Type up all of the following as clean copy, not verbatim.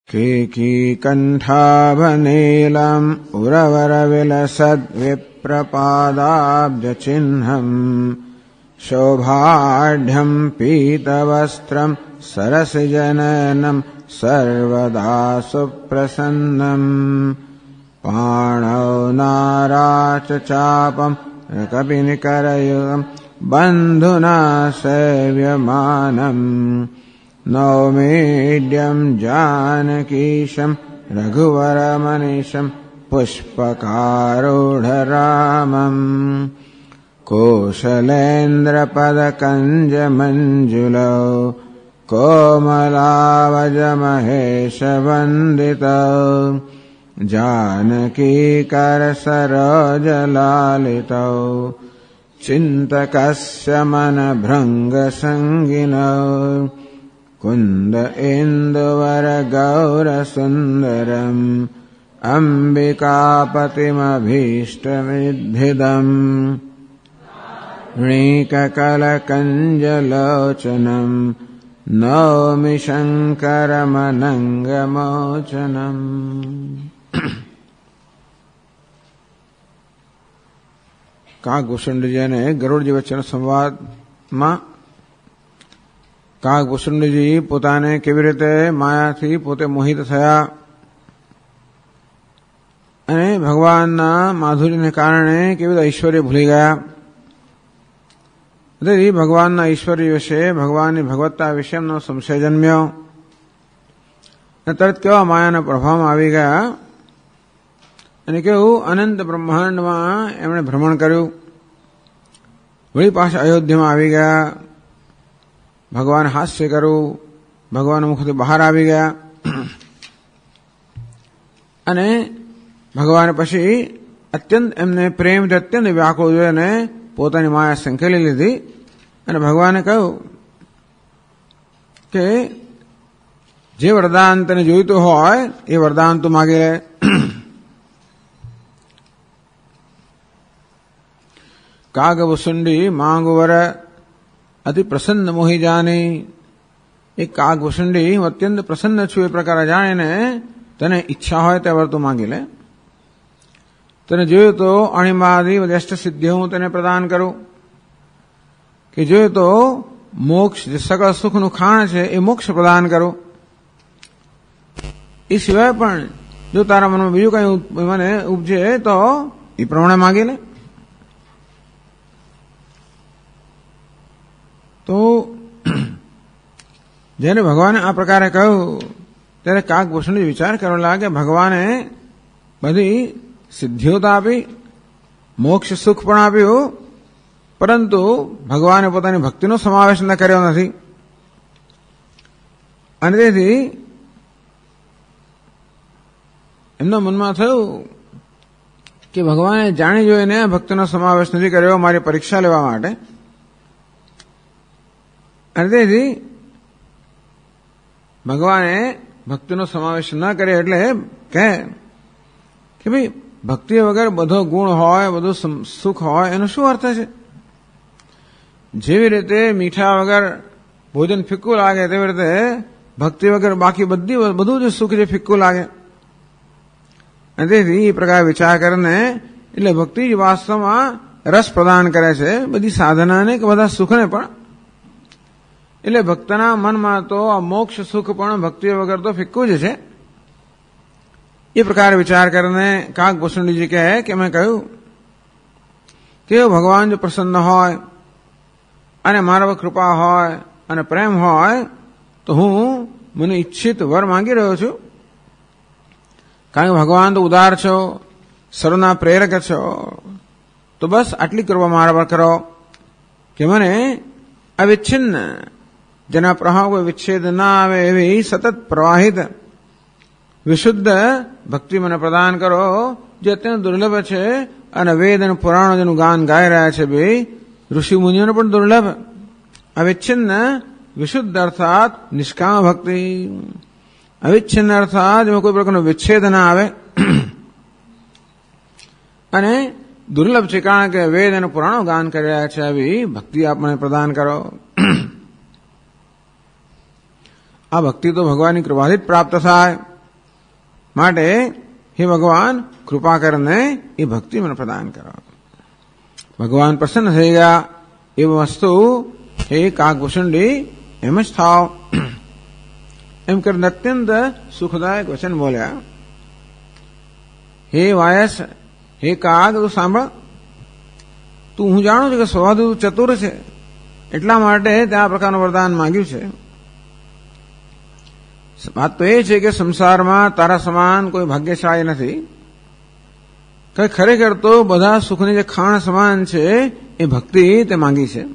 कीकीकण्ठाभनीलम् उरवरविलसद्विप्रपादाब्जचिह्नम् शोभाढ्यम् पीतवस्त्रम् सरसिजनयनम् सर्वदा सुप्रसन्नम् पाणौ नाराचचापम् कपिनिकरयुगम् बन्धुना सेव्यमानम् नौमीड्यम् जानकीशम् रघुवरमनीशम् पुष्पकारूढरामम् कोशलेन्द्रपदकञ्जमञ्जुलौ कोमलावजमहेशवन्दितौ जानकीकरसरोजलालितौ चिन्तकस्य मनभृङ्गसङ्गिनौ कुन्द इन्दुवरगौरसुन्दरम् अम्बिकापतिमभीष्टमिद्धिदम् णीककलकञ्जलोचनम् नौमि शङ्करमनङ्गमोचनम्। કાગભૂષણજી ને ગરુડજી વચ્ચેનો સંવાદમાં કાગભૂષણજી પોતાને કેવી રીતે માયાથી પોતે મોહિત થયા અને ભગવાનના માધુર્યને કારણે કેવી રીતે ઐશ્વર્ય ભૂલી ગયા, તેથી ભગવાનના ઐશ્વર્ય વિશે, ભગવાનની ભગવત્તા વિશે એમનો સંશય જન્મ્યો અને તરત કેવા માયાના પ્રભાવમાં આવી ગયા અને કેવું અનંત બ્રહ્માંડમાં એમણે ભ્રમણ કર્યું. વળી પાછા અયોધ્યામાં આવી ગયા, ભગવાન હાસ્ય કર્યું, ભગવાનના મુખથી બહાર આવી ગયા અને ભગવાન પછી અત્યંત એમને પ્રેમથી અત્યંત વ્યાકુળ જોઈને પોતાની માયા સંકેલી લીધી અને ભગવાને કહ્યું કે જે વરદાન તને જોઈતું હોય એ વરદાન તું માગી લે. કાગભૂષણજી માંગવર અતિ પ્રસન્ન મોહી જાની. એ કાગભૂષણજી હું અત્યંત પ્રસન્ન છું એ પ્રકારે જાણીને તને ઈચ્છા હોય તે વર તું માંગી લે. તને જોયું તો અણિમાદી અષ્ટ સિદ્ધિઓ હું તને પ્રદાન કરું, કે જોયું તો મોક્ષ જે સકળ સુખનું ખાણ છે એ મોક્ષ પ્રદાન કરું. એ સિવાય પણ જો તારા મનમાં બીજું કઈ મને ઉપજે તો એ પ્રમાણે માગી લે. તો જ્યારે ભગવાને આ પ્રકારે કહ્યું ત્યારે કાગભૂષણજી વિચાર કરવા લાગે, ભગવાને બધી સિદ્ધિઓ તો આપી, મોક્ષ સુખ પણ આપ્યું, પરંતુ ભગવાને પોતાની ભક્તિનો સમાવેશ ન કર્યો નથી અને તેથી એમના મનમાં થયું કે ભગવાને જાણી જોઈને ભક્તિનો સમાવેશ નથી કર્યો મારી પરીક્ષા લેવા માટે. અને તેથી ભગવાને ભક્તિનો સમાવેશ ન કરે એટલે કહે કે ભાઈ ભક્તિ વગર બધો ગુણ હોય, બધું સુખ હોય, એનો શું અર્થ છે? જેવી રીતે મીઠા વગર ભોજન ફિક્કું લાગે તેવી રીતે ભક્તિ વગર બાકી બધું જ સુખ જે ફિક્કું લાગે. અને તેથી એ પ્રકાર વિચાર કરીને એટલે ભક્તિ જ વાસ્તવમાં રસ પ્રદાન કરે છે બધી સાધનાને કે બધા સુખને પણ. એટલે ભક્તના મનમાં તો આ મોક્ષ સુખ પણ ભક્તિ વગર તો ફિક્કું જ છે. એ પ્રકાર વિચાર કરીને કાગભૂષણજી કહે કે મેં કહ્યું કે ભગવાન જો પ્રસન્ન હોય અને મારા પર કૃપા હોય અને પ્રેમ હોય તો હું મને ઈચ્છિત વર માંગી રહ્યો છું. કારણ કે ભગવાન તો ઉદાર છો, સર્વના પ્રેરક છો, તો બસ આટલી કૃપા મારા પર કરો કે મને અવિચ્છિન્ન, જેના પ્રવાહ કોઈ વિચ્છેદ ના આવે એવી સતત પ્રવાહિત વિશુદ્ધ ભક્તિ મને પ્રદાન કરો, જે અત્યંત દુર્લભ છે અને વેદ અને પુરાણો જેનું ગાન ગાઈ રહ્યા છે બે ઋષિ મુનિઓને પણ દુર્લભ. અવિચ્છિન્ન વિશુદ્ધ અર્થાત નિષ્કામ ભક્તિ, અવિચ્છિન્ન અર્થાત જેમાં કોઈ પ્રકારનો વિચ્છેદ ના આવે અને દુર્લભ છે કારણ કે વેદ અને પુરાણો ગાન કરી રહ્યા છે આવી ભક્તિ આપ મને પ્રદાન કરો. આ ભક્તિ તો ભગવાનની કૃપાથી જ પ્રાપ્ત થાય. માટે હે ભગવાન કૃપા કરીને એ ભક્તિ મને પ્રદાન કરો. ભગવાન પ્રસન્ન થઈ ગયા. એ વસ્તુ હે કાગભૂષણડી એમ જ થાવ એમ કરીને અત્યંત સુખદાયક વચન બોલ્યા. હે વાયસ, હે કાગ, તું સાંભળ. તું હું જાણું છું કે સ્વભાવ ચતુર છે, એટલા માટે ત્યાં પ્રકારનું વરદાન માંગ્યું છે. વાત તો એ છે કે સંસારમાં તારા સમાન કોઈ ભાગ્યશાળી નથી. કઈ ખરેખર તો બધા સુખની જે ખાણ સમાન છે એ ભક્તિ તે માંગી છે.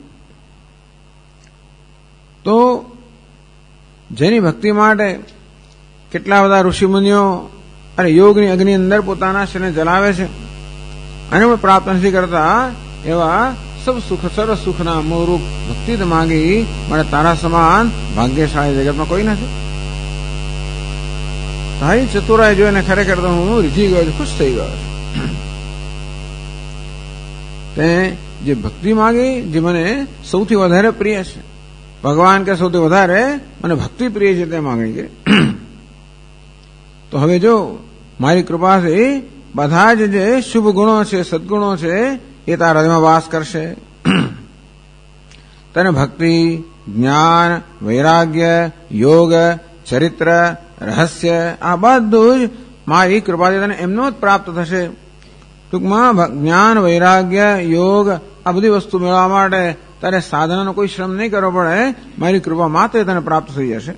તો જેની ભક્તિ માટે કેટલા બધા ઋષિમુનિઓ અને યોગની અગ્નિ અંદર પોતાના શરીરને જલાવે છે અને પણ પ્રાપ્ત નથી કરતા, એવા સબ સુખ સર્વ સુખના મૂળરૂપ ભક્તિ તો માંગી. મને તારા સમાન ભાગ્યશાળી જગતમાં કોઈ નથી. તારી ચતુરાઈ જોઈને ખરેખર તો હું રીઝી ગયો છું, ખુશ થઈ ગયો છું. તે જે ભક્તિ માંગી, જે મને સૌથી વધારે પ્રિય છે, ભગવાન કે સૌથી વધારે મને ભક્તિ પ્રિય છે, તે માંગણી છે. તો હવે જો મારી કૃપાથી બધા જ જે શુભ ગુણો છે, સદગુણો છે, એ તારા હૃદયમાં વાસ કરશે. તને ભક્તિ, જ્ઞાન, વૈરાગ્ય, યોગ, ચરિત્ર, રહસ્ય આ બધું જ મારી કૃપાથી તને એમનો જ પ્રાપ્ત થશે. ટૂંકમાં જ્ઞાન, વૈરાગ્ય, યોગ આ બધી વસ્તુ મેળવવા માટે તારે સાધનાનો કોઈ શ્રમ નહીં કરવો પડે. મારી કૃપા માત્ર તને પ્રાપ્ત થઈ જશે.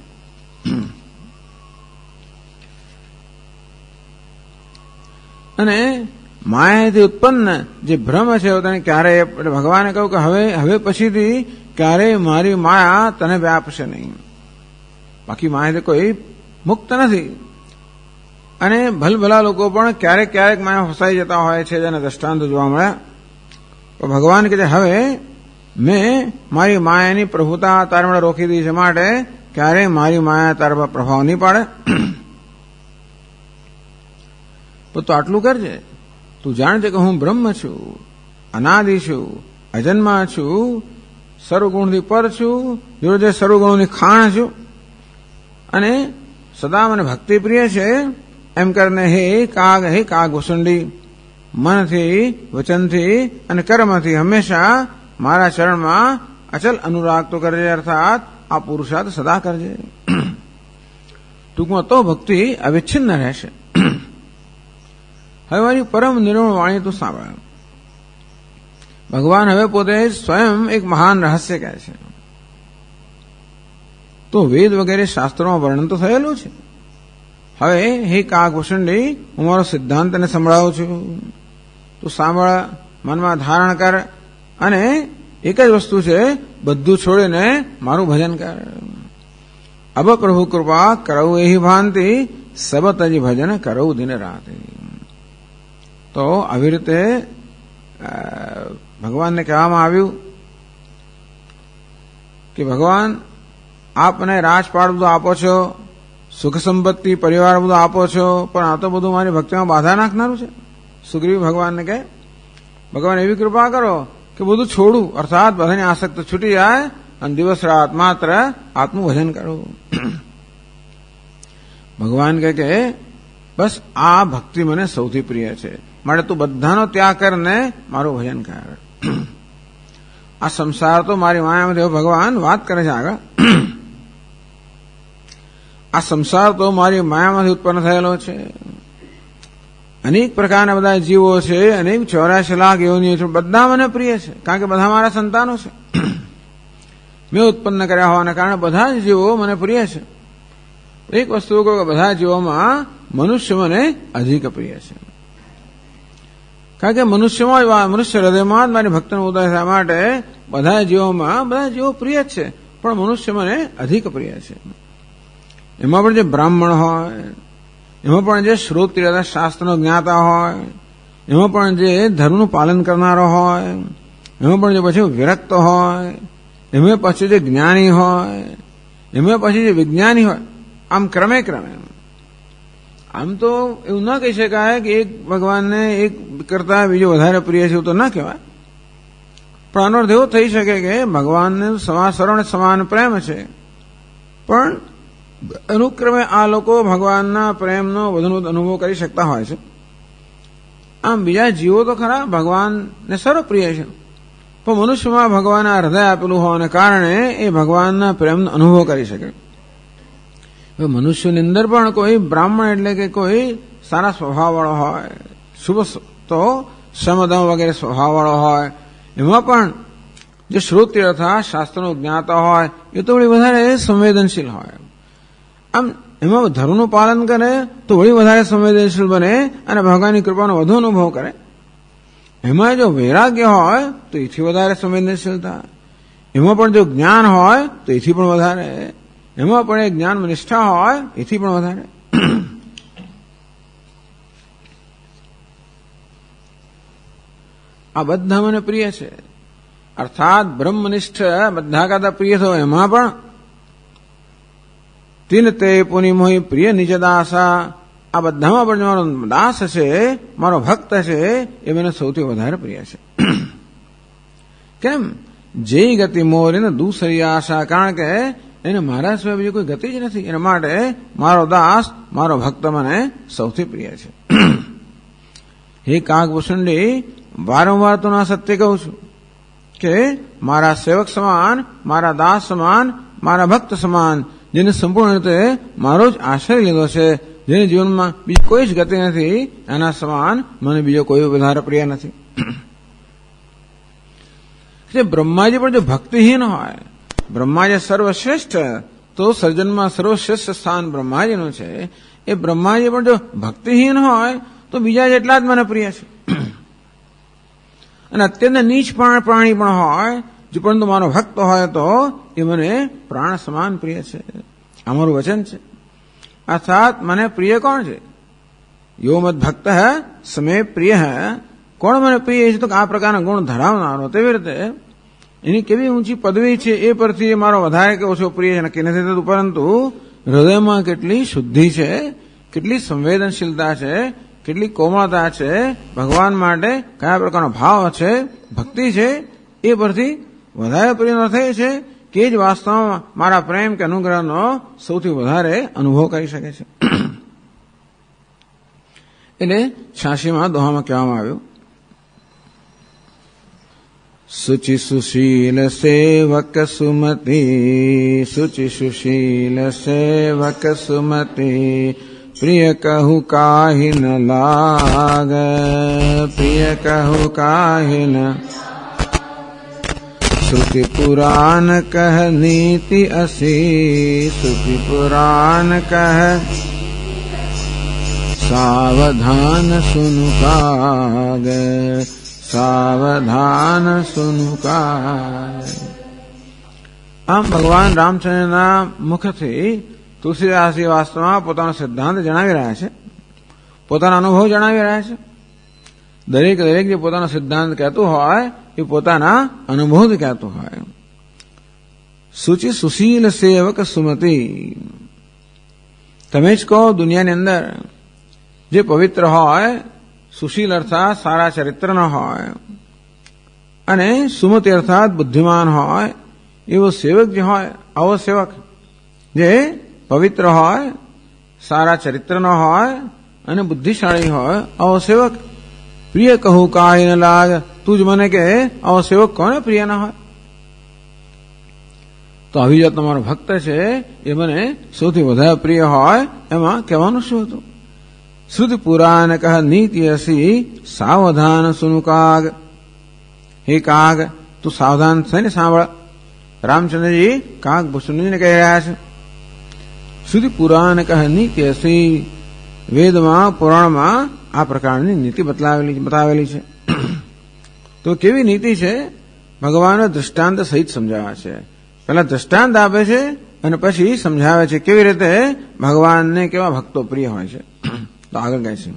અને માયાથી ઉત્પન્ન જે ભ્રમ છે તને ક્યારેય, ભગવાને કહ્યું કે હવે પછીથી ક્યારેય મારી માયા તને વ્યાપશે નહીં. બાકી માયાથી કોઈ મુક્ત નથી. અને ભલભલા લોકો પણ ક્યારેક ક્યારેક માયા ફસાઈ જતા હોય છે, જેના દ્રષ્ટાંતો જોવા મળ્યા. તો ભગવાન કહે છે હવે મેં મારી માયાની પ્રભુતા તારા માટે રોકી દીધી છે, માટે ક્યારેય મારી માયા તારા પર પ્રભાવ નહીં પાડે. તો આટલું કરજે. તું જાણજે કે હું બ્રહ્મ છું, અનાદિ છું, અજન્મા છું, સર્વગુણથી પર છું, જોડે સર્વગુણોની ખાણ છું, અને સદા મને ભક્તિ પ્રિય છે. એમ કરીને હે કાગ ભૂષણડી, મનથી, વચનથી અને કર્મથી હંમેશા મારા ચરણમાં અચલ અનુરાગ તો કરજે, અર્થાત આ પુરુષાર્થ સદા કરજે. ટૂંકમાં તો ભક્તિ અવિચ્છિન્ન રહેશે. હવે મારી પરમ નિર્મળ વાણી તું સાંભળ. ભગવાન હવે પોતે સ્વયં એક મહાન રહસ્ય કહે છે. તો વેદ વગેરે શાસ્ત્રોમાં વર્ણન તો થયેલું છે. હવે હે કાગભૂષણડી, હું મારો સિદ્ધાંત તને સંભળાવું છું. તું સાંભળ, મનમાં ધારણ કર, અને એક જ વસ્તુ છે, બધું છોડીને મારું ભજન કર. અબ પ્રભુ કૃપા કરવું એહી ભાંતિ, સબ તજી ભજન કરવું દિન રાતે. તો આવી રીતે ભગવાનને કહેવામાં આવ્યું કે ભગવાન આપને રાજપાટ બધું આપો છો, સુખ સંપત્તિ, પરિવાર બધું આપો છો, પણ આ તો બધું મારી ભક્તિમાં બાધા નાખનારું છે. સુગ્રીવ ભગવાનને કહે ભગવાન એવી કૃપા કરો કે બધું છોડું, અર્થાત બધાની આસક્ત છૂટી જાય અને દિવસ રાત માત્ર આત્મનું ભજન કરું. ભગવાન કહે કે બસ આ ભક્તિ મને સૌથી પ્રિય છે, માટે તું બધાનો ત્યાગ કરીને મારું ભજન કર. આ સંસાર તો મારી માયામાં ભગવાન વાત કરે છે આગળ. આ સંસાર તો મારી માયામાંથી ઉત્પન્ન થયેલો છે. અનેક પ્રકારના બધા જીવો છે, અનેક 84 લાખ યોનિઓ છે, બધા મને પ્રિય છે, કારણ કે બધા મારા સંતાનો છે. મેં ઉત્પન્ન કર્યા હોવાના કારણે બધા જ જીવો મને પ્રિય છે. એક વસ્તુ કહું કે બધા જીવોમાં મનુષ્ય મને અધિક પ્રિય છે, કારણ કે મનુષ્ય હૃદયમાં જ મારી ભક્તનો ઉદય થવા માટે બધા જીવો પ્રિય જ છે, પણ મનુષ્ય મને અધિક પ્રિય છે. એમાં પણ જે બ્રાહ્મણ હોય, એમાં પણ જે શ્રોત્રિય શાસ્ત્રનો જ્ઞાતા હોય, એમાં પણ જે ધર્મનું પાલન કરનારો હોય, એમાં પણ જે પછી વિરક્ત હોય, એમાં પછી જે જ્ઞાની હોય, એમાં પછી જે વિજ્ઞાની હોય, આમ ક્રમે આમ તો એવું ન કહી શકાય કે એક ભગવાનને એક કરતા બીજો વધારે પ્રિય છે, એવું તો ન કહેવાય. પણ આનો અર્થ એવો થઈ શકે કે ભગવાનને સર્વને સમાન પ્રેમ છે, પણ અનુક્રમે આ લોકો ભગવાનના પ્રેમનો વધુ અનુભવ કરી શકતા હોય છે. આમ બીજા જીવો તો ખરા ભગવાનને સર્વપ્રિય છે, પણ મનુષ્યમાં ભગવાનના હૃદય આપેલું હોવાને કારણે એ ભગવાનના પ્રેમનો અનુભવ કરી શકે. મનુષ્યની અંદર પણ કોઈ બ્રાહ્મણ એટલે કે કોઈ સારા સ્વભાવવાળો હોય, શુભ તો સમદમ વગેરે સ્વભાવવાળો હોય, એમાં પણ જે શ્રોત્રિય અર્થાત શાસ્ત્રનો જ્ઞાતા હોય એ તો વળી વધારે સંવેદનશીલ હોય. આમ એમાં ધર્મનું પાલન કરે તો વળી વધારે સંવેદનશીલ બને અને ભગવાનની કૃપાનો વધુ અનુભવ કરે. એમાં જો વૈરાગ્ય હોય તો એથી વધારે સંવેદનશીલતા, એમાં પણ જો જ્ઞાન હોય તો એથી પણ વધારે, એમાં પણ એ જ્ઞાનમાં નિષ્ઠા હોય એથી પણ વધારે. આ બધા મને પ્રિય છે, અર્થાત બ્રહ્મનિષ્ઠ બધા કરતા પ્રિય થયો. એમાં પણ તીન તે પુની મોહી પ્રિય નિજ દાસા, આ બધામાં પણ મારો દાસ છે, મારો ભક્ત છે, એ મને સૌથી વધારે પ્રિય છે. કેમ? જે ગતિ મોરીને દૂસરી આશા, કારણ કે એને મારા સિવાય બીજી કોઈ ગતિ જ નથી. એના માટે મારો દાસ, મારો ભક્ત મને સૌથી પ્રિય છે. હે કાગભૂષણજી, વારંવાર તો ના સત્ય કહું છું કે મારા સેવક સમાન, મારા દાસ સમાન, મારા ભક્ત સમાન, જેને સંપૂર્ણ રીતે મારો જ આશ્રય લીધો છે, જેને જીવનમાં બીજી કોઈ જ ગતિ નથી, એના સમાન મને બીજો કોઈ વધારે પ્રિય નથી. બ્રહ્માજી પણ જો ભક્તિહીન હોય, બ્રહ્માજી સર્વશ્રેષ્ઠ, તો સર્જનમાં સર્વશ્રેષ્ઠ સ્થાન બ્રહ્માજીનું છે. એ બ્રહ્માજી પણ જો ભક્તિહીન હોય તો બીજા જેટલા જ મને પ્રિય છે. અને અત્યંત નીચ પ્રાણી પણ હોય, જો પરંતુ મારો ભક્ત હોય તો એ મને પ્રાણ સમાન પ્રિય છે. અમારું વચન છે. અર્થાત મને પ્રિય કોણ છે? યો મત ભક્ત સમે પ્રિય. કોણ મને પ્રિય છે? તો આ પ્રકારના ગુણ ધરાવનારો. તેવી રીતે એની કેવી ઊંચી પદવી છે એ પરથી મારો વધારે કે ઓછો પ્રિય નક્કી નથી થતું, પરંતુ હૃદયમાં કેટલી શુદ્ધિ છે, કેટલી સંવેદનશીલતા છે, કેટલી કોમળતા છે, ભગવાન માટે કયા પ્રકારનો ભાવ છે, ભક્તિ છે, એ પરથી વધારે પ્રિયનો અર્થ એ છે કે જ વાસ્તવમાં મારા પ્રેમ કે અનુગ્રહનો સૌથી વધારે અનુભવ કરી શકે છે. એટલે 86માં દોહામાં કહેવામાં આવ્યું, સુચિ સુશીલ સેવક સુમતી, સુચિ સુશીલ સેવક સુમતી, પ્રિય કહું કાહિ ન લાગ, પ્રિય કહું કાહિ ન. શ્રુતિ પુરાણ કહ નીતિ અસી, શ્રુતિ પુરાણ કહ સાવધાન સુનુ કાગ, સાવધાન સુનુ કાગ. આમ ભગવાન રામચંદ્રના મુખથી તુલસીદાસજી વાસ્તવમાં પોતાનો સિદ્ધાંત જણાવી રહ્યા છે, પોતાનો અનુભવ જણાવી રહ્યા છે. દરેક જે પોતાનો સિદ્ધાંત કહેતું હોય એ પોતાના અનુભવથી કહેતું હોય. સુચિ સુશીલ સેવક સુમતી, તમે જ કહો દુનિયાની અંદર જે પવિત્ર હોય, સુશીલ અર્થાત સારા ચરિત્રનો હોય, અને સુમતિ અર્થાત બુદ્ધિમાન હોય, એવો સેવક જે હોય, આવો સેવક જે પવિત્ર હોય, સારા ચરિત્રનો હોય અને બુદ્ધિશાળી હોય, આવો સેવક પ્રિય કહું કાહિ ન લાગ. તું જ મને કે આવો સેવક કોને પ્રિય ના હોય? તો આવી જાતનો મારો ભક્ત છે, એ મને સૌથી વધારે પ્રિય હોય. એમાં કહેવાનું શું હતું? શ્રુતિ પુરાણ કહ નીતિ અસી, સાવધાન સુનુ કાગ. હે કાગ, તું સાવધાન થઈને સાંભળ. રામચંદ્રજી કાગ ભૂષણજીને કહી રહ્યા છે. શ્રુતિ પુરાણ કહ નીતિ અસી, વેદમાં પુરાણમાં આ પ્રકારની નીતિ બતાવેલી છે. તો કેવી નીતિ છે? ભગવાનના દૃષ્ટાંત સહિત સમજાવે છે. પહેલા દૃષ્ટાંત આપે છે અને પછી સમજાવે છે કેવી રીતે ભગવાનને કેવા ભક્તો પ્રિય હોય છે. તો આગળ કહે છે,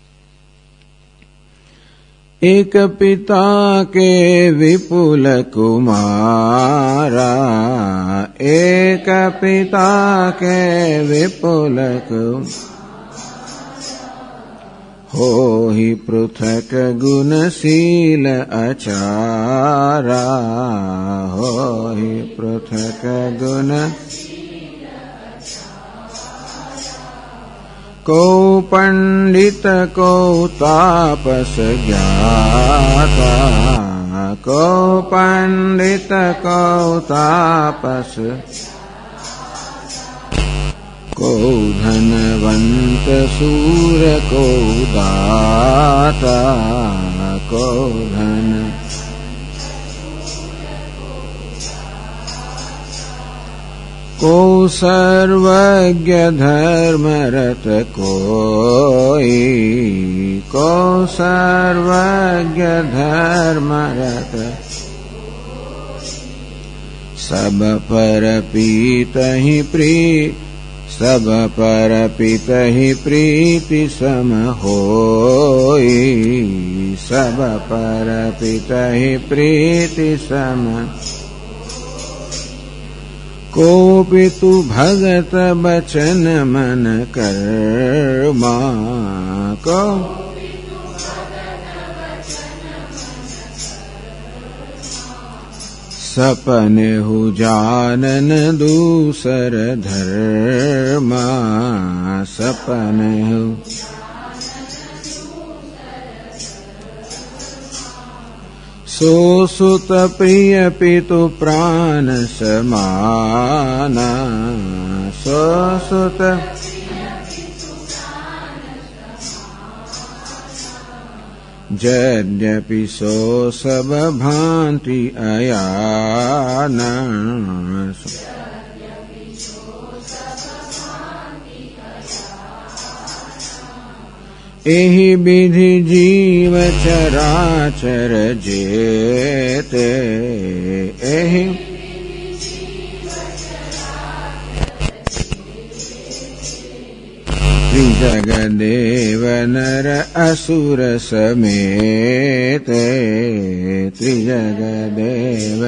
એક પિતા કે વિપુલ કુમારા, એક પિતા કે વિપુલ કુમારા, હોહિ પૃથક ગુણશીલ અચારા, હોહિ પૃથક ગુણ. को पंडित को तापस ज्ञाता, को पंडित को तापस, को धनवंत सूर को दाता, को धन को सर्वज्ञ धर्मरत कोई, को सर्वज्ञ धर्मरत, सब पर पीतहि प्रीति, सब पर पीतहि प्रीति सम होई, सब पर पीतहि प्रीति सम, कोपितु भगत बचन मन कर्मा, को सपने हु जानन दूसर धर्मा, सपने हु सो सुत प्रिय पितु प्राण समाना, सो सुत यद्यपि सो सब भांति अयाना, एहि विधि जीव चराचर जेते, एहि त्रिजगदेव नर असुर समेते, त्रिजगदेव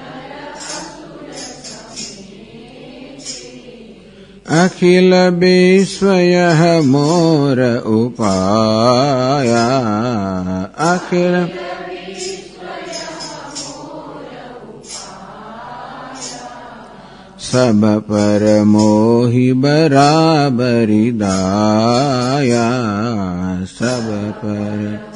अखिल विश्व यह मोर उपाया, अखिल सब पर मोहि बराबरि दाया, सब पर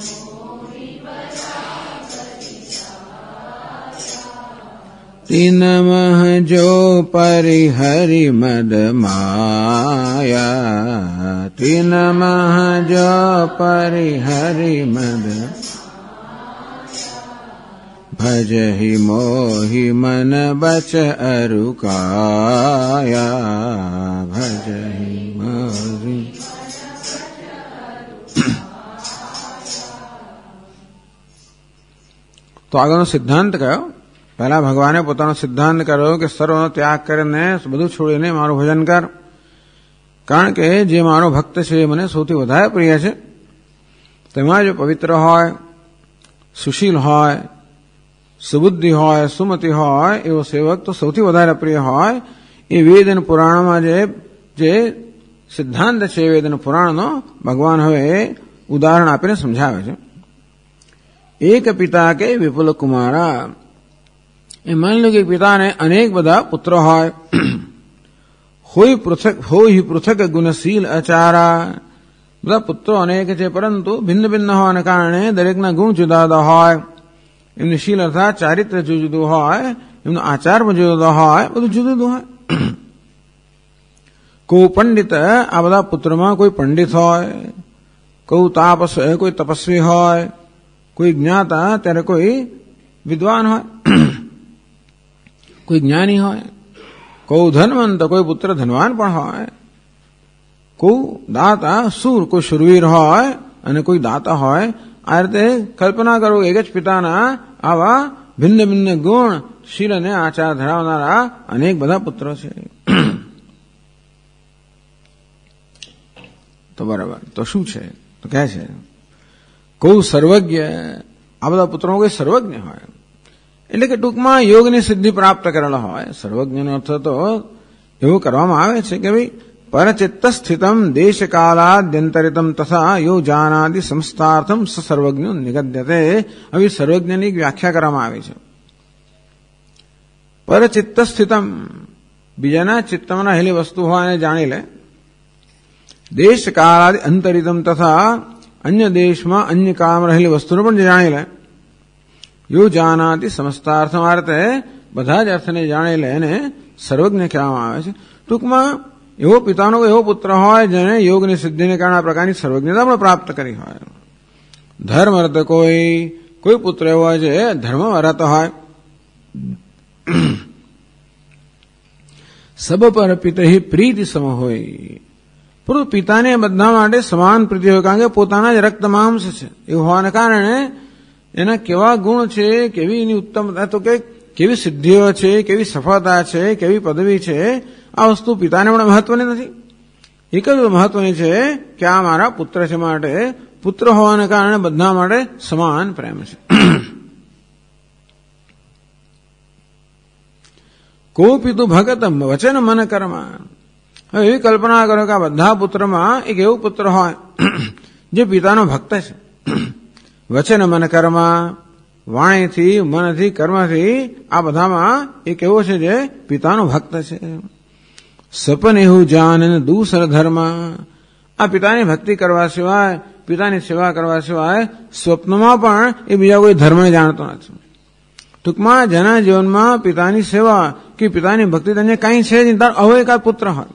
तीन मह जो परिहरि मद माया, तीन मह जो परिहरि मद, भजहि मोहि मन बच अरु काया, भजहि मोहि। તો આગળનો સિદ્ધાંત કયો? પહેલા ભગવાને પોતાનો સિદ્ધાંત કર્યો કે સર્વનો ત્યાગ કરીને બધું છોડીને મારું ભજન કર, કારણ કે જે મારો ભક્ત છે એ મને સૌથી વધારે પ્રિય છે. તેમાં જો પવિત્ર હોય, સુશીલ હોય, સુબુદ્ધિ હોય, સુમતિ હોય એવો સેવક તો સૌથી વધારે પ્રિય હોય. એ વેદ અને પુરાણમાં જે સિદ્ધાંત છે વેદ અને પુરાણનો ભગવાન હવે ઉદાહરણ આપીને સમજાવે છે. એક પિતા કે વિપુલ કુમારા, એ માની લો કે પિતાને અનેક બધા પુત્ર હોય, હોય પૃથક ગુણશીલ આચારા, બધા પુત્રો અનેક છે પરંતુ ભિન્ન ભિન્ન હોવાને કારણે દરેકના ગુણ જુદા જુદા હોય, એમની શીલ અર્થાત ચારિત્ર જુદું જુદું હોય, એમનો આચાર પણ જુદો જુદો હોય, બધું જુદું જુદું હોય. કોઈ પંડિત, આ બધા પુત્રમાં કોઈ પંડિત હોય, કોઈ તાપસ હોય, કોઈ તપસ્વી હોય, કોઈ જ્ઞાતા ત્યારે કોઈ વિદ્વાન હોય, કોઈ જ્ઞાની હોય, કોઈ ધનવંત, કોઈ પુત્ર ધનવાન પણ હોય, કોઈ દાતા શૂર, કોઈ શુરવીર હોય અને કોઈ દાતા હોય. આ રીતે કલ્પના કરો, એક જ પિતાના આવા ભિન્ન ભિન્ન ગુણ, શીલ અને આચાર ધરાવનારા અનેક બધા પુત્રો છે. તો બરાબર, તો શું છે? તો કહે છે કોઈ સર્વજ્ઞ, આ બધા પુત્રોમાં કોઈ સર્વજ્ઞ હોય, એટલે કે ટૂંકમાં યોગની સિદ્ધિ પ્રાપ્ત કરેલા હોય. સર્વજ્ઞનો અર્થ તો એવું કરવામાં આવે છે કે ભાઈ પરચિત્ત સ્થિતમ દેશકાલાદ્યંતરિતમ તથા યો જાનાદિ સંસ્થાર્થમ સર્વજ્ઞ નિગદ્યતે. આવી સર્વજ્ઞની વ્યાખ્યા કરવામાં આવી છે. પરચિત્ત સ્થિતમ, બીજાના ચિત્તમાં રહેલી વસ્તુ હોય અને જાણી લે. દેશ કાળાદિ અંતરિતમ તથા અન્ય દેશમાં અન્ય કાળમાં રહેલી વસ્તુને પણ જાણી લે. યો જાનાતિ સમસ્તાર્થમાર્થે બધા જ અર્થને જાણી લે એને સર્વજ્ઞ કહેવામાં આવે છે. ટૂંકમાં એવો પિતાનો એવો પુત્ર હોય જેને યોગની સિદ્ધિને કારણે આ પ્રકારની સર્વજ્ઞતા પણ પ્રાપ્ત કરી હોય. ધર્મ અર્થ કોઈ પુત્ર એવો હોય જે ધર્મમાં રહેતો હોય. સબ પર પિતઃ પ્રીતિ સમ હોય, પરંતુ પિતાને બધા માટે સમાન પ્રીતિ હોય, કારણ કે પોતાના જ રક્ત માંસ છે. એવું હોવાને કારણે એના કેવા ગુણ છે, કેવી એની ઉત્તમતા, તો કે કેવી સિદ્ધિઓ છે, કેવી સફળતા છે, કેવી પદવી છે, આ વસ્તુ પિતાને પણ મહત્વની નથી. એક જ મહત્વની છે કે આ મારા પુત્ર છે, માટે પુત્ર હોવાને કારણે બધા માટે સમાન પ્રેમ છે. કોપી તું ભગતમ વચન મન કર્મ. હવે એવી કલ્પના કરો કે આ બધા પુત્રમાં એક એવું પુત્ર હોય જે પિતાનો ભક્ત છે. વચન મન કર્મ, વાણીથી, મનથી, કર્મથી આ બધામાં એક એવો છે જે પિતાનો ભક્ત છે. સપન એવું જાન દૂસર ધર્મ. આ પિતાની ભક્તિ કરવા સિવાય, પિતાની સેવા કરવા સિવાય સ્વપ્નમાં પણ એ બીજા કોઈ ધર્મને જાણતો નથી. ટૂંકમાં જેના જીવનમાં પિતાની સેવા કે પિતાની ભક્તિ તેને કંઈ છે જ નહીં, હવે એકાદ પુત્ર હોય.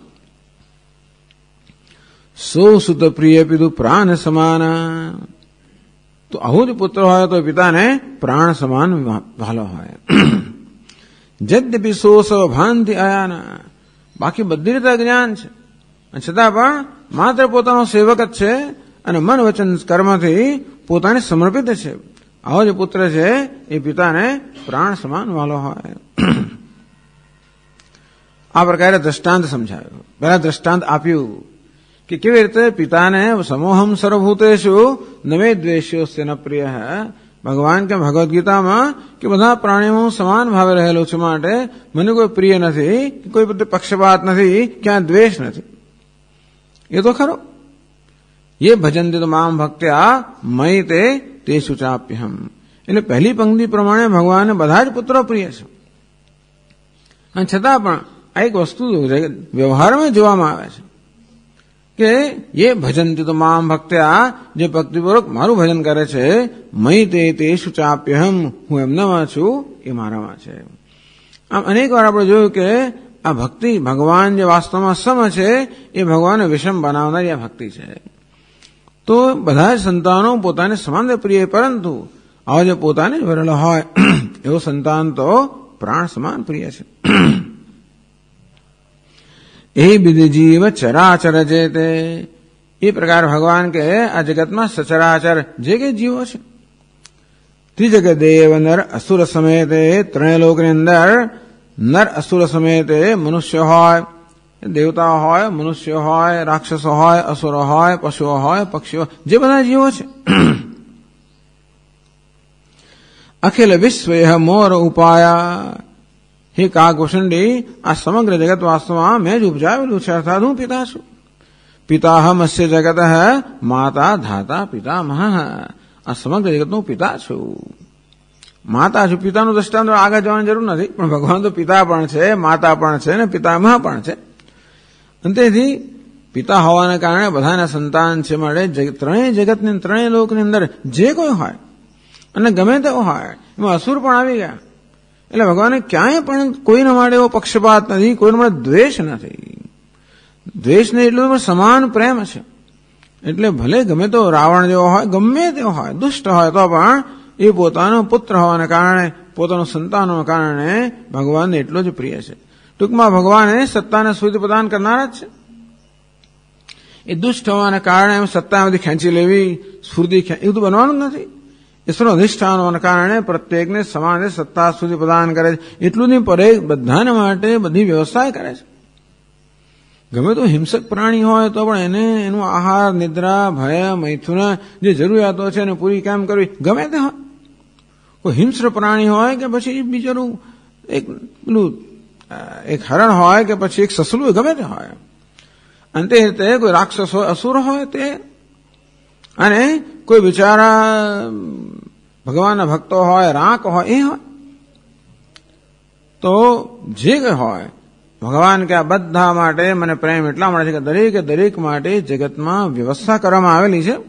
સો સુત પ્રિય પીધું પ્રાણ સમાન. તો આવું જ પુત્ર હોય તો પિતાને પ્રાણ સમાન ભાલો હોય. જદ્યપી સો ભાનથી આયાના, બાકી બધી રીતે જ્ઞાન છે, છતાં પણ માત્ર પોતાનો સેવક જ છે અને મન વચન કર્મથી પોતાને સમર્પિત છે. આવો જે પુત્ર છે એ પિતાને પ્રાણ સમાન વાલો હોય. આ પ્રકારે દ્રષ્ટાંત સમજાવ્યું. પહેલા દ્રષ્ટાંત આપ્યું કે કેવી રીતે પિતાને સમોહમ સર્વભૂતેષુ નમે દ્વેષ્યોસ્ય ન પ્રિય. ભગવાન કે ભગવદ્ ગીતામાં કે બધા પ્રાણીઓમાં સમાન ભાવે રહેલો છે, માટે મને કોઈ પ્રિય નથી, કોઈ બધે પક્ષપાત નથી, ક્યાં દ્વેષ નથી. એ તો ખરો. ये भजन्ति तो माम भक्त्या मयि ते तेषु चाप्यहम. એટલે પહેલી પંક્તિ પ્રમાણે ભગવાનને બધા જ પુત્રો પ્રિય છે. અને છતાં પણ આ એક વસ્તુ વ્યવહારમાં જોવામાં આવે છે કે ये भजन्ति तो माम भक्त्या, જે ભક્તિપૂર્વક મારું ભજન કરે છે, મયि તે તેષુ ચાપ્યહમ, હું એમનામાં છું, એ મારામાં છે. આમ અનેક વાર આપણે જોયું કે આ ભક્તિ, ભગવાન જે વાસ્તવમાં સમ છે, એ ભગવાનને વિષમ બનાવનારી આ ભક્તિ છે. તો બધા જ સંતાનો પોતાને સમાન પ્રિય, પરંતુ આવો જે પોતાને જ વરેલો હોય એવો સંતાન તો પ્રાણ સમાન પ્રિય છે. એ વિધિ જીવ ચરાચર જે તે, એ પ્રકાર ભગવાન કે આ જગતમાં સચરાચર જે કે જીવો છે, ત્રિજગ દેવ નર અસુર સમેતે, ત્રણેય લોકની અંદર નર અસુર સમેતે મનુષ્ય હોય, દેવતા હોય, મનુષ્ય હોય, રાક્ષસો હોય, અસુરો હોય, પશુઓ હોય, પક્ષીઓ, જે બધા જીવો છે. અખિલ વિશ્વ મોર ઉપાયા. હે કાકભૂષણડી, આ સમગ્ર જગત વાસ્તવમાં મેં જ ઉપજાવેલું છે, અર્થાત હું પિતા છું. પિતાહમસ્ય જગત માતા ધાતા પિતામહ. આ સમગ્ર જગતનું પિતા છું, માતા છું. પિતાનું દ્રષ્ટાંત આગળ જવાની જરૂર નથી, પણ ભગવાન તો પિતા પણ છે, માતા પણ છે અને પિતામહ પણ છે. અને તેથી પિતા હોવાને કારણે બધાના સંતાન છે, માટે ત્રણેય જગતની, ત્રણેય લોકની અંદર જે કોઈ હોય અને ગમે તેવો હોય, એમાં અસુર પણ આવી ગયા. એટલે ભગવાને ક્યાંય પણ કોઈના માટે એવો પક્ષપાત નથી, કોઈના માટે દ્વેષ નથી. દ્વેષ નહીં, એટલું પણ સમાન પ્રેમ છે. એટલે ભલે ગમે તો રાવણ જેવો હોય, ગમે તેવો હોય, દુષ્ટ હોય, તો પણ એ પોતાનો પુત્ર હોવાને કારણે, પોતાનું સંતાન હોવાને કારણે ભગવાનને એટલો જ પ્રિય છે. ટૂંકમાં ભગવાને સત્તાને સ્ફૂર્તિ પ્રદાન કરનારા જ છે. એ દુષ્ટ હોવાને કારણે એમ સત્તામાંથી ખેંચી લેવી, સ્ફૂર્તિ એવું તો બનવાનું જ નથી. ઈશ્વરનું અધિષ્ઠાન હોવાને કારણે પ્રત્યેકને સમાન સત્તા સ્ફૂર્તિ પ્રદાન કરે છે. એટલું નહીં, પર બધાને માટે બધી વ્યવસ્થા કરે છે. ગમે તો હિંસક પ્રાણી હોય તો પણ એને એનું આહાર, નિદ્રા, ભય, મૈથુન, જે જરૂરિયાતો છે એને પૂરી કેમ કરવી, ગમે તે હોય. કોઈ હિંસ્ર પ્રાણી હોય કે પછી બીજાનું એક હરણ હોય કે પછી એક સસલું, ગમે તે હોય. અને તે રીતે કોઈ રાક્ષસ હોય, અસુર હોય તે, અને કોઈ બિચારા ભગવાનના ભક્તો હોય, રાંક હોય, એ હોય. તો જે કંઈ હોય ભગવાન કે આ બધા માટે મને પ્રેમ એટલા મળે છે કે દરેકે દરેક માટે જગતમાં વ્યવસ્થા કરવામાં આવેલી છે,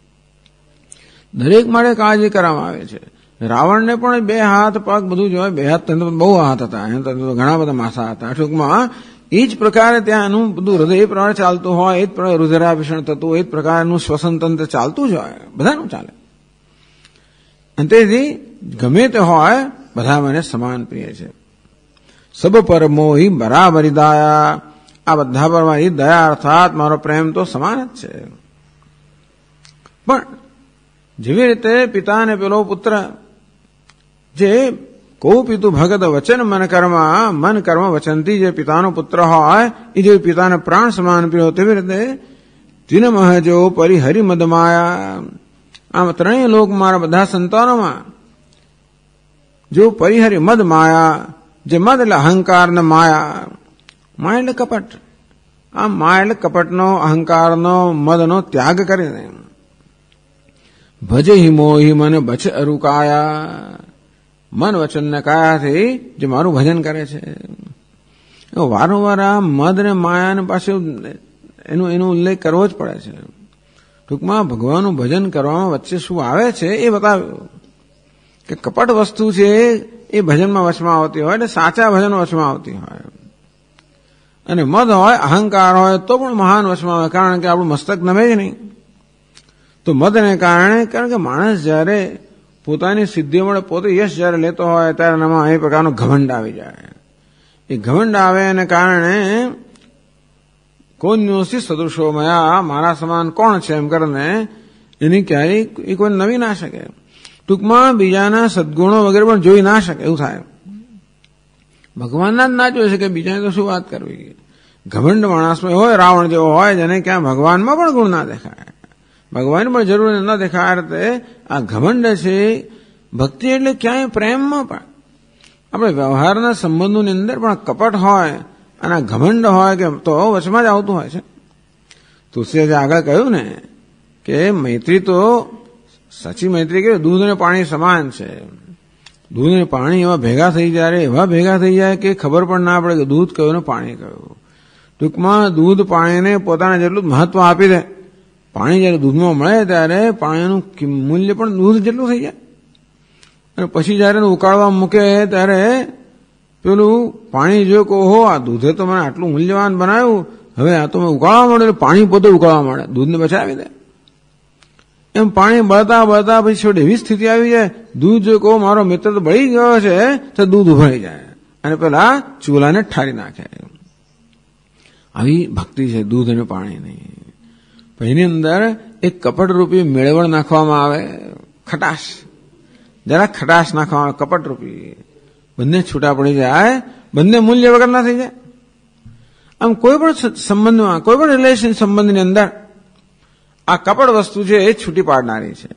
દરેક માટે કાળજી કરવામાં આવે છે. રાવણને પણ 2 હાથ પગ બધું જોવાય, 2 હાથ બહુ હાથ હતા, ઘણા બધા માથા હતા. ટૂંકમાં એ જ પ્રકારે ત્યાંનું બધું હૃદય એ પ્રમાણે ચાલતું હોય, એ જ પ્રકારે રુધિરાભિષણ થતું, એ જ પ્રકારનું શ્વસન તંત્ર ચાલતું જ હોય, બધાનું ચાલે. અને તેથી ગમે તે હોય બધા મને સમાન પ્રિય છે. સબ પર મોહી બરાબરી દયા, આ બધા પર મારી દયા અર્થાત મારો પ્રેમ તો સમાન જ છે. પણ જેવી રીતે પિતાને પેલો પુત્ર જે કો પિતું ભગત વચન મન કર્મ વચનથી જે પિતાનો પુત્ર હોય એ જે પિતાને પ્રાણ સમાન પ્રિય, તેવી રીતે તિન મહજો પરિહરિ મદ માયા, આમ 3 લોક મારા બધા સંતાનોમાં જો પરિહરિ મદ માયા, જે મદ એટલે અહંકાર ને માયા, માયા એટલે કપટ, આ માયા એટલે કપટનો, અહંકારનો, મદનો ત્યાગ કરીને ભજે હિ મોહી મને બચ અરુકાયા, મન વચન ને કાયાથી જે મારું ભજન કરે છે. વારંવાર આ મદ ને માયાને પાછું એનો ઉલ્લેખ કરવો જ પડે છે. ટૂંકમાં ભગવાનનું ભજન કરવામાં વચ્ચે શું આવે છે એ બતાવ્યું કે કપટ વસ્તુ છે એ ભજનમાં વચમાં આવતી હોય, એટલે સાચા ભજન વચમાં આવતી હોય. અને મદ હોય, અહંકાર હોય તો પણ મહાન વચમાં આવે, કારણ કે આપણું મસ્તક નમે જ નહીં. તો મદને કારણે, કારણ કે માણસ જ્યારે પોતાની સિદ્ધિઓ મળે, પોતે યશ જ્યારે લેતો હોય ત્યારે એનામાં એ પ્રકારનો ઘમંડ આવી જાય. એ ઘમંડ આવે એને કારણે કોન્યોસી સદૃશો મયા, મારા સમાન કોણ છે એમ કરીને એની ક્યારેય એ કોઈ નવી ના શકે. ટૂંકમાં બીજાના સદગુણો વગેરે પણ જોઈ ના શકે, એવું થાય. ભગવાનના જ ના જોઈ શકે, બીજાને તો શું વાત કરવી. ઘમંડ માણસમાં હોય, રાવણ જેવો હોય જેને ક્યાં ભગવાનમાં પણ ગુણ ના દેખાય, ભગવાન પણ જરૂર ન દેખાય. રીતે આ ઘમંડ છે ભક્તિ એટલે ક્યાંય પ્રેમમાં પણ, આપણે વ્યવહારના સંબંધોની અંદર પણ કપટ હોય અને ઘમંડ હોય કે તો વચમાં જ આવતું હોય છે. તુલસીએ આગળ કહ્યું ને કે મૈત્રી તો સાચી મૈત્રી કે દૂધ અને પાણી સમાન છે. દૂધ અને પાણી એવા ભેગા થઈ જાય કે ખબર પણ ના પડે કે દૂધ કયું ને પાણી કયું. ટૂંકમાં દૂધ પાણીને પોતાના જેટલું મહત્વ આપી દે. પાણી જયારે દૂધમાં મળે ત્યારે પાણીનું મૂલ્ય પણ દૂધ જેટલું થઈ જાય. અને પછી જયારે ઉકાળવા મૂકે ત્યારે પેલું પાણી જો કહો આ દૂધે તો મને આટલું મૂલ્યવાન બનાવ્યું, હવે આ તો મેં ઉકાળવા માંડે, પાણી પોતે ઉકાળવા માંડે, દૂધને બચાવી દે. એમ પાણી બળતા પછી છોડે એવી સ્થિતિ આવી જાય, દૂધ જો કહો મારો મિત્ર તો બળી ગયો છે તો દૂધ ઉભરાઈ જાય અને પેલા ચૂલાને ઠારી નાખે. આવી ભક્તિ છે દૂધ અને પાણીની. એની અંદર એક કપટરૂપી મેળવણ નાખવામાં આવે, ખટાશ, જરા ખટાશ નાખવામાં આવે કપટરૂપી, બંને છૂટા પડી જાય, બંને મૂલ્ય વગર ના થઈ જાય. આમ કોઈ પણ સંબંધમાં, કોઈ પણ રિલેશન સંબંધની અંદર આ કપટ વસ્તુ છે એ છૂટી પાડનારી છે.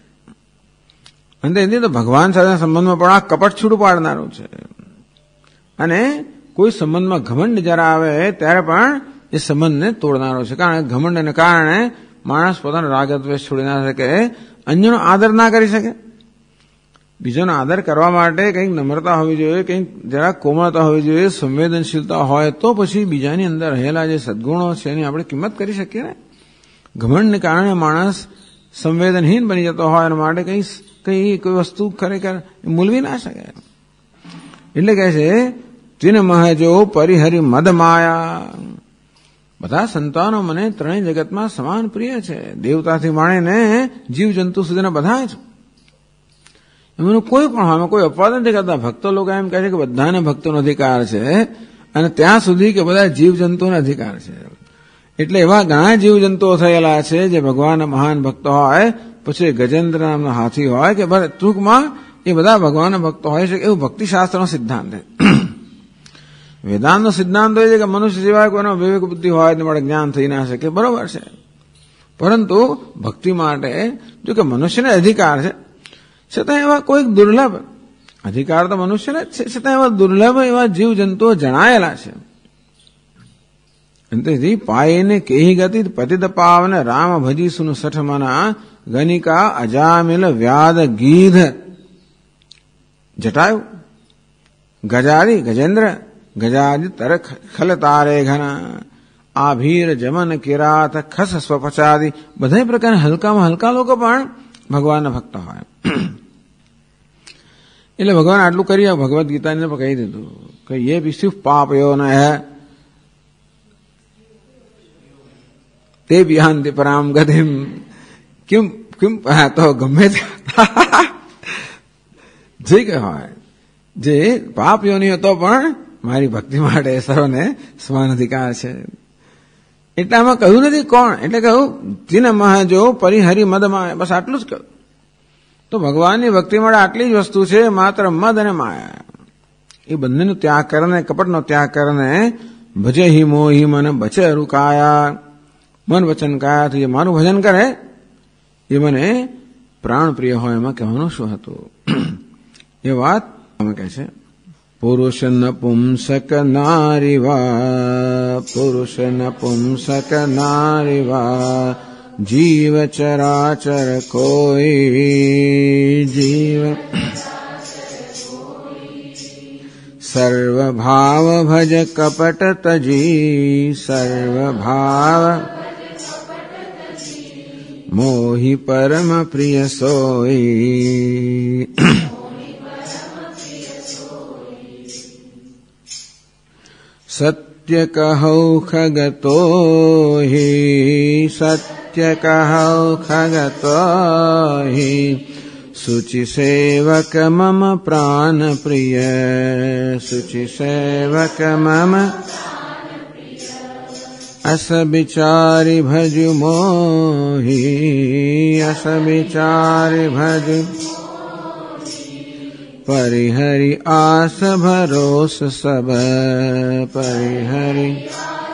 અને એની તો ભગવાન સાથે સંબંધમાં પણ આ કપટ છૂટું પાડનારું છે. અને કોઈ સંબંધમાં ઘમંડ જરા આવે ત્યારે પણ એ સંબંધને તોડનારો છે. કારણ કે ઘમંડને કારણે માણસ પોતાનો રાગ દ્વેષ છોડી ના શકે, અન્યનો આદર ના કરી શકે. બીજાનો આદર કરવા માટે કંઈક નમ્રતા હોવી જોઈએ, કંઈક જરા કોમળતા હોવી જોઈએ, સંવેદનશીલતા હોય તો પછી બીજાની અંદર રહેલા જે સદગુણો છે એની આપણે કિંમત કરી શકીએ ને. ઘમંડને કારણે માણસ સંવેદનહીન બની જતો હોય એના માટે કોઈ વસ્તુ ખરેખર મૂલવી ના શકે. એટલે કહે છે તિન મહજો પરિહરિ મદ માયા, બધા સંતાનો મને 3 જગતમાં સમાન પ્રિય છે. દેવતાથી માણીને જીવજંતુ સુધીના બધા જ. એમનું કોઈ પણ હોય, કોઈ અપવાદ નથી કરતા. ભક્તો લોકો એમ કહે છે કે બધાને ભક્તોનો અધિકાર છે અને ત્યાં સુધી કે બધા જીવજંતુનો અધિકાર છે. એટલે એવા ઘણા જીવજંતુઓ થયેલા છે જે ભગવાનના મહાન ભક્તો હોય, પછી ગજેન્દ્ર નામનો હાથી હોય કે ટૂંકમાં એ બધા ભગવાનના ભક્તો હોય છે, એવું ભક્તિશાસ્ત્રનો સિદ્ધાંત છે. વેદાંતનો સિદ્ધાંત હોય છે કે મનુષ્ય સિવાય કોઈનો વિવેક બુદ્ધિ હોય ને મળે જ્ઞાન થઈ ના શકે, બરોબર છે. પરંતુ ભક્તિ માટે જો કે મનુષ્યને અધિકાર છે, છતાં એવા કોઈક દુર્લભ અધિકાર તો મનુષ્યને જ છે, છતાં એવા દુર્લભ એવા જીવજંતુઓ જણાયેલા છે. તેથી પાયને કેહી ગતિ પતિત પાવન રામ ભજી સુન સઠ મના ગનિકા અજામિલ વ્યાદ ગીધ જટાયુ ગજારી ગજેન્દ્ર ગજાજ તર ખલ તારે ઘના આભીર જમન કિરાત ખસ સ્વપચાદી બધા પ્રકારના હલકામાં હલકા લોકો પણ ભગવાનના ભક્ત હોય. એટલે ભગવાન આટલું કરી ભગવદ્ ગીતાને પણ કહી દીધું કે ये भी सिर्फ पाप यो न है તે બિહાન પરામ ગતિમ કેમ કેમ તો ગમે જે કહેવાય જે પાપ યોની હતો પણ મારી ભક્તિ માટે સર્વને સમાન અધિકાર છે. એટલે આમાં કહ્યું નથી કોણ, એટલે કહ્યું તીન મહાજો પરિહરી મદમાં, બસ આટલું જ કહ્યું. તો ભગવાનની ભક્તિ માટે આટલી જ વસ્તુ છે, માત્ર મદ અને માયા. એ બંનેનો ત્યાગ કરીને, કપટનો ત્યાગ કરીને ભજે હિ મોહી મને બચે રૂકાયા, મન વચન કાયાથી જે મારું ભજન કરે એ મને પ્રાણ પ્રિય હોય. એમાં કહેવાનું શું હતું એ વાત અમે કહે છે. પુરુષ નપુંસક નારીવા, પુરુષ નપુંસક નારીવા, જીવ ચરાચર કોઈ, જીવ સર્વભાવ ભજ કપટ તજી, સર્વભાવ મોહી પરમ પ્રિય સોઈ. સત્ય કહો ખગતો હિ, સત્ય કહો ખગતો હિ, શુચિ સેવક મમ પ્રાણ પ્રિય, શુચિ સેવક મમ અસ બિચારી ભજ મોહી, અસ બિચારી ભજ પરિહરી આસ ભરોસ સબ, પરિહરી.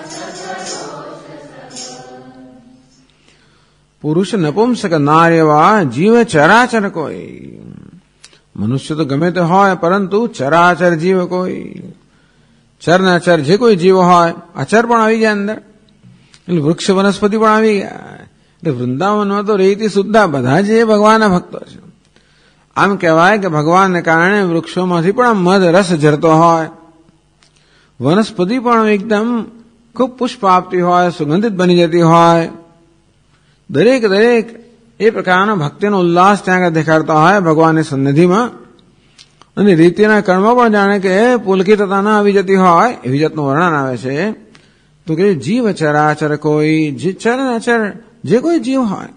પુરુષ નપુંસક નાર્યવા જીવ ચરાચર કોઈ. મનુષ્ય તો ગમે તે હોય, પરંતુ ચરાચર જીવ કોઈ, ચર ને અચર જે કોઈ જીવ હોય, અચર પણ આવી ગયા અંદર, એટલે વૃક્ષ વનસ્પતિ પણ આવી ગયા. એટલે વૃંદાવનમાં તો રેતી સુદ્ધા બધા જ ભગવાનના ભક્તો છે. આમ કહેવાય કે ભગવાનને કારણે વૃક્ષોમાંથી પણ મધ રસ ઝરતો હોય, વનસ્પતિ પણ એકદમ ખૂબ પુષ્પ આપતી હોય, સુગંધિત બની જતી હોય. દરેક દરેક એ પ્રકારનો ભક્તિનો ઉલ્લાસ ત્યાં દેખાડતા હોય ભગવાનની સન્નિધિમાં. અને રીતિના કર્મ પણ જાણે કે પુલકિતતા ના આવી જતી હોય એવી જાતનું વર્ણન આવે છે. તો કે જીવ ચરાચર કોઈ, જે ચર અચર જે કોઈ જીવ હોય,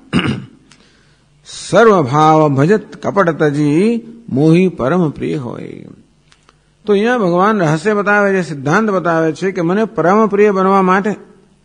સર્વભાવ ભજત કપટ તજી, મોહી પરમ પ્રિય હોય. તો અહીંયા ભગવાન રહસ્ય બતાવે છે, સિદ્ધાંત બતાવે છે કે મને પરમ પ્રિય બનવા માટે,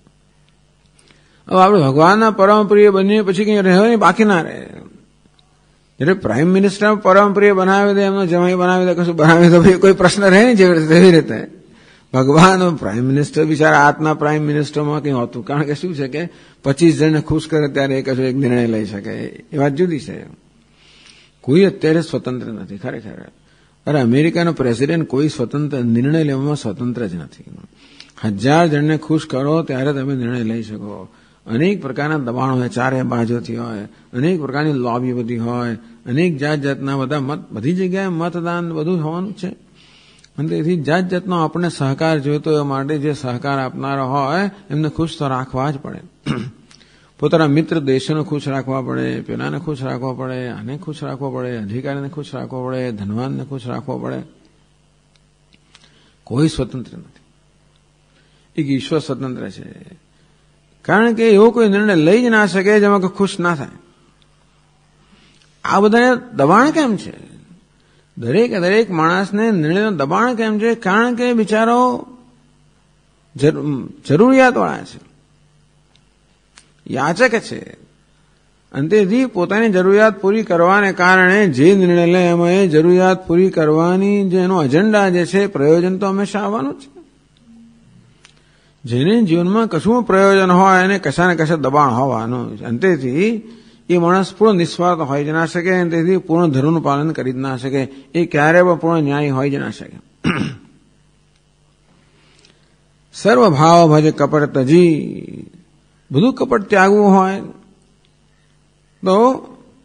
હવે આપણે ભગવાનના પરમ પ્રિય બનીએ પછી કંઈ રહેવાની બાકી ના રહે. એટલે પ્રાઇમ મિનિસ્ટર પરમ પ્રિય બનાવી દે, એમનો જમાઈ બનાવી દે, કશું બનાવી દે, કોઈ પ્રશ્ન રહે નહીં જેવી રીતે. ભગવાન પ્રાઇમ મિનિસ્ટર બિચારા આજના પ્રાઇમ મિનિસ્ટરમાં કંઈ હોતું, કારણ કે શું છે કે 25 જણને ખુશ કરે ત્યારે એક નિર્ણય લઈ શકે, એ વાત જુદી છે. કોઈ અત્યારે સ્વતંત્ર નથી ખરેખર. અરે અમેરિકાનો પ્રેસિડેન્ટ કોઈ સ્વતંત્ર નિર્ણય લેવામાં સ્વતંત્ર જ નથી. 1000 જણને ખુશ કરો ત્યારે તમે નિર્ણય લઈ શકો. અનેક પ્રકારના દબાણ હોય, ચારે બાજુથી હોય, અનેક પ્રકારની લોબી બધી હોય, અનેક જાત જાતના બધા મત, બધી જગ્યાએ મતદાન બધું હોવાનું છે. અને તેથી જાત જાતનો આપણે સહકાર જોઈતો એ માટે જે સહકાર આપનારો હોય એમને ખુશ તો રાખવા જ પડે. પોતાના મિત્ર દેશોને ખુશ રાખવા પડે, પેલાને ખુશ રાખવા પડે, આને ખુશ રાખવો પડે, અધિકારીને ખુશ રાખવો પડે, ધનવાનને ખુશ રાખવો પડે. કોઈ સ્વતંત્ર નથી, એક ઈશ્વર સ્વતંત્ર છે. કારણ કે એવો કોઈ નિર્ણય લઈ જ ના શકે જેમાં કોઈ ખુશ ના થાય. આ બધાને દબાણ કેમ છે? દરેક દરેક માણસને નિર્ણયનું દબાણ કેમ છે? કારણ કે બિચારો જરૂરિયાતવાળા છે, યાચક છે. અને તેથી પોતાની જરૂરિયાત પૂરી કરવાને કારણે જે નિર્ણય લે એમાં એ જરૂરિયાત પૂરી કરવાની જે એનો એજન્ડા જે છે, પ્રયોજન તો હંમેશા આવવાનું છે. જેને જીવનમાં કશું પ્રયોજન હોય એને કશા ને કશા દબાણ હોવાનું. અને તેથી એ માણસ પૂર્ણ નિસ્વાર્થ હોઈ જ ના શકે, અને તેથી પૂર્ણ ધર્મનું પાલન કરી જ ના શકે. એ ક્યારે પણ પૂર્ણ ન્યાય હોઈ જ ના શકે. સર્વભાવ ભજ કપટ તજી, બધું કપટ ત્યાગવું હોય તો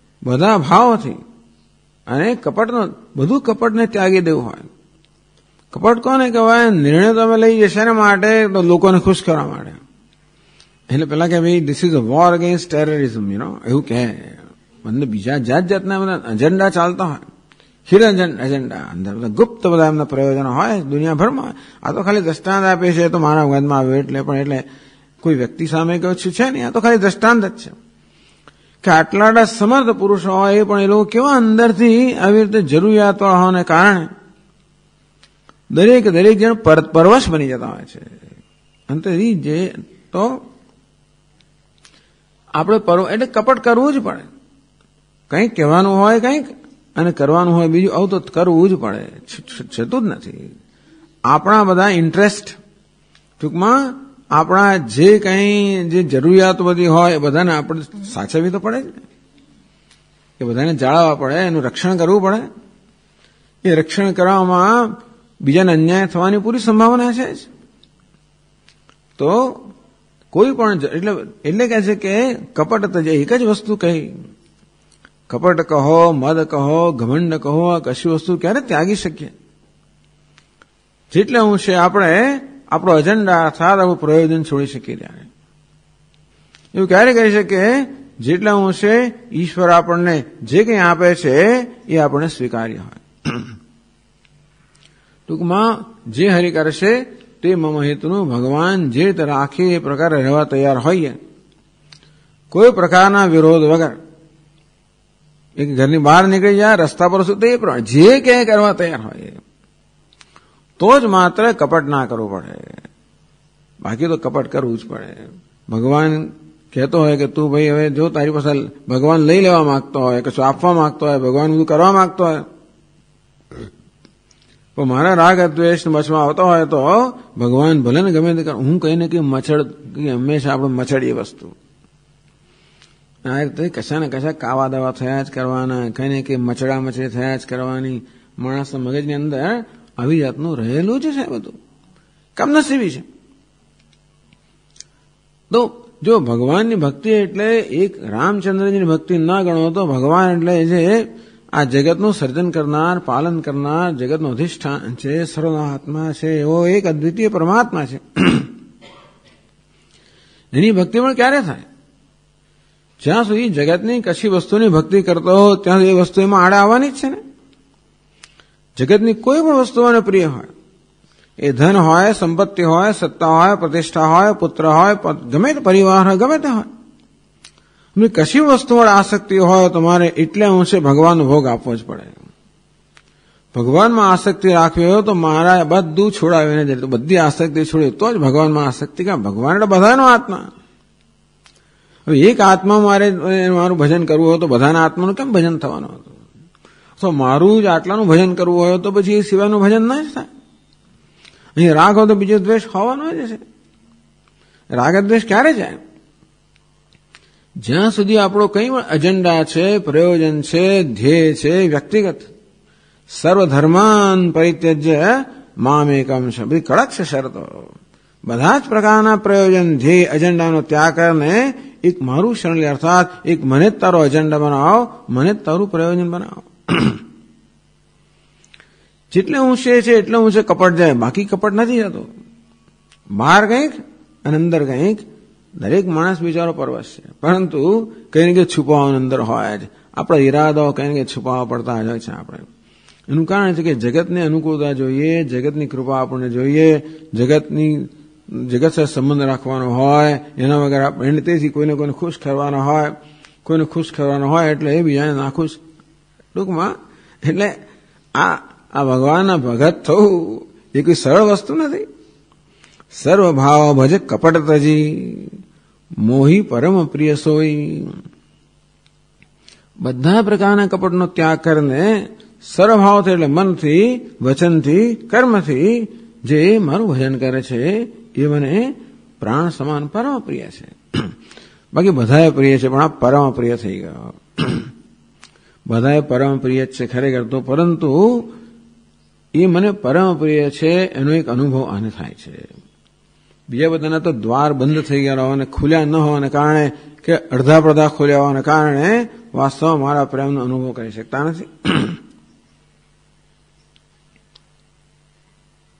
બધા ભાવથી, અને કપટનો બધું કપટને ત્યાગી દેવું હોય. કપટ કોને કહેવાય? નિર્ણય તમે લઈ જશે ને માટે તો લોકોને ખુશ કરવા માટે. એટલે પેલા કે ભાઈ this is a war against terrorism, એવું કહે. મને બીજા જાત જાતના બધા એજન્ડા ચાલતા હોય, હિડન એજન્ડા, અંદર બધા ગુપ્ત બધા એમના પ્રયોજનો હોય દુનિયાભરમાં. આ તો ખાલી દ્રષ્ટાંત આપે છે, તો મારા મગજમાં આવ્યું એટલે કોઈ વ્યક્તિ સામે કયું છે નહીં, આ તો ખાલી દ્રષ્ટાંત જ છે કે આટલા સમર્થ પુરુષો હોય એ પણ એ લોકો કેવા અંદરથી આવી રીતે જરૂરિયાતો હોવાને કારણે દરેક જણ પરવશ બની જતા હોય છે. અંતે જે તો આપણે એટલે કપટ કરવું જ પડે. કંઈક કહેવાનું હોય કંઈક અને કરવાનું હોય બીજું, આવું તો કરવું જ પડે, છતું જ નથી. આપણા બધા ઇન્ટરેસ્ટ, ટૂંકમાં આપણા જે કંઈ જે જરૂરિયાતો બધી હોય એ બધાને આપણે સાચવવી તો પડે જ ને, એ બધાને જાળવવા પડે, એનું રક્ષણ કરવું પડે. એ રક્ષણ કરવામાં બીજાને અન્યાય થવાની પૂરી સંભાવના છે જ. તો કોઈ પણ એટલે કહે છે કે કપટ જે એક જ વસ્તુ કહી, કપટ કહો, મદ કહો, ઘમંડ કહો, આ કશી વસ્તુ ક્યારે ત્યાગી શકીએ? જેટલે અંશે આપણે આપણો એજન્ડા અર્થાત આપણું પ્રયોજન છોડી શકીએ ત્યારે એવું ક્યારે કહી શકીએ? જેટલા અંશે ઈશ્વર આપણને જે કંઈ આપે છે એ આપણને સ્વીકાર્ય હોય. ટૂંકમાં જે હરિ કરશે તે મમ હેતુનું ભગવાન જે રીતે રાખે એ પ્રકારે રહેવા તૈયાર હોઈએ, કોઈ પ્રકારના વિરોધ વગર. એક ઘરની બહાર નીકળી જાય, રસ્તા પર શું તે પ્રમાણે જે ક્યાંય કરવા તૈયાર હોય તો જ માત્ર કપટ ના કરવું પડે, બાકી તો કપટ કરવું જ પડે. ભગવાન કહેતો હોય કે તું ભાઈ હવે જો તારી પાસે ભગવાન લઈ લેવા માંગતો હોય, કશું આપવા માંગતો હોય, ભગવાન બધું કરવા માંગતો હોય, પણ મારા રાગ દ્વેષ વચમાં આવતો હોય તો ભગવાન ભલે ને ગમે તે, હું કહીને કે હંમેશા આપણે મચડીએ વસ્તુ. આ રીતે કશા ને કશા કાવા દાવા થયા જ કરવાના, કઈ ને કે મચડા મચડી થયા જ કરવાની. માણસના મગજની અંદર આવી જાતનું રહેલું જ છે બધું, કમનસીબી છે. તો જો ભગવાનની ભક્તિ એટલે એક રામચંદ્રજીની ભક્તિ ના ગણો તો ભગવાન એટલે જે આ જગતનું સર્જન કરનાર, પાલન કરનાર, જગતનું અધિષ્ઠાન છે, સર્વનાત્મા છે, એવો એક અદ્વિતીય પરમાત્મા છે. એની ભક્તિ પણ ક્યારે થાય? જ્યાં સુધી જગતની કશી વસ્તુની ભક્તિ કરતો હો ત્યાં સુધી એ વસ્તુ એમાં આડે આવવાની જ છે ને. જગતની કોઈ પણ વસ્તુ મને પ્રિય હોય, એ ધન હોય, સંપત્તિ હોય, સત્તા હોય, પ્રતિષ્ઠા હોય, પુત્ર હોય, ગમે તે પરિવાર હોય, ગમે તે હોય, કશી વસ્તુ વડે આસક્તિ હોય તમારે એટલે અંશે ભગવાનનો ભોગ આપવો જ પડે. ભગવાનમાં આસક્તિ રાખવી હોય તો મારા બધું છોડાવીને જાય, બધી આસક્તિ છોડી તો જ ભગવાનમાં આસક્તિ. કે ભગવાન એટલે બધાનો આત્મા. હવે એક આત્મા મારું ભજન કરવું હોય તો બધાના આત્માનું કેમ ભજન થવાનું હતું? તો મારું જ આટલાનું ભજન કરવું હોય તો પછી એ સિવાયનું ભજન ના જ થાય. અહીં રાગ હોય તો બીજો દ્વેષ હોવાનો જ છે. રાગ દ્વેષ ક્યારે જાય? જ્યાં સુધી આપણો કંઈ પણ એજન્ડા છે, પ્રયોજન છે, ધ્યેય છે વ્યક્તિગત, સર્વધર્માન પરિત્યજ્ય મામેકમ છે, બધી કડક છે શરતો. બધા જ પ્રકારના પ્રયોજન, ધ્યેય, એજન્ડાનો ત્યાગ કરીને એક મારું શરણ લે, અર્થાત એક મને જ તારો એજન્ડા બનાવો, મને જ તારું પ્રયોજન બનાવો. જેટલે ઊંચે છે એટલે ઊંચે કપટ જાય, બાકી કપટ નથી જતો. બહાર કંઈક અને અંદર કંઈક, દરેક માણસ બિચારો પરવશ છે, પરંતુ કંઈ ને કંઈ છુપાવવાનો અંદર હોય જ. આપણા ઈરાદાઓ કંઈ ને કંઈ છુપાવવા પડતા જ હોય છે આપણે. એનું કારણ છે કે જગતને અનુકૂળતા જોઈએ, જગતની કૃપા આપણને જોઈએ, જગત સાથે સંબંધ રાખવાનો હોય, એના વગર આપણે તેથી કોઈને ખુશ કરવાનો હોય એટલે એ બીજાને નાખુશ. ટૂંકમાં એટલે આ ભગવાનના ભગત થવું એ કોઈ સરળ વસ્તુ નથી. સર્વભાવ ભજ કપટ તજી, મોહી પરમ પ્રિય સોઈ. બધા પ્રકારના કપટનો ત્યાગ કરીને સર્વભાવથી એટલે મનથી, વચનથી, કર્મથી જે મારું ભજન કરે છે એ મને પ્રાણ સમાન પરમ પ્રિય છે. બાકી બધાએ પ્રિય છે પણ આ પરમ પ્રિય થઈ ગયો. બધાએ પરમ પ્રિય છે ખરેખર તો, પરંતુ એ મને પરમ પ્રિય છે એનો એક અનુભવ આને થાય છે. બીજા બધાના તો દ્વાર બંધ થઈ ગયા હોવાને, ખુલ્યા ન હોવાને કારણે કે અડધા પડધા ખોલ્યા હોવાને કારણે વાસ્તવમાં મારા પ્રેમનો અનુભવ કરી શકતા નથી.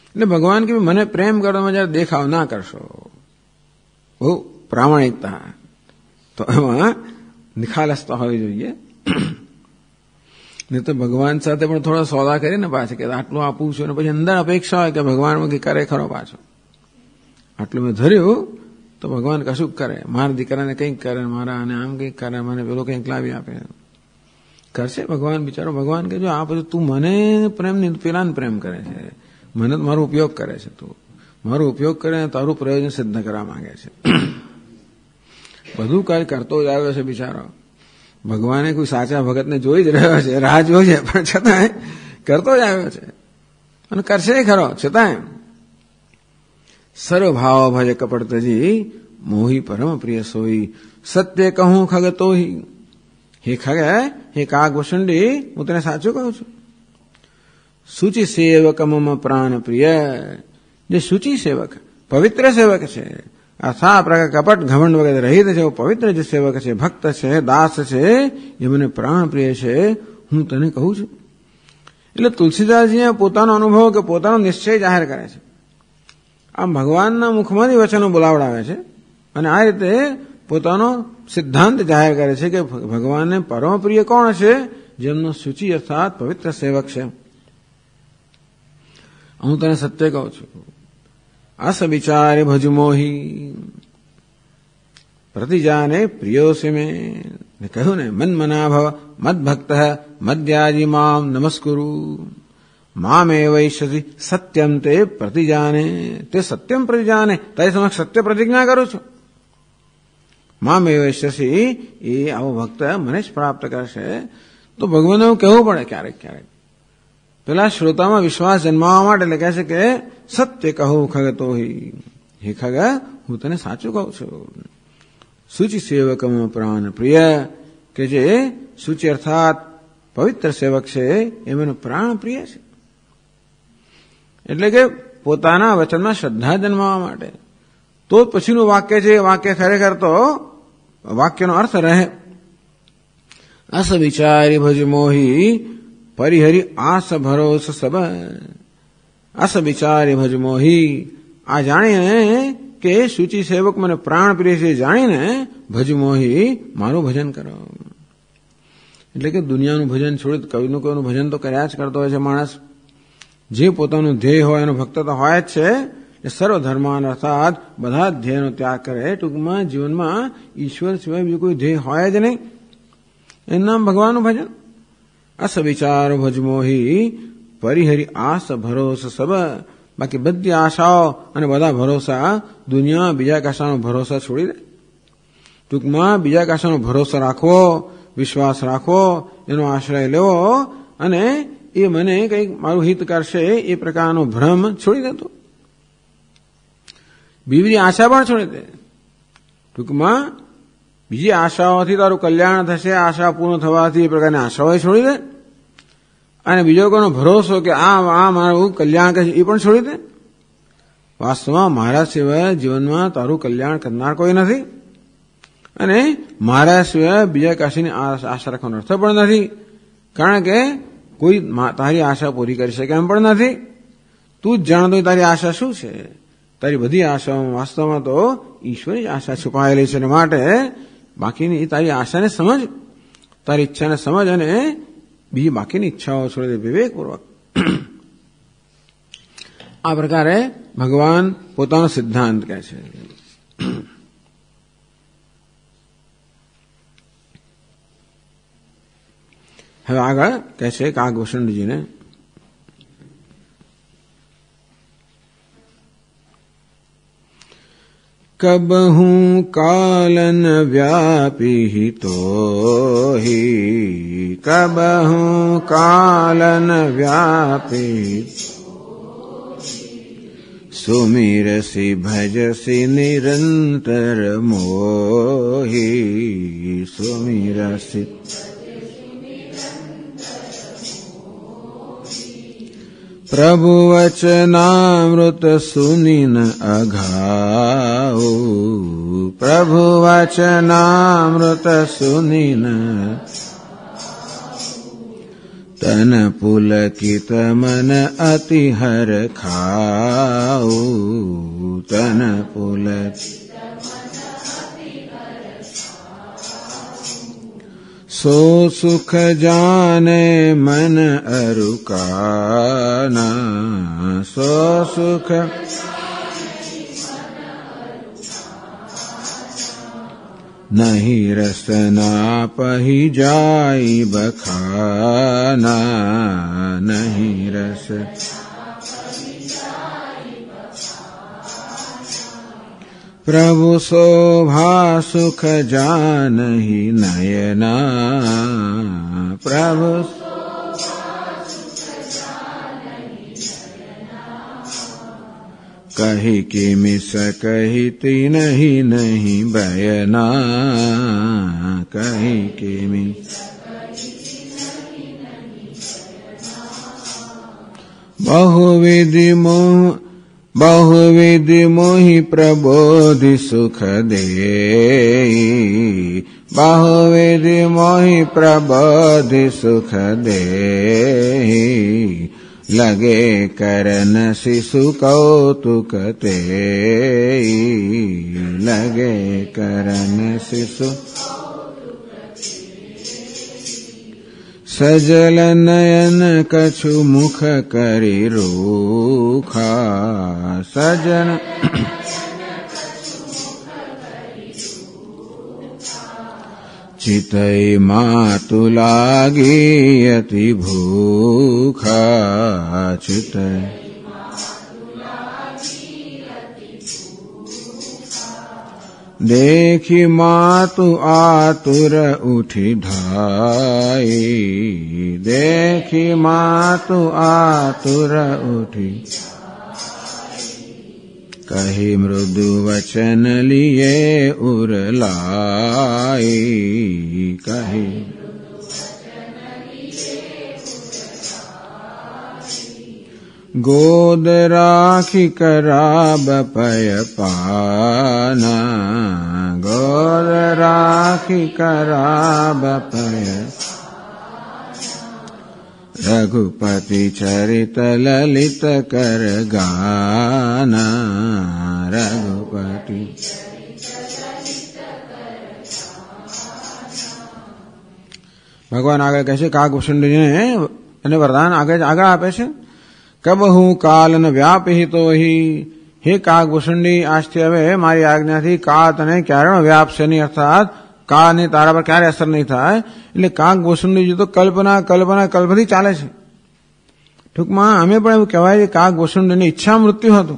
એટલે ભગવાન કે મને પ્રેમ કરો, જયારે દેખાવ ના કરશો, બહુ પ્રામાણિકતા, તો એમાં નિખાલસતા હોવી જોઈએ. નહીં તો ભગવાન સાથે પણ થોડા સોદા કરીને પાછા કે આટલું આપું છું, અને પછી અંદર અપેક્ષા હોય કે ભગવાન કરે ખરો પાછો, આટલું મેં ધર્યું તો ભગવાન કશું કરે, મારા દીકરાને કંઈક કરે, મારા અને આમ કંઈક કરે, મને પેલો કંઈક લાવી આપે, કરશે ભગવાન બિચારો. ભગવાન કે જો આ પછી તું મને પ્રેમ નહીં, પેલાને પ્રેમ કરે છે, મને મારો ઉપયોગ કરે છે, તું મારો ઉપયોગ કરે તારું પ્રયોજન સિદ્ધ કરવા માંગે છે. બધું કાર્ય કરતો જ આવ્યો છે બિચારો. ભગવાને કોઈ સાચા ભગતને જોઈ જ રહ્યો છે, રાહ જોઈ છે, પણ છતાંય કરતો જ આવ્યો છે અને કરશે ખરો. છતાંય સર્વભાવ ભજ કપટતજી, મોહી પરમ પ્રિય સોઈ, સત્ય કહું ખગતો હી. હે ખગ, હે કાગ વસુંડી, હું તને સાચું કહું છું. શુચિ સેવક મમ પ્રાણ પ્રિય, જે શુચિ સેવક, પવિત્ર સેવક છે, આ પ્રકાર કપટ ઘમંડ વગેરે રહિત છે, પવિત્ર જે સેવક છે, ભક્ત છે, દાસ છે, એ મને પ્રાણ પ્રિય છે, હું તને કહું છું. એટલે તુલસીદાસજીએ પોતાનો અનુભવ કે પોતાનો નિશ્ચય જાહેર કરે છે. આમ ભગવાનના મુખમાંથી વચનો બોલાવડાવે છે અને આ રીતે પોતાનો સિદ્ધાંત જાહેર કરે છે કે ભગવાનને પરમ પ્રિય કોણ છે? જેમનો શુચિ અર્થાત પવિત્ર સેવક છે. હું તને સત્ય કહું છું. આસ વિચારે ભજ મોહી, પ્રતિજાને પ્રિયોસી મેં કહ્યું ને, મન મના ભવ મદ ભક્ત મદ્યાજી મામ નમસ્કુરુ, મામ એવૈષ્યસી સત્યમ તે પ્રતિજાને, તે સત્યમ પ્રતિજાને, તારી સમક્ષ સત્ય પ્રતિજ્ઞા કરું છું. મામ એવૈષ્યસી, એ આવો ભક્ત મને જ પ્રાપ્ત કરશે. તો ભગવાન એવું કહેવું પડે ક્યારેક ક્યારેક, પેલા શ્રોતામાં વિશ્વાસ જન્માવા માટે. એટલે કહે છે કે સત્ય કહું ખગતો હી, હે ખગ, હું તને સાચું કહું છું. શુચિ સેવકમ પ્રાણ પ્રિય, કે જે શુચિ અર્થાત પવિત્ર સેવક છે એ મને પ્રાણ પ્રિય છે. એટલે કે પોતાના વચનમાં શ્રદ્ધા જન્માવા માટે. તો પછીનું વાક્ય છે એ વાક્ય ખરેખર તો વાક્યનો અર્થ રહે. અસ વિચારી ભજ મોહી, પરિહરી આસ ભરોસ સબ. અસ વિચારી ભજ મોહી, આ જાણીને કે શુચિ સેવક મને પ્રાણ પ્રિય છે, જાણીને ભજ મોહી, મારું ભજન કરો. એટલે કે દુનિયાનું ભજન છોડી કવિનું કોઈનું ભજન તો કર્યા જ કરતો હોય છે માણસ. જે પોતાનું ધ્યેય હોય એનો ભક્ત તો હોય જ છે. એ સર્વધર્માન અર્થાત બધા જ ધ્યેયનો ત્યાગ કરે. ટૂંકમાં જીવનમાં ઈશ્વર સિવાય બીજું કોઈ ધ્યેય હોય જ નહીં. એનું નામ ભગવાનનું ભજન. અસ વિચારો ભજ મોહી, પરિહરી આસ ભરોસ સબ. બાકી બધી આશાઓ અને બધા ભરોસા દુનિયા બીજા કશાનો ભરોસા છોડી દે. ટૂંકમાં બીજા કશાનો ભરોસો રાખવો, વિશ્વાસ રાખવો, એનો આશ્રય લેવો અને એ મને કંઈક મારું હિત કરશે એ પ્રકારનો ભ્રમ છોડી દેતો. બીજી આશા પણ છોડી દે. ટૂંકમાં બીજી આશાઓથી તારું કલ્યાણ થશે, આશા પૂર્ણ થવાથી એ પ્રકારની આશાઓ છોડી દે. અને બીજો કોઈનો ભરોસો કે આ મારું કલ્યાણ કરશે એ પણ છોડી દે. વાસ્તવમાં મારા સિવાય જીવનમાં તારું કલ્યાણ કરનાર કોઈ નથી અને મારા સિવાય બીજા કશીની આશા રાખવાનો અર્થ પણ નથી. કારણ કે કોઈ તારી આશા પૂરી કરી શકે એમ પણ નથી. તું જ જાણતો તારી આશા શું છે. તારી બધી આશાઓમાં વાસ્તવમાં તો ઈશ્વરની આશા છુપાયેલી છે. માટે બાકીની તારી આશાને સમજ, તારી ઈચ્છાને સમજ અને બીજી બાકીની ઈચ્છાઓ છોડી દે વિવેકપૂર્વક. આ પ્રકારે ભગવાન પોતાનો સિદ્ધાંત કહે છે. હવે આગળ કહે છે કાગભૂષણજીને, કબહું કાલન વ્યાપી તો હી, કબહું કાલન વ્યાપી, સુમિરસી ભજસી નિરંતર મોહી, સુમિરસી પ્રભુ વચનામૃત સુનીન અઘાઉ, પ્રભુ વચનામૃત સુનીન तन पुलकित मन अति हर खाऊ, तन पुलकित सो सुख जाने मन अरु काना, सो सुख नहीं रसना पही जाई बखाना, नहीं रस प्रभु शोभा सुख जानहि नयना, प्रभु कही कि मिस कही तीनहि नहीं बयना, कही कि मिस बहुविधि मोहि प्रबोधि सुख देई, बहुविधि मोहि प्रबोधि सुख देई, लगे करन शिशु कौतुक तेई, लगे करन शिशु सजल नयन कछु मुख करि रूखा, सजन चितई मातु लागी अति भूखा, चितई देखी मातु आतुर उठी धाई, देखी मातु आतुर उठी कही मृदु वचन लिए उर लाई, कही गोद राखी कराब पय पाना, गोद राखी कराब पय रघुपति चरित ललित कर गाना, रघुपति भगवान आगे कैसे काकभूषण जी ने वरदान आगे आपे છે કબહુ કાલન વ્યાપહિતો હિ, હે કાકભૂષણજી આજથી હવે મારી આજ્ઞાથી કાળ તને ક્યારે વ્યાપશે નહીં, અર્થાત કાળની તારા પર ક્યારે અસર નહીં થાય. એટલે કાકભૂષણજી તો કલ્પથી ચાલે છે. ટૂંકમાં અમે પણ એવું કહેવાય કે કાકભૂષણજીની ઈચ્છા મૃત્યુ હતું,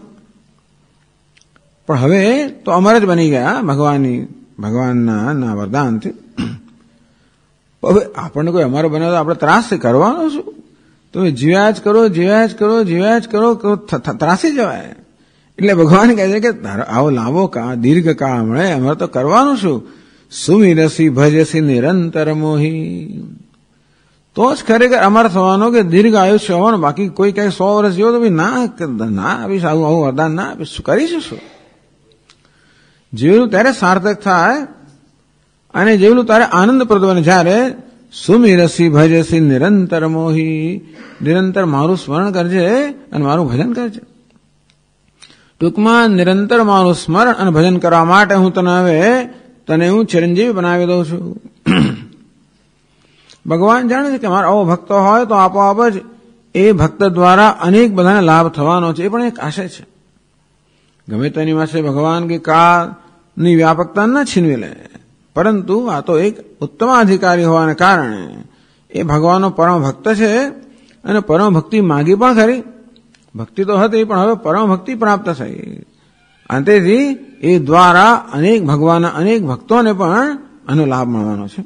પણ હવે તો અમર જ બની ગયા ભગવાનના વરદાનથી. હવે આપણને કોઈ અમર બને તો આપણે ત્રાસથી કરવાનો શું? તમે જીવ્યા જ કરો ત્રાસી જવાય. એટલે ભગવાન કહે છે કે આવો લાંબો દીર્ઘ કાળ મળે અમારે તો કરવાનું શું? સુમિરસી ભજસી નિરંતર મોહી, તો જ ખરેખર અમર થવાનો કે દીર્ઘ આયુષ્ય હોવાનું. બાકી કોઈ કઈ 100 વર્ષ જેવો તો ના આપીશ, આવું વરદાન ના આપીશ, શું કરીશું? શું જેવું ત્યારે સાર્થક થાય અને જેવું તારે આનંદપ્રદ બને. જ્યારે સુમિરસી ભજસી નિરંતર મોહી, નિરંતર મારું સ્મરણ કરજે અને મારું ભજન કરજે. ટૂંકમાં નિરંતર મારું સ્મરણ અને ભજન કરવા માટે હું તને હું ચિરંજીવી બનાવી દઉં છું. ભગવાન જાણે છે કે મારા આવો ભક્તો હોય તો આપોઆપ જ એ ભક્ત દ્વારા અનેક બધાને લાભ થવાનો છે. એ પણ એક આશય છે. ગમે તેની પાસે ભગવાન કે કાળની વ્યાપકતા ન છીનવી લે, પરંતુ આ તો એક ઉત્તમાધિકારી હોવાને કારણે એ ભગવાનનો પરમ ભક્ત છે અને પરમ ભક્તિ માગી પણ ખરી. ભક્તિ તો હતી પણ હવે પરમ ભક્તિ પ્રાપ્ત થઈ. અંતેથી એ દ્વારા ભગવાનના અનેક ભક્તોને પણ આનો લાભ મળવાનો છે.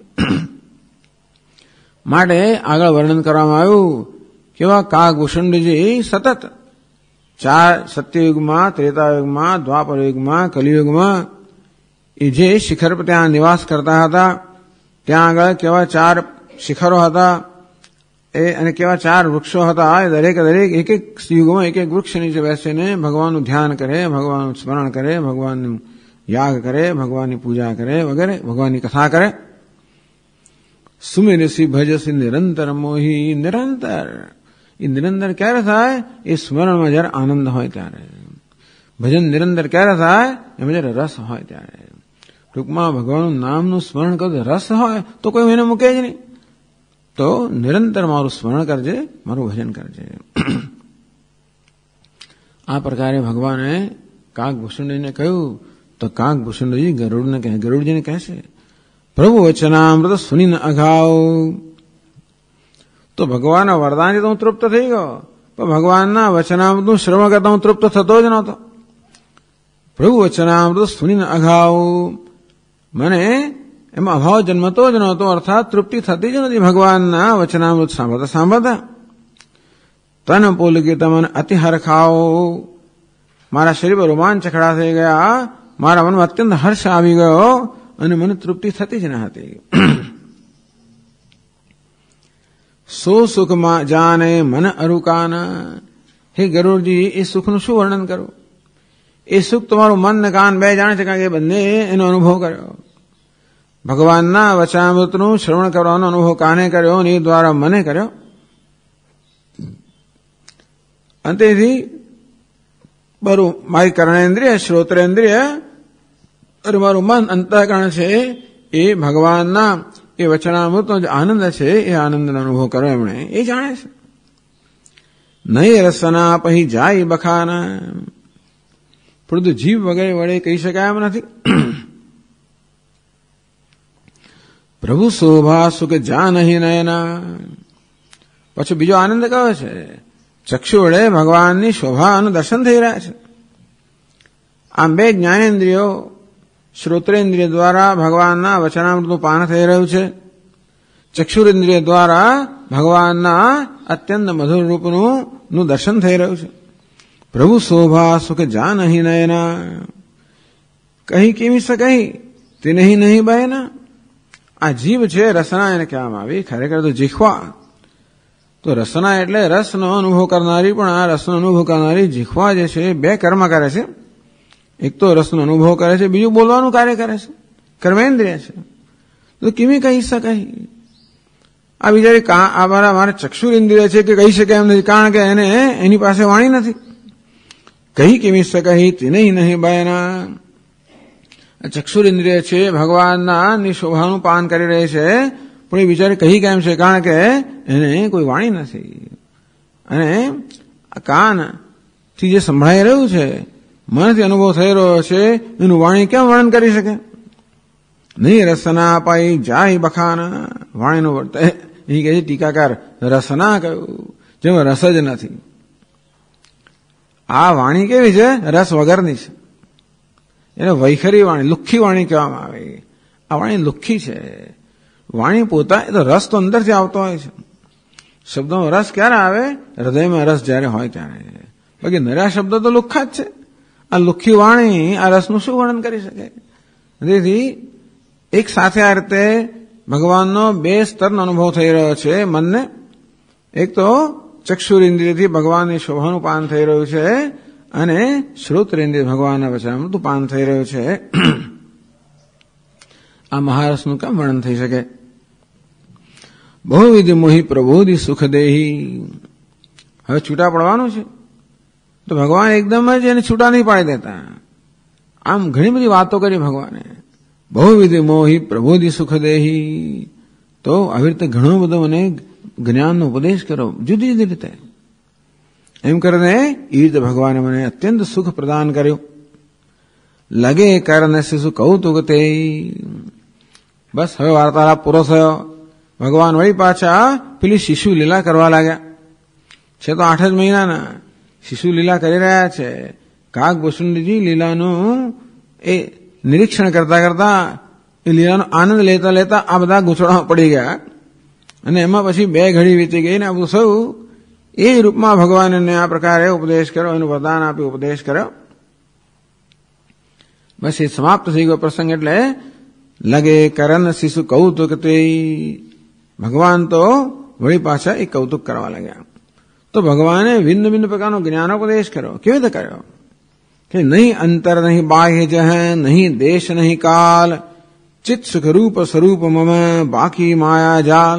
માટે આગળ વર્ણન કરવામાં આવ્યું કેવા કાકભૂષણજી સતત 4 સત્યયુગમાં, ત્રેતાયુગમાં, દ્વાપર યુગમાં, કલિયુગમાં એ જે શિખર પર ત્યાં નિવાસ કરતા હતા, ત્યાં આગળ કેવા 4 શિખરો હતા અને કેવા 4 વૃક્ષો હતા. એ દરેક એક યુગમાં એક વૃક્ષ નીચે બેસીને ભગવાનનું ધ્યાન કરે, ભગવાનનું સ્મરણ કરે, ભગવાનનું યાગ કરે, ભગવાનની પૂજા કરે વગેરે, ભગવાનની કથા કરે. સુમિરસી ભજસી નિરંતર મોહી. નિરંતર, એ નિરંતર ક્યારે થાય? એ સ્મરણમાં જયારે આનંદ હોય ત્યારે. ભજન નિરંતર ક્યારે થાય? એમાં જયારે રસ હોય ત્યારે. ટૂંકમાં ભગવાનનું નામનું સ્મરણ કરો, રસ હોય તો કોઈ એને મૂકે જ નહીં. તો નિરંતર મારું સ્મરણ કરજે, મારું ભજન કરજે. આ પ્રકારે ભગવાને કાગભૂષણજીને કહ્યું. તો કાગભૂષણજી ગરુડને કહે, ગરુડજીને કહેશે, પ્રભુ વચનામૃત સુનીને અઘાવ. તો ભગવાનના વરદાનથી તો હું તૃપ્ત થઈ ગયો, પણ ભગવાનના વચનામૃતનું શ્રવણ કરતા હું તૃપ્ત થતો જ નહોતો. પ્રભુ વચનામૃત સુનીને અઘાવ, મને એમાં અભાવ જન્મતો જ નહોતો, અર્થાત તૃપ્તિ થતી જ નથી ભગવાનના વચનામૃત સાંભળતા સાંભળતા. તન પુલકિત મને અતિ હરખાઓ, મારા શરીરમાં રોમાંચ ખડા થઈ ગયા, મારા મનમાં અત્યંત હર્ષ આવી ગયો અને મને તૃપ્તિ થતી જ ન હતી. સો સુખમાં જાને મન અરુકાના. હે ગરુડજી, એ સુખનું શું વર્ણન કરું? એ સુખ તમારું મન ને કાન બે જાણે છે, કારણ કે બંને એનો અનુભવ કર્યો. ભગવાનના વચનામૃતનું શ્રવણ કરવાનો અનુભવ કાને કર્યો અને એ દ્વારા મને કર્યો. અંતેથી બરું મારી કર્ણેન્દ્રિય, શ્રોત્રેન્દ્રિય અને મારું મન અંતઃકરણ છે એ ભગવાનના એ વચનામૃતનો જે આનંદ છે એ આનંદનો અનુભવ કર્યો એમણે, એ જાણે છે. નહીં રસના પછી જાય બખાના, પરંતુ જીવ વગેરે વડે કહી શકાય એમ નથી. પ્રભુ શોભા સુખ જા નહીં નયના. પછી બીજો આનંદ કયો છે? ચક્ષુ વડે ભગવાનની શોભાનું દર્શન થઈ રહ્યા છે. આમ બે જ્ઞાનેન્દ્રિયો, શ્રોત્રેન્દ્રિય દ્વારા ભગવાનના વચનામૃતનું પાન થઈ રહ્યું છે. ચક્ષુરેન્દ્રિય દ્વારા ભગવાનના અત્યંત મધુર રૂપનું દર્શન થઈ રહ્યું છે. પ્રભુ શોભા સુખ જા નહીં નયના, કહી કેમી સકહી તે નહીં નહીં બહેના. આ જીભ છે, રસના એને કહેવામાં આવી, ખરેખર તો જીહ્વા. તો રસના એટલે રસનો અનુભવ કરનારી, પણ આ રસનો અનુભવ કરનારી જીહ્વા જે છે બે કર્મ કરે છે. એક તો રસનો અનુભવ કરે છે, બીજું બોલવાનું કાર્ય કરે છે, કર્મેન્દ્રિય છે. તો કેવી કહી શકાય? આ બિચારી મારે ચક્ષુરેન્દ્રિય છે કે કહી શકે એમ નથી, કારણ કે એને એની પાસે વાણી નથી. કહી કેવી શકાય તે નહીં નહીં બહેના. ચક્ષુરેન્દ્રિય છે, ભગવાનના શોભાનું પાન કરી રહી છે, પણ એ બિચારી કહી કેમ છે? કારણ કે એને કોઈ વાણી નથી. અને કાનથી જે સંભળાઈ રહ્યું છે, મનથી અનુભવ થઈ રહ્યો છે, એનું વાણી કેમ વર્ણન કરી શકે? નહીં રસના પાઈ જાય બખાના. વાણીનું વર્તન એ કહે છે ટીકાકાર, રસના કહ્યું, જેમાં રસ જ નથી. આ વાણી કેવી છે? રસ વગરની છે. એને વૈખરી વાણી, લુખ્ખી વાણી કહેવામાં આવે. આ વાણી લુખ્ખી છે. વાણી પોતા એ તો રસ તો અંદરથી આવતો હોય છે. શબ્દોનો રસ ક્યારે આવે? હૃદયમાં રસ જ્યારે હોય ત્યારે. બાકી નર્યા શબ્દ તો લુખ્ખા જ છે. આ લુખ્ખી વાણી આ રસનું શું વર્ણન કરી શકે? તેથી એક સાથે આ રીતે ભગવાનનો બે સ્તરનો અનુભવ થઈ રહ્યો છે મનને. એક તો ચક્ષુરેન્દ્રિયથી ભગવાનની શોભાનું પાન થઈ રહ્યું છે, અને શ્રોત્રેન્દ્રિય ભગવાનના વચનામૃતનું પાન થઈ રહ્યું છે. આ મહારસનું કેમ વર્ણન થઈ શકે? બહુવિધ મોહી પ્રબોધી સુખદેહી. હવે છૂટા પડવાનું છે, તો ભગવાન એકદમ જ એને છૂટા નહીં પાડી દેતા. આમ ઘણી બધી વાતો કરી ભગવાને. બહુવિધ મોહી પ્રબોધી સુખદેહી. તો આવી રીતે ઘણો બધો મને જ્ઞાનનો ઉપદેશ કરો, જુદી જુદી રીતે. એમ કરીને એ રીતે ભગવાને મને અત્યંત સુખ પ્રદાન કર્યું. લગે કરને શિશુ કૌતુક તે. બસ હવે વાર્તાલાપ પૂરો થયો. ભગવાન વળી પાછા પેલી શિશુ લીલા કરવા લાગ્યા. છે તો 8 જ મહિનાના શિશુ લીલા કરી રહ્યા છે. કાગભૂષણજી લીલાનું એ નિરીક્ષણ કરતા કરતા, એ લીલાનો આનંદ લેતા લેતા આ બધા ગૂંચળામાં પડી ગયા. અને એમાં પછી 2 ઘડી વીતી ગઈ ને આ બધું સૌ એ રૂપમાં ભગવાનને આ પ્રકારે ઉપદેશ કર્યો, એનું વરદાન આપી ઉપદેશ કર્યો. બસ એ સમાપ્ત થઈ ગયો પ્રસંગ. એટલે લગે કરન શિશુ કૌતુક તે. ભગવાન તો વળી પાછા એ કૌતુક કરવા લાગ્યા. તો ભગવાને ભિન્ન ભિન્ન પ્રકારનો જ્ઞાનોપદેશ કર્યો. કેવી રીતે કર્યો? કે નહીં અંતર નહીં બાહ્ય જહ, નહીં દેશ નહીં કાલ, ચિત્ત સુખ રૂપ સ્વરૂપ મમ બાકી માયા જાલ.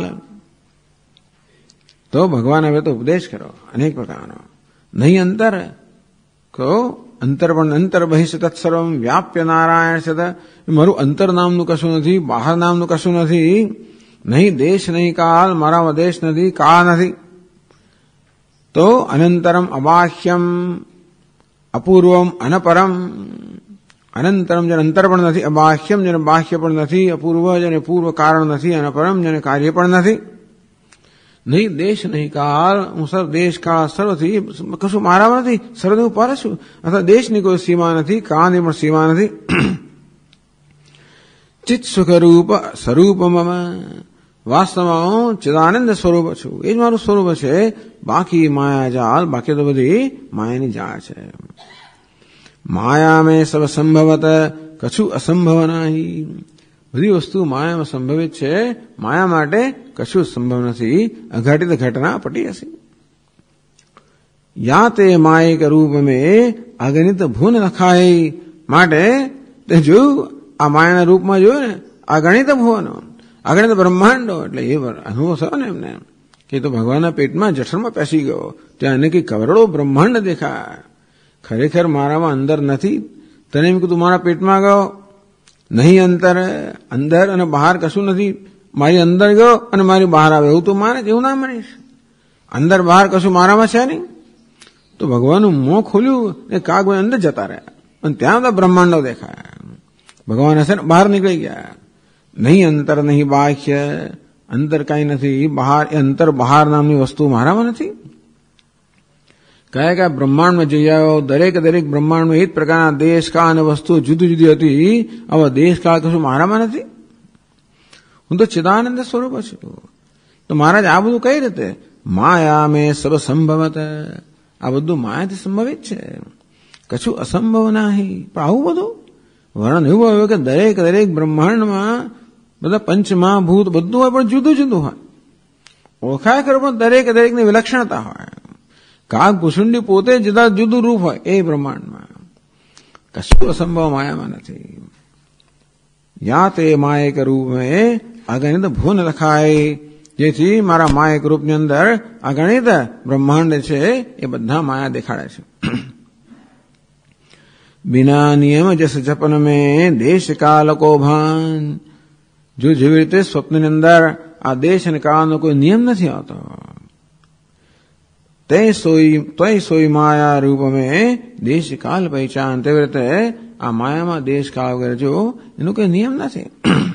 તો ભગવાન હવે તો ઉપદેશ કરો અનેક પ્રકારનો. નહીં અંતર કહો, અંતર પણ અંતર બહિષ તત્સર્વમ વ્યાપ્ય નારાયણ સદ. મારું અંતર નામનું કશું નથી, બહાર નામનું કશું નથી. નહીં દેશ નહીં કાલ, મારામાં દેશ નથી, કાળ નથી. તો અનંતરમ અબાહ્યમ અપૂર્વમ અનપરમ. અનંતરમ જેને અંતર પણ નથી, અબાહ્યમ જેને બાહ્ય પણ નથી, અપૂર્વ જેને પૂર્વ કારણ નથી, અનપરમ જેને કાર્ય પણ નથી. નહીં દેશ નહીં કાળ, હું સર્વ દેશ કાળ સર્વથી કશું મારામાં નથી, સર્વથી હું પર છું. અથવા દેશની કોઈ સીમા નથી, કાળની પણ સીમા નથી. ચિત્ત સુખ રૂપ સ્વરૂપ મમ. વાસ્તવમાં હું ચિદાનંદ સ્વરૂપ છું, એ જ મારું સ્વરૂપ છે. બાકી માયા જાલ, બાકી તો બધી માયાની જાળ છે. માયા મેં સબ સંભવત કશું અસંભવ નહીં. બધી વસ્તુ માયામાં સંભવિત છે, માયા માટે કશું સંભવ નથી. અઘટિત ઘટના પટી હશે. યા તે માયિક રૂપ મેં અગણિત ભૂન લખાય. માટે તે જોયું, આ માયાના રૂપમાં જોયું ને, અગણિત ભુવનો, અગણિત બ્રહ્માંડો. એટલે એ અનુભવ થયો ને એમને કે તો ભગવાનના પેટમાં જઠરમાં પેસી ગયો. ત્યાં એને કઈ કરોડો બ્રહ્માંડ દેખાય. ખરેખર મારામાં અંદર નથી. તને એમ કે તું મારા પેટમાં ગયો. નહીં અંતર, અંદર અને બહાર કશું નથી. મારી અંદર ગયો અને મારી બહાર આવે એવું તું માને, એવું ના માનીશ. અંદર બહાર કશું મારામાં છે નહીં. તો ભગવાનનું મોં ખોલ્યું ને કાગ અંદર જતા રહ્યા અને ત્યાં બધા બ્રહ્માંડો દેખાયા. ભગવાન હશે ને બહાર નીકળી ગયા. નહીં અંતર નહીં બાહ્ય, અંતર કાંઈ નથી, બહાર એ અંતર બહાર નામની વસ્તુ મારામાં નથી. કયા બ્રહ્માંડમાં જઈ આવ્યો, દરેક બ્રહ્માંડમાં એ જ પ્રકારના દેશ કાળ અને વસ્તુઓ જુદી જુદી હતી. આવા દેશ કાળ કશું મારામાં નથી. હું તો ચિદાનંદ સ્વરૂપ છું. તો મહારાજ આ બધું કઈ રીતે? માયા મેં સબ સંભવત. આ બધું માયાથી સંભવિત છે, કશું અસંભવ નહીં. પણ આવું બધું વર્ણન એવું આવ્યું કે દરેક બ્રહ્માંડમાં બધા પંચમહાભૂત બધું હોય, પણ જુદું જુદું હોય. ઓળખાય ખરું પણ દરેકની વિલક્ષણતા હોય. કાગ ભૂસુંડી પોતે જુદા જુદું રૂપ હોય એ બ્રહ્માંડમાં. કશું અસંભવ માયામાં નથી. યા તે માયક રૂપ મેં અગણિત ભુવન લખાય. જેથી મારા માયક રૂપની અંદર અગણિત બ્રહ્માંડ છે એ બધા માયા દેખાડે છે. બિના નિયમ જસ જપન મેં દેશ કાલ કો ભાન. જો જેવી રીતે સ્વપ્નની અંદર આ દેશ અને કાળનો કોઈ નિયમ નથી આવતો, તય સોઈ માયા રૂપ મેં દેશ કાલ પહેચાન. તેવી રીતે આ માયામાં દેશ કાળ વગેરે જો એનો કોઈ નિયમ નથી.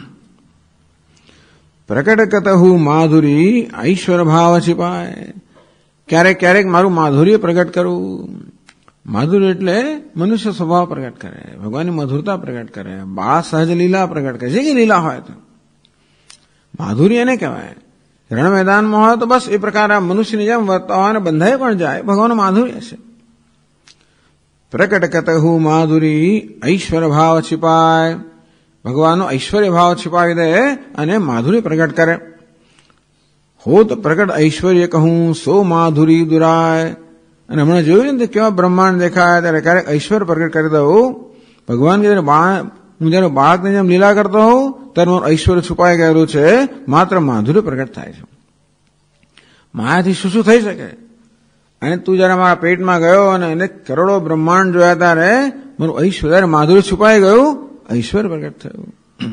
પ્રકટ કતહુ માધુરી ઐશ્વર ભાવ छिपाય. ક્યારેક મારું માધુર્ય પ્રગટ કરું. માધુર્ય એટલે મનુષ્ય સ્વભાવ પ્રગટ કરે, ભગવાનની મધુરતા પ્રગટ કરે, બાળ સહજ લીલા પ્રગટ કરે. જે કે લીલા હોય તો માધુર્ય એને કહેવાય. રણ મેદાનમાં હોય તો બસ એ પ્રકાર મનુષ્યની જેમ વર્તવાને બંધાઈ પણ જાય, ભગવાનનું માધુર્ય છે. પ્રકટ કતહુ માધુરી ઐશ્વર ભાવ छिपाય. ભગવાનનો ઐશ્વર્ય ભાવ छिपाવી દે અને માધુર્ય પ્રગટ કરે. હોત પ્રકટ ઐશ્વર્ય કહું સો માધુરી દુરાય. અને હમણાં જોયું ને કેવા બ્રહ્માંડ દેખાય, ત્યારે ક્યારેક ઐશ્વર્ય પ્રગટ કરી દઉં. ભગવાન કે હું જયારે બાળકની જેમ લીલા કરતો હોઉં ત્યારે મારું ઐશ્વર્ય છુપાઈ ગયેલું છે, માત્ર માધુર્ય પ્રગટ થાય છે. માયાથી શું થઈ શકે? અને તું જયારે મારા પેટમાં ગયો અને એને કરોડો બ્રહ્માંડ જોયા ત્યારે મારું ઐશ્વર્ય માધુર્ય છુપાઈ ગયું, ઐશ્વર્ય પ્રગટ થયું.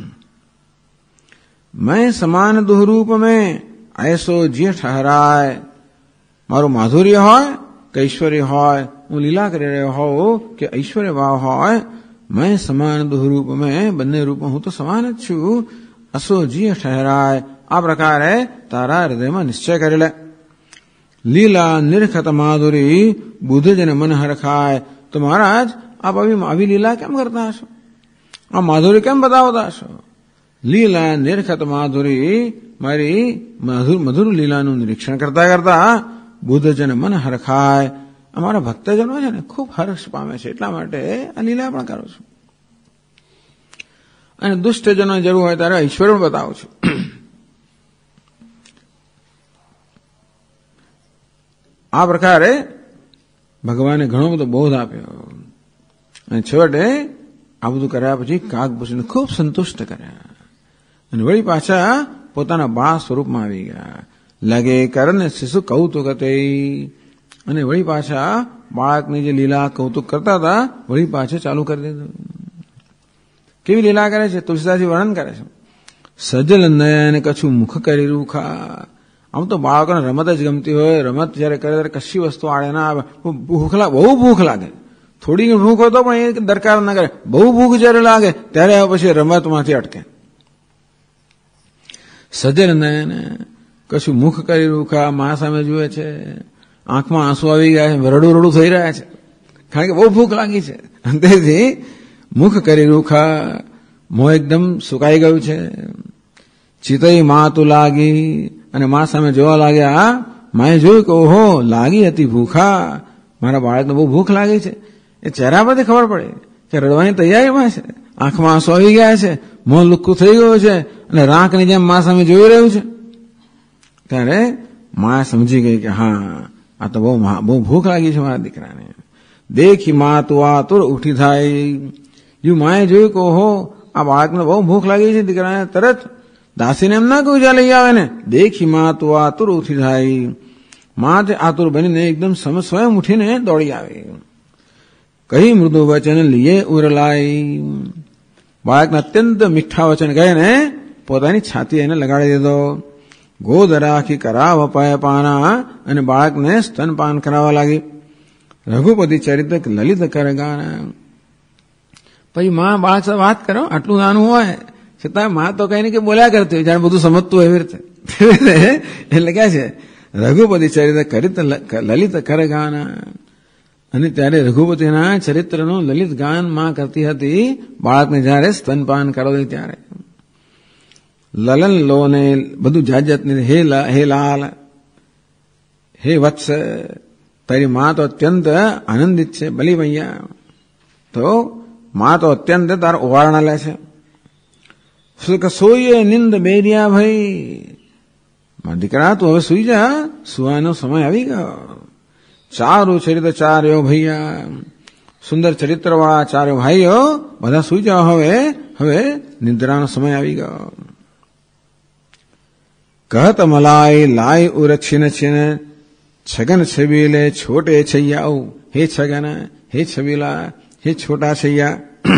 મેં સમાન દુહરૂપ મેં ऐसो જે ઠહરાય. મારું માધુર્ય હોય કે ઐશ્વર્ય હોય, હું લીલા કરી રહ્યો હોઉં કે ઐશ્વર્ય ભાવ હોય, મેં સમાન દુહરૂપ મેં બંને રૂપમાં હું તો સમાન જ છું. અસો જીય ઠહરાય. આ પ્રકારે તારા હૃદયમાં નિશ્ચય કરી લે. લીલા નિરખત માધુરી બુદ્ધ જેને મન હરખાય. તો મહારાજ આપ આવી લીલા કેમ કરતા હશો? આ માધુરી કેમ બતાવતા હશો? લીલા નિરખત માધુરી, મારી મધુર લીલાનું નિરીક્ષણ કરતા કરતા બુદ્ધ જેને મન હરખાય. અમારા ભક્તજનો છે ને ખૂબ હર્ષ પામે છે, એટલા માટે આ લીલા પણ કરું છું. અને દુષ્ટજનો જરૂર હોય ત્યારે ઐશ્વર્ય પણ બતાવું છું. આ પ્રકારે ભગવાને ઘણો બધો બોધ આપ્યો. અને છેવટે આ બધું કર્યા પછી કાગભૂષણને ખૂબ સંતુષ્ટ કર્યા. અને વળી પાછા પોતાના બાળ સ્વરૂપમાં આવી ગયા. લગે કરને શિશુ કૌતુક અને વળી પાછા બાળકની જે લીલા કૌતુક કરતા હતા વળી પાછું ચાલુ કરી દીધું. કેવી લીલા કરે છે તુલસીદાસજી વર્ણન કરે છે. સજલ નયન કછું મુખ કરી રૂખા. આમ તો બાળકોને રમત જ ગમતી હોય, રમત જયારે કરે ત્યારે કશી વસ્તુ આડે ના આવે. બહુ ભૂખ લાગે, થોડી ભૂખ હોય તો પણ એ દરકાર ના કરે. બહુ ભૂખ જયારે લાગે ત્યારે પછી રમતમાંથી અટકે. સજલ નયન કશું મુખ કરી રૂખા, મા સામે જુએ છે, આંખમાં આંસુ આવી ગયા છે, રડું રડું થઈ રહ્યા છે, કારણ કે બહુ ભૂખ લાગી છે. તેથી મુખ કરી રૂખા, મોં એકદમ સુકાઈ ગયું છે. ચિતઈ મા તું લાગી, અને મા સામે જોવા લાગ્યા. માએ જોયું કે ઓહો લાગી હતી ભૂખા, મારા બાળકને બહુ ભૂખ લાગી છે. એ ચહેરા પરથી ખબર પડે કે રડવાની તૈયારીમાં છે, આંખમાં આંસુ આવી ગયા છે, મોં લુક્કું થઈ ગયું છે અને રાંકની જેમ મા સામે જોઈ રહ્યું છે. ત્યારે મા સમજી ગઈ કે હા આ તો બહુ ભૂખ લાગી છે મારા દીકરાને. દેખી મા તું આતુર ઉઠી થાય. જો માએ જોયું કે ઓહો આ બાળકને બહુ ભૂખ લાગી છે દીકરાને, તરત દાસીને એમ ના કહ્યું જા લઈ આવે ને. દેખી મા તું આતુર ઉઠી થાય. મા તે આતુર બનીને એકદમ સ્વયં ઉઠીને દોડી આવી. કહી મૃદુ વચન લીએ ઉરલાઈ. બાળકને અત્યંત મીઠા વચન કહીને પોતાની છાતી એને લગાડી દીધો. ગોદ રાખી કરાવ અપાય પાના, અને બાળકને સ્તનપાન કરાવવા લાગી. રઘુપતિ ચરિત્ર લલિત કરગાના. પછી માં બાળક સાથે વાત કરો, આટલું નાનું હોય છતાં માં તો કઈ ને કઈ બોલ્યા કરતી હોય, જાણે બધું સમજતું હોય એવી રીતે. એટલે ક્યાં છે રઘુપતિ ચરિત્ર લલિત કરગાના. અને ત્યારે રઘુપતિના ચરિત્રનું લલિત ગાન માં કરતી હતી બાળકને જયારે સ્તનપાન કરાવતી ત્યારે. લલન લોને બધું જાત જાતની. હે લાલ, હે વત્સ, તારી માં તો અત્યંત આનંદિત છે. બલી ભૈયા તો માં તો અત્યંત તાર ઓવારણા લે છે. સોઈએ નિંદ બેરિયા ભાઈ, દીકરા તું હવે સુઈ જા, સુવાનો સમય આવી ગયો. ચારું ચરિત્ર ચાર્યો ભૈયા, સુંદર ચરિત્ર વાળા ચાર્યો ભાઈઓ બધા સુઈ જાઓ, હવે નિદ્રાનો સમય આવી ગયો. કહત મલાઈ લાય ઉર છીન છીન, છગન છબીલે છોટે છૈયા. હે છગન, હે છબીલા, હે છોટા છૈયા.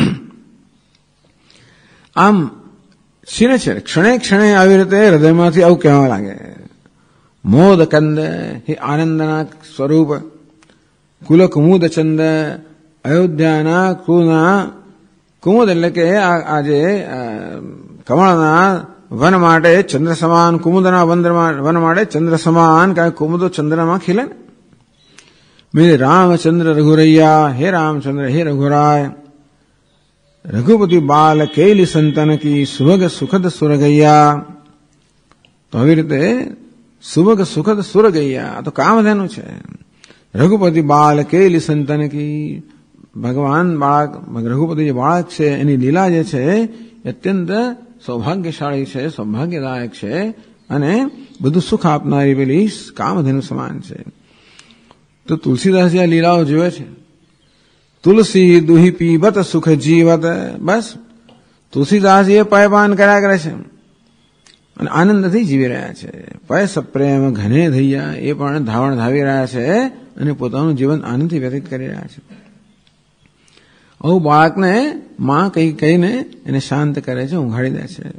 આમ છીને છે ક્ષણે ક્ષણે આવી રીતે હૃદયમાંથી આવું કહેવા લાગે. મોદ કંદ, હે આનંદના સ્વરૂપ. કુલ કુમુદ ચંદ, અયોધ્યાના કુના. કુમુદ એટલે કે આજે કમળના વન માટે ચંદ્ર સમાન, કુમુદના વન માટે ચંદ્ર સમાન, કારણ કુમુદો ચંદ્રમાં ખીલે ને. મેરે રામચંદ્ર રઘુરૈયા, હે રામચંદ્ર, હે રઘુરાય. રઘુપતિ બાલ કેલી સંતન કી, સુભગ સુખદ સુરગૈયા. તો આવી રીતે સુભગ સુખદ સુરગૈયા તો કામધેનું છે. રઘુપતિ બાલ કેલી સંતન કી, ભગવાન બાળક, રઘુપતિ જે બાળક છે એની લીલા જે છે અત્યંત સૌભાગ્યશાળી છે, સૌભાગ્યદાયક છે, અને બધું સુખ આપનારી પેલી કામધેનુ સમાન છે. તો તુલસીદાસજી આ લીલાઓ જોવે છે. તુલસી દુહી પીબત સુખ જીવત. બસ તુલસીદાસજી એ પયપાન કર્યા કરે છે અને આનંદથી જીવી રહ્યા છે. પય સપ્રેમ ઘને ધૈયા, એ પણ ધાવણ ધાવી રહ્યા છે અને પોતાનું જીવન આનંદથી વ્યતીત કરી રહ્યા છે. આવું બાળકને માં કહીને એને શાંત કરે છે, ઊંઘાડી દે છે.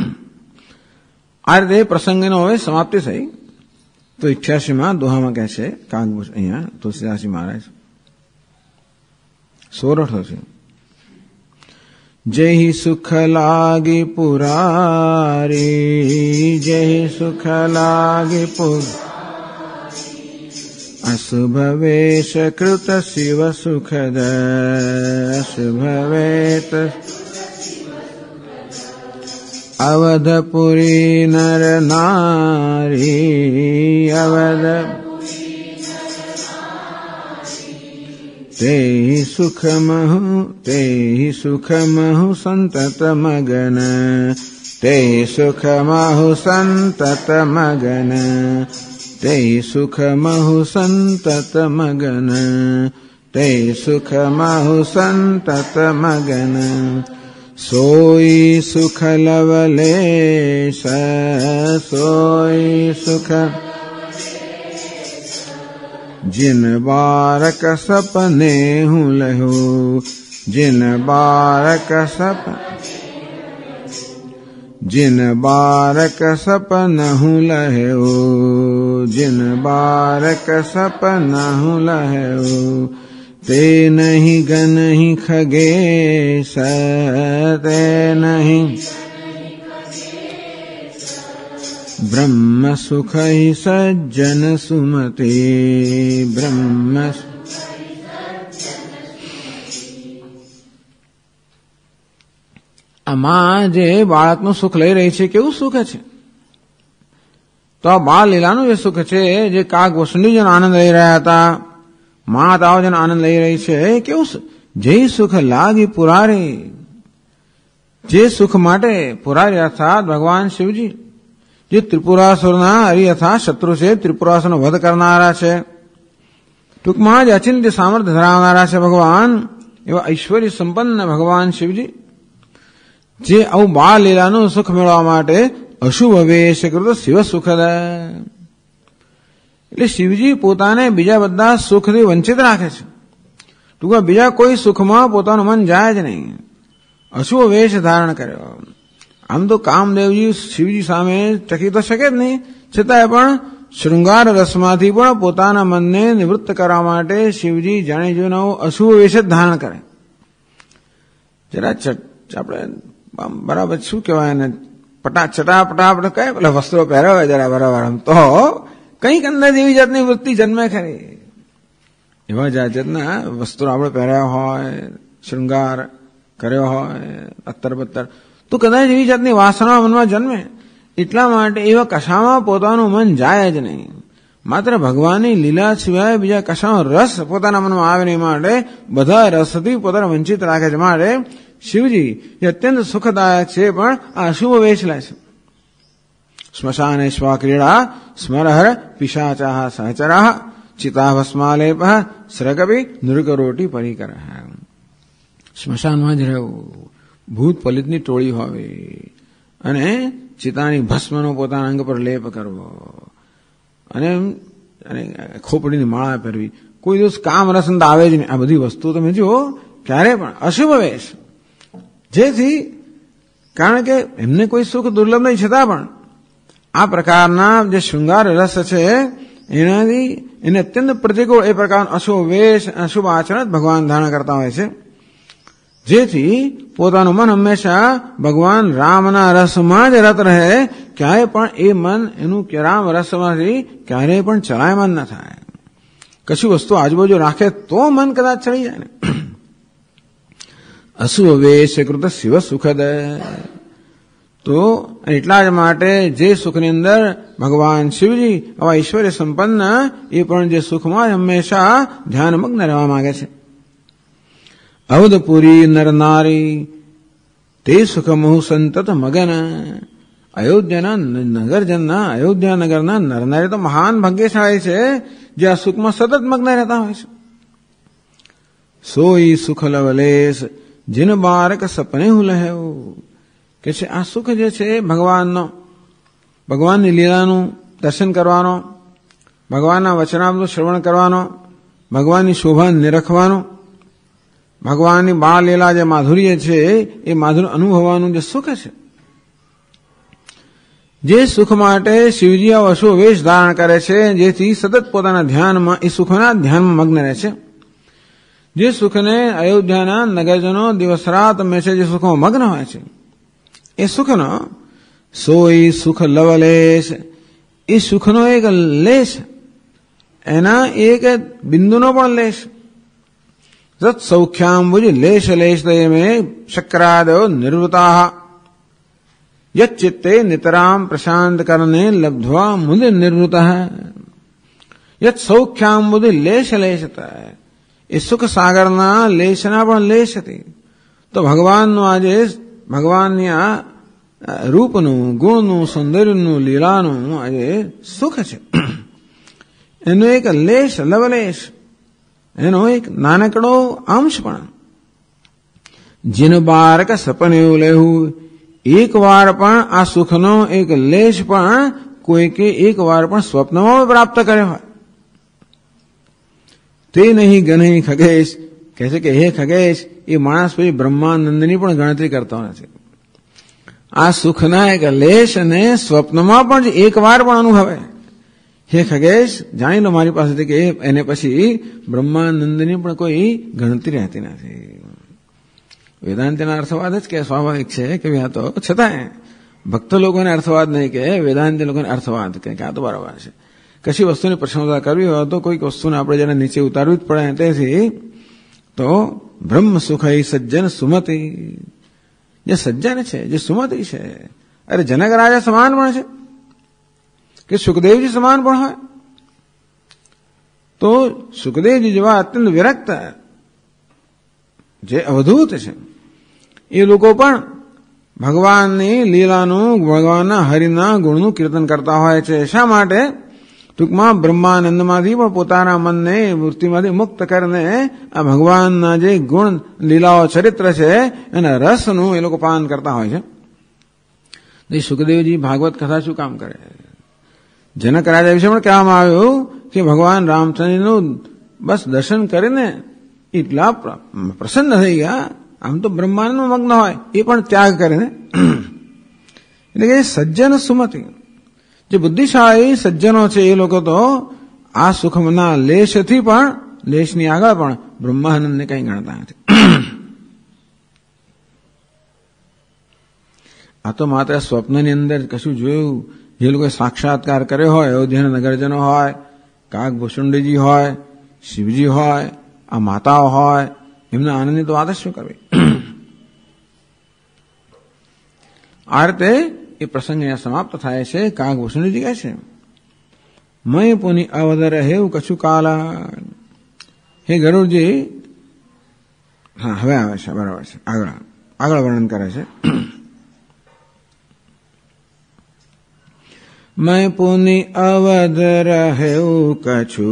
આ રીતે પ્રસંગનો હવે સમાપ્તિ થઈ. તો 88માં દોહામાં કહે છે કાગભૂષ, અહીંયા તુલસીદાસજી મહારાજ સોરઠો છે. જય સુખ લાગી પુરારી, જય સુખ લાગી અશુભ વેશ કૃત શિવ સુખદ, અશુભ વેત અવધપુરી નર નારી, અવધ તે સુખમહુ સંતત મગન, તે સુખમહુ સંતત મગન, તે સુખમહુ સંતત મગન, તે સુખમહુ સંતત મગન. સોઈ સુખ લવલેશ, સોઈ સુખ जिन बारक सपने हूँ लहू, जिन बारक सपन हूँ लहू, जिन बारक सपन हूँ लहू, ते नहीं गन ही खगेश, ते नहीं ब्रह्म सुख ही सज्जन सुमते, ब्रह्म આમાં જે બાળકનું સુખ લઈ રહી છે કેવું સુખ છે? તો આ બાળ લીલાનું જે સુખ છે, જે કાગ વસુંડી જેનો આનંદ લઈ રહ્યા હતા, માતાઓ જેનો આનંદ લઈ રહી છે, કેવું જે સુખ લાગી પુરારી, જે સુખ માટે પુરારી અર્થાત ભગવાન શિવજી, જે ત્રિપુરાસુરના હરિ અથા શત્રુ છે, ત્રિપુરાસુરનો વધ કરનારા છે, ટૂંકમાં જ અચિંત્ય સામર્થ્ય ધરાવનારા છે ભગવાન, એવા ઐશ્વર્ય સંપન્ન ભગવાન શિવજી, જે આવું બાળ લીલાનું સુખ મેળવવા માટે અશુભ વેશ કૃત શિવ સુખદ, એટલે શિવજી પોતાને બીજા બધા સુખથી વંચિત રાખે છે. ટૂંકમાં બીજા કોઈ સુખમાં પોતાનું મન જાય જ નહીં, અશુભ વેશ ધારણ કર્યો. આમ તો કામદેવજી શિવજી સામે ટકી તો શકે જ નહીં, છતાંય પણ શૃંગાર રસમાંથી પણ પોતાના મનને નિવૃત્ત કરવા માટે શિવજી જાણે જોઈને અશુભ વેશ જ ધારણ કરે. જરા આપણે બરાબર શું કહેવાય એને, ચટાપટા આપણે કહે પેલા વસ્ત્રો પહેરાવે જરા બરાબર, આમ તો કંઈક અંદર એવી જાતની વૃત્તિ જન્મે ખરી. એવા જાતના વસ્ત્રો આપણે પહેર્યા હોય, શૃંગાર કર્યો હોય, અત્તર બત્તર, તો કદાચ એવી જાતની વાસના મનમાં જન્મે. એટલા માટે એવા કશામાં પોતાનું મન જાય જ નહીં. માત્ર ભગવાનની લીલા સિવાય બીજા કશાનો રસ પોતાના મનમાં આવે નહીં, માટે બધા રસથી પોતાને વંચિત રાખે છે. માટે શિવજી એ અત્યંત સુખદાયક છે, પણ આ અશુભ વેશ લે છે. સ્મશાને સ્વક્રીડા સ્મરહર પિશાચાહ સહચરાહ ચિતા ભસ્માલેપ સ્રગભી નૃગરોટી પરિકર. સ્મશાનમાં જ રહેવું, ભૂત પલિતની ટોળી હોવી, અને ચિતાની ભસ્મનો પોતાના અંગ પર લેપ કરવો, અને ખોપડીની માળા પહેરવી, કોઈ દિવસ કામ રસંદ આવે જ નહીં. આ બધી વસ્તુ તમે જુઓ ક્યારે પણ અશુભ વેશ, જેથી કારણ કે એમને કોઈ સુખ દુર્લભ નહીં, છતાં પણ આ પ્રકારના જે શૃંગાર રસ છે એનાથી એને અત્યંત પ્રતિકૂળ એ પ્રકારનો અશુભ વેશ, અશુભ આચરણ ભગવાન ધારણ કરતા હોય છે, જેથી પોતાનું મન હંમેશા ભગવાન રામના રસમાં જ રત રહે. ક્યાંય પણ એ મન એનું રામ રસમાંથી ક્યારેય પણ ચલાયમાન ન થાય. કશું વસ્તુ આજુબાજુ રાખે તો મન કદાચ ચડી જાય ને. અશુભ વેશ કૃત શિવ સુખદ. તો એટલા જ માટે જે સુખની અંદર ભગવાન શિવજી આવા ઐશ્વર્ય સંપન્ન, એ પણ જે સુખમાં હંમેશા ધ્યાનમગ્ન રહેવા માંગે છે. અવધપુરી નર નારી તે સુખમહુ સંતત મગન. અયોધ્યાના નગરજનના, અયોધ્યા નગરના નરનારી તો મહાન ભાગ્યશાળી છે, જે આ સુખમાં સતત મગ્ન રહેતા હોય છે. સોઈ સુખ લવલેશ જીન બારક સપને હું લહેવું, કે છે આ સુખ જે છે ભગવાનનો, ભગવાનની લીલાનું દર્શન કરવાનો, ભગવાનના વચનામૃતનું શ્રવણ કરવાનો, ભગવાનની શોભા નિરખવાનો, ભગવાનની બાળ લીલા જે માધુર્ય છે એ માધુર્ય અનુભવવાનું જે સુખ છે, જે સુખ માટે શિવજી આ અશુભ વેશ ધારણ કરે છે, જેથી સતત પોતાના ધ્યાનમાં એ સુખના ધ્યાનમાં મગ્ન રહે છે. જે સુખને અયોધ્યાના નગરજનો દિવસ રાત હંમેશા જે સુખમાં મગ્ન હોય છે, એ સુખનો સોઈ સુખ લવલેશ, એ સુખનો એક લેશ, એના એક બિંદુનો પણ લેશ. તત સૌખ્યાંબુજ લેશ લેશ મેં શક્રાદયો નિર્વૃતા યચ્ચિત્તે નિતરામ પ્રશાંત કરને લબ્ધ્વા મુદ નિર્વૃત. યત સૌખ્યાંબુજ લેશ લેશતા, એ સુખ સાગરના લેશના પણ લેશ હતી. તો ભગવાનનું આજે ભગવાનની આ રૂપનું, ગુણનું, સૌંદર્યનું, લીલાનું આજે સુખ છે, એનો એક લેશ લવલેશ, એનો એક નાનકડો અંશ પણ जिन बार का सपन એવું લેવું, એક વાર પણ આ સુખનો એક લેશ પણ કોઈકે એક વાર પણ સ્વપ્નમાં પ્રાપ્ત કર્યો હોય. તે નહીં ગણહી ખગેશ કહે છે કે હે ખગેશ, એ માણસ પછી બ્રહ્માનંદની પણ ગણતરી કરતો નથી. આ સુખના એક લેશને સ્વપ્નમાં પણ એક વાર પણ અનુભવે. હે ખગેશ, જાણી લો મારી પાસેથી કે એને પછી બ્રહ્માનંદની પણ કોઈ ગણતરી રહેતી નથી. વેદાંતના અર્થવાદ જ કે સ્વાભાવિક છે કે આ તો છતાંય ભક્ત લોકોને અર્થવાદ નહીં કે વેદાંત લોકોને અર્થવાદ કે આ તો બરાબર છે. કશી વસ્તુની પ્રશંસા કરવી હોય તો કોઈક વસ્તુને આપણે જેને નીચે ઉતારવી જ પડે. તેથી તો બ્રહ્મ સુખઈ સજ્જન સુમતિ, જે સજ્જન છે, જે સુમતિ છે, અરે જનક રાજા સમાન પણ છે કે સુખદેવજી સમાન પણ હોય તો સુખદેવજી જેવા અત્યંત વિરક્ત જે અવધૂત છે એ લોકો પણ ભગવાનની લીલાનું, ભગવાનના હરિના ગુણનું કીર્તન કરતા હોય છે. શા માટે? ટૂંકમાં બ્રહ્માનંદમાંથી પણ પોતાના મનને વૃત્તિમાંથી મુક્ત કરીને આ ભગવાનના જે ગુણ, લીલાઓ, ચરિત્ર છે એના રસનું એ લોકો પાન કરતા હોય છે. સુખદેવજી ભાગવત કથા શું કામ કરે? જનક રાજા વિશે પણ કહેવામાં આવ્યું કે ભગવાન રામચંદ્રનું બસ દર્શન કરીને એટલા પ્રસન્ન થઈ ગયા, આમ તો બ્રહ્માંડમાં મગ્ન હોય એ પણ ત્યાગ કરીને. એટલે કે સજ્જન સુમતિ, જે બુદ્ધિશાળી સજ્જનો છે એ લોકો તો આ સુખના લેશથી પણ, લેશની આગળ પણ બ્રહ્માનંદને કંઈ ગણતા નથી. આ તો માત્ર સ્વપ્નની અંદર કશું જોયું, જે લોકોએ સાક્ષાત્કાર કર્યો હોય, અયોધ્યાના નગરજનો હોય, કાગભૂષુંડીજી હોય, શિવજી હોય, આ માતાઓ હોય, એમના આનંદની તો વાત જ શું કરવી. આ રીતે એ પ્રસંગ અહીંયા સમાપ્ત થાય છે. કાગભૂષુંડીજી કહે છે, મય પુની અવધર હેવ કછુ કાલા. હે ગરુડજી, હા હવે આવે છે, બરાબર છે, આગળ વર્ણન કરે છે. मैं पुनि अवध रहूं कछु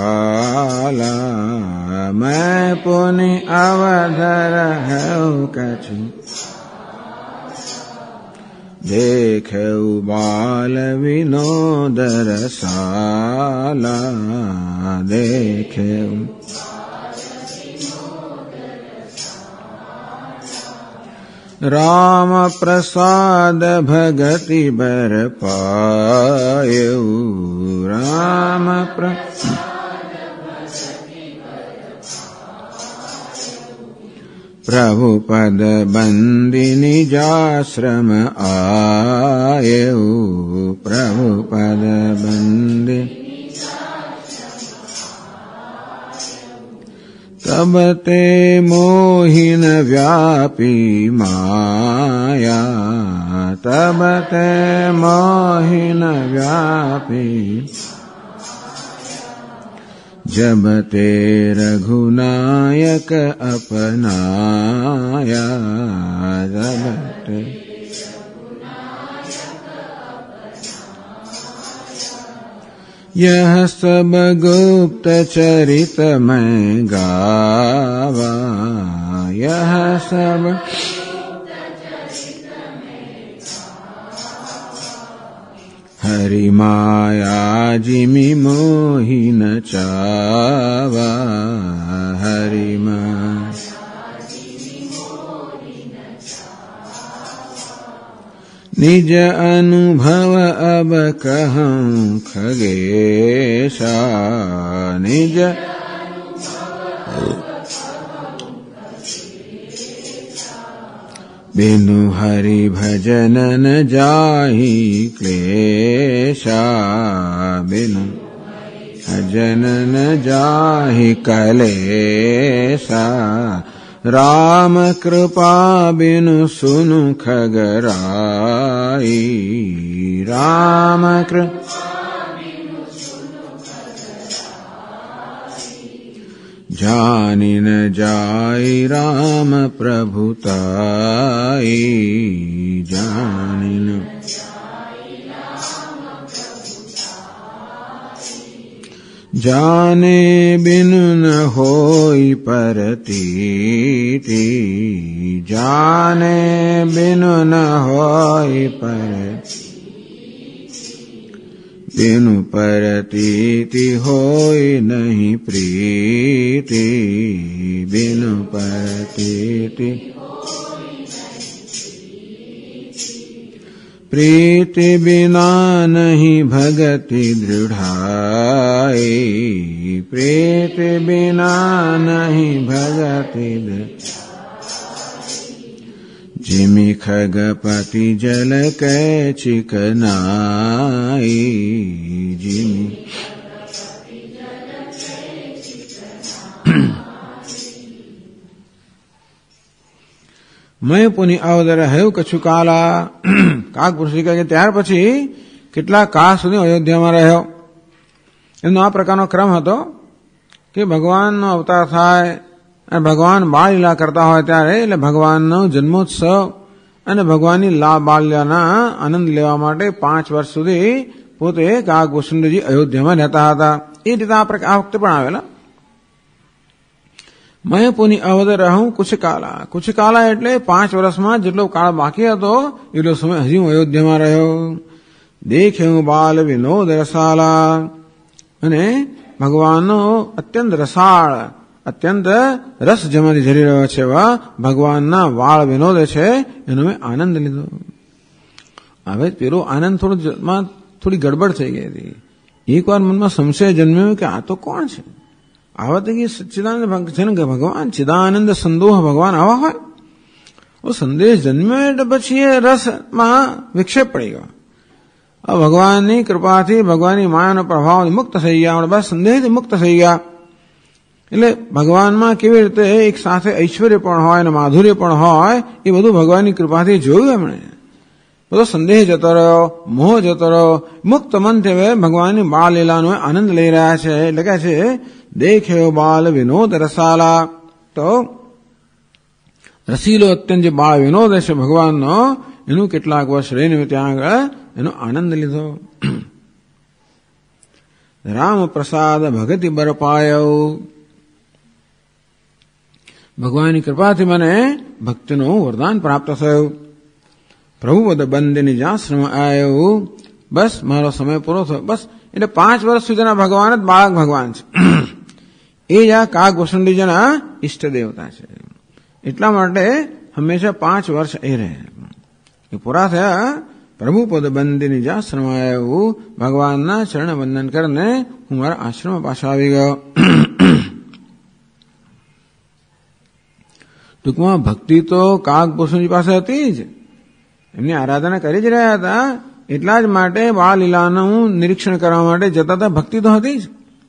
काला, मैं पुनि अवध रहूं कछु देखूं बाल विनोद रसाला, देखूं राम प्रसाद भगति बर पायो, राम प्रभु पद बंदी निजाश्रम आयो, प्रभु पद बंदी तब ते मोहिन व्यापी माया, तब ते मोहिन व्यापी, जब ते रघुनायक अपनाया, जब ते यह सब गुप्त चरित मैं गावा, यह सब हरि माया जिमि मोहि न चावा, हरि माया निज अनुभव अब कहूं खगेशा, निज बिनु हरि भजन न जाहि क्लेशा, बिनु भजन न जाहि कलेशा, राम कृपा बिनु सुनु खगराई, राम कृपा जानि न जाई राम प्रभुताई, जानि न જાને બિન ન હોય પરતીતિ, જાને બિન ન હોય પરતીતિ, બિન પરતીતિ હોય નહીં પ્રીતિ, બિન પરતીતિ प्रीति बिना नहीं भगति दृढ़ाई, प्रीति बिना नहीं भगति जिमि खगपति जल कै चिकनाई, जिमि मैं પુનિ અવદર હૈવ કछु કાલા. કાગ પુરુષ કહે કે ત્યાર પછી કેટલા કાળ સુધી અયોધ્યામાં રહ્યો. એમનો આ પ્રકારનો ક્રમ હતો કે ભગવાનનો અવતાર થાય અને ભગવાન બાળલીલા કરતા હોય ત્યારે એટલે ભગવાનનો જન્મોત્સવ અને ભગવાનની બાળલીલાના આનંદ લેવા માટે 5 વર્ષ સુધી પોતે કાગભૂષણજી અયોધ્યામાં રહેતા હતા. એ રીતે આ વખતે પણ આવેલા. मैं पुनि अवध रहूं कुछ काला. कुछ काला એટલે 5 વર્ષમાં જેટલો કાળ બાકી હતો એટલો સમય હજી હું અયોધ્યામાં રહ્યો. દેખ્યું બાલ વિનોદ રસાલા, અને ભગવાનનો અત્યંત રસાળ, અત્યંત રસ જેમાંથી ઝરી રહ્યો છે એવા ભગવાનના વાળ વિનોદ છે એનો મેં આનંદ લીધો. હવે પેલો આનંદ થોડી ગડબડ થઈ ગઈ હતી. એકવાર મનમાં સંશય જન્મ્યો કે આ તો કોણ છે? આવા તો સચ્ચિદાનંદ ભગવાન ચિદાનંદ સંદોહ ભગવાન આવા હોય? સંદેશ જન્મ્યો એટલે પછી એ રસમાં વિક્ષેપ પડી ગયો. ભગવાનની કૃપાથી ભગવાનની માયાનો પ્રભાવ મુક્ત થઈ ગયા, બસ સંદેહથી મુક્ત થઈ ગયા. એટલે ભગવાનમાં કેવી રીતે એક સાથે ઐશ્વર્ય પણ હોય અને માધુર્ય પણ હોય એ બધું ભગવાનની કૃપાથી જોયું એમણે. બધો સંદેહ જતો રહ્યો, મોહ જતો રહ્યો, મુક્ત મનથી હવે ભગવાનની બાળ લીલાનો આનંદ લઈ રહ્યા છે. એટલે કહે છે દેખ્યો બાલ વિનોદ રસાલા. તો રસીલો અત્યંત જે બાળ વિનોદ છે ભગવાનનો, એનું કેટલાક વર્ષ રહીને ત્યાં આગળ એનો આનંદ લીધો. રામ પ્રસાદ ભગતિ બરપાયો. ભગવાનની કૃપાથી મને ભક્તિનું વરદાન પ્રાપ્ત થયું. પ્રભુ પદ બંદિની જાશ્રમ આવ્યો. બસ મારો સમય પૂરો થયો. બસ એટલે 5 વર્ષ સુધીના ભગવાન જ બાળક ભગવાન છે. એ જ આ કાગભૂષણજીના ઈષ્ટ દેવતા છે. એટલા માટે હંમેશા 5 વર્ષ એ રહે. એ પૂરા થયા. પ્રભુ પદ બંદિની જાશ્રમ આવ્યો. ભગવાનના ચરણ વંદન કરીને હું મારા આશ્રમમાં પાછો આવી ગયો. ટૂંકમાં ભક્તિ તો કાગભૂષણજી પાસે હતી જ, એમની આરાધના કરી જ રહ્યા હતા. એટલા જ માટે બાળ લીલાનું નિરીક્ષણ કરવા માટે જતા હતા. ભક્તિ તો હતી જ.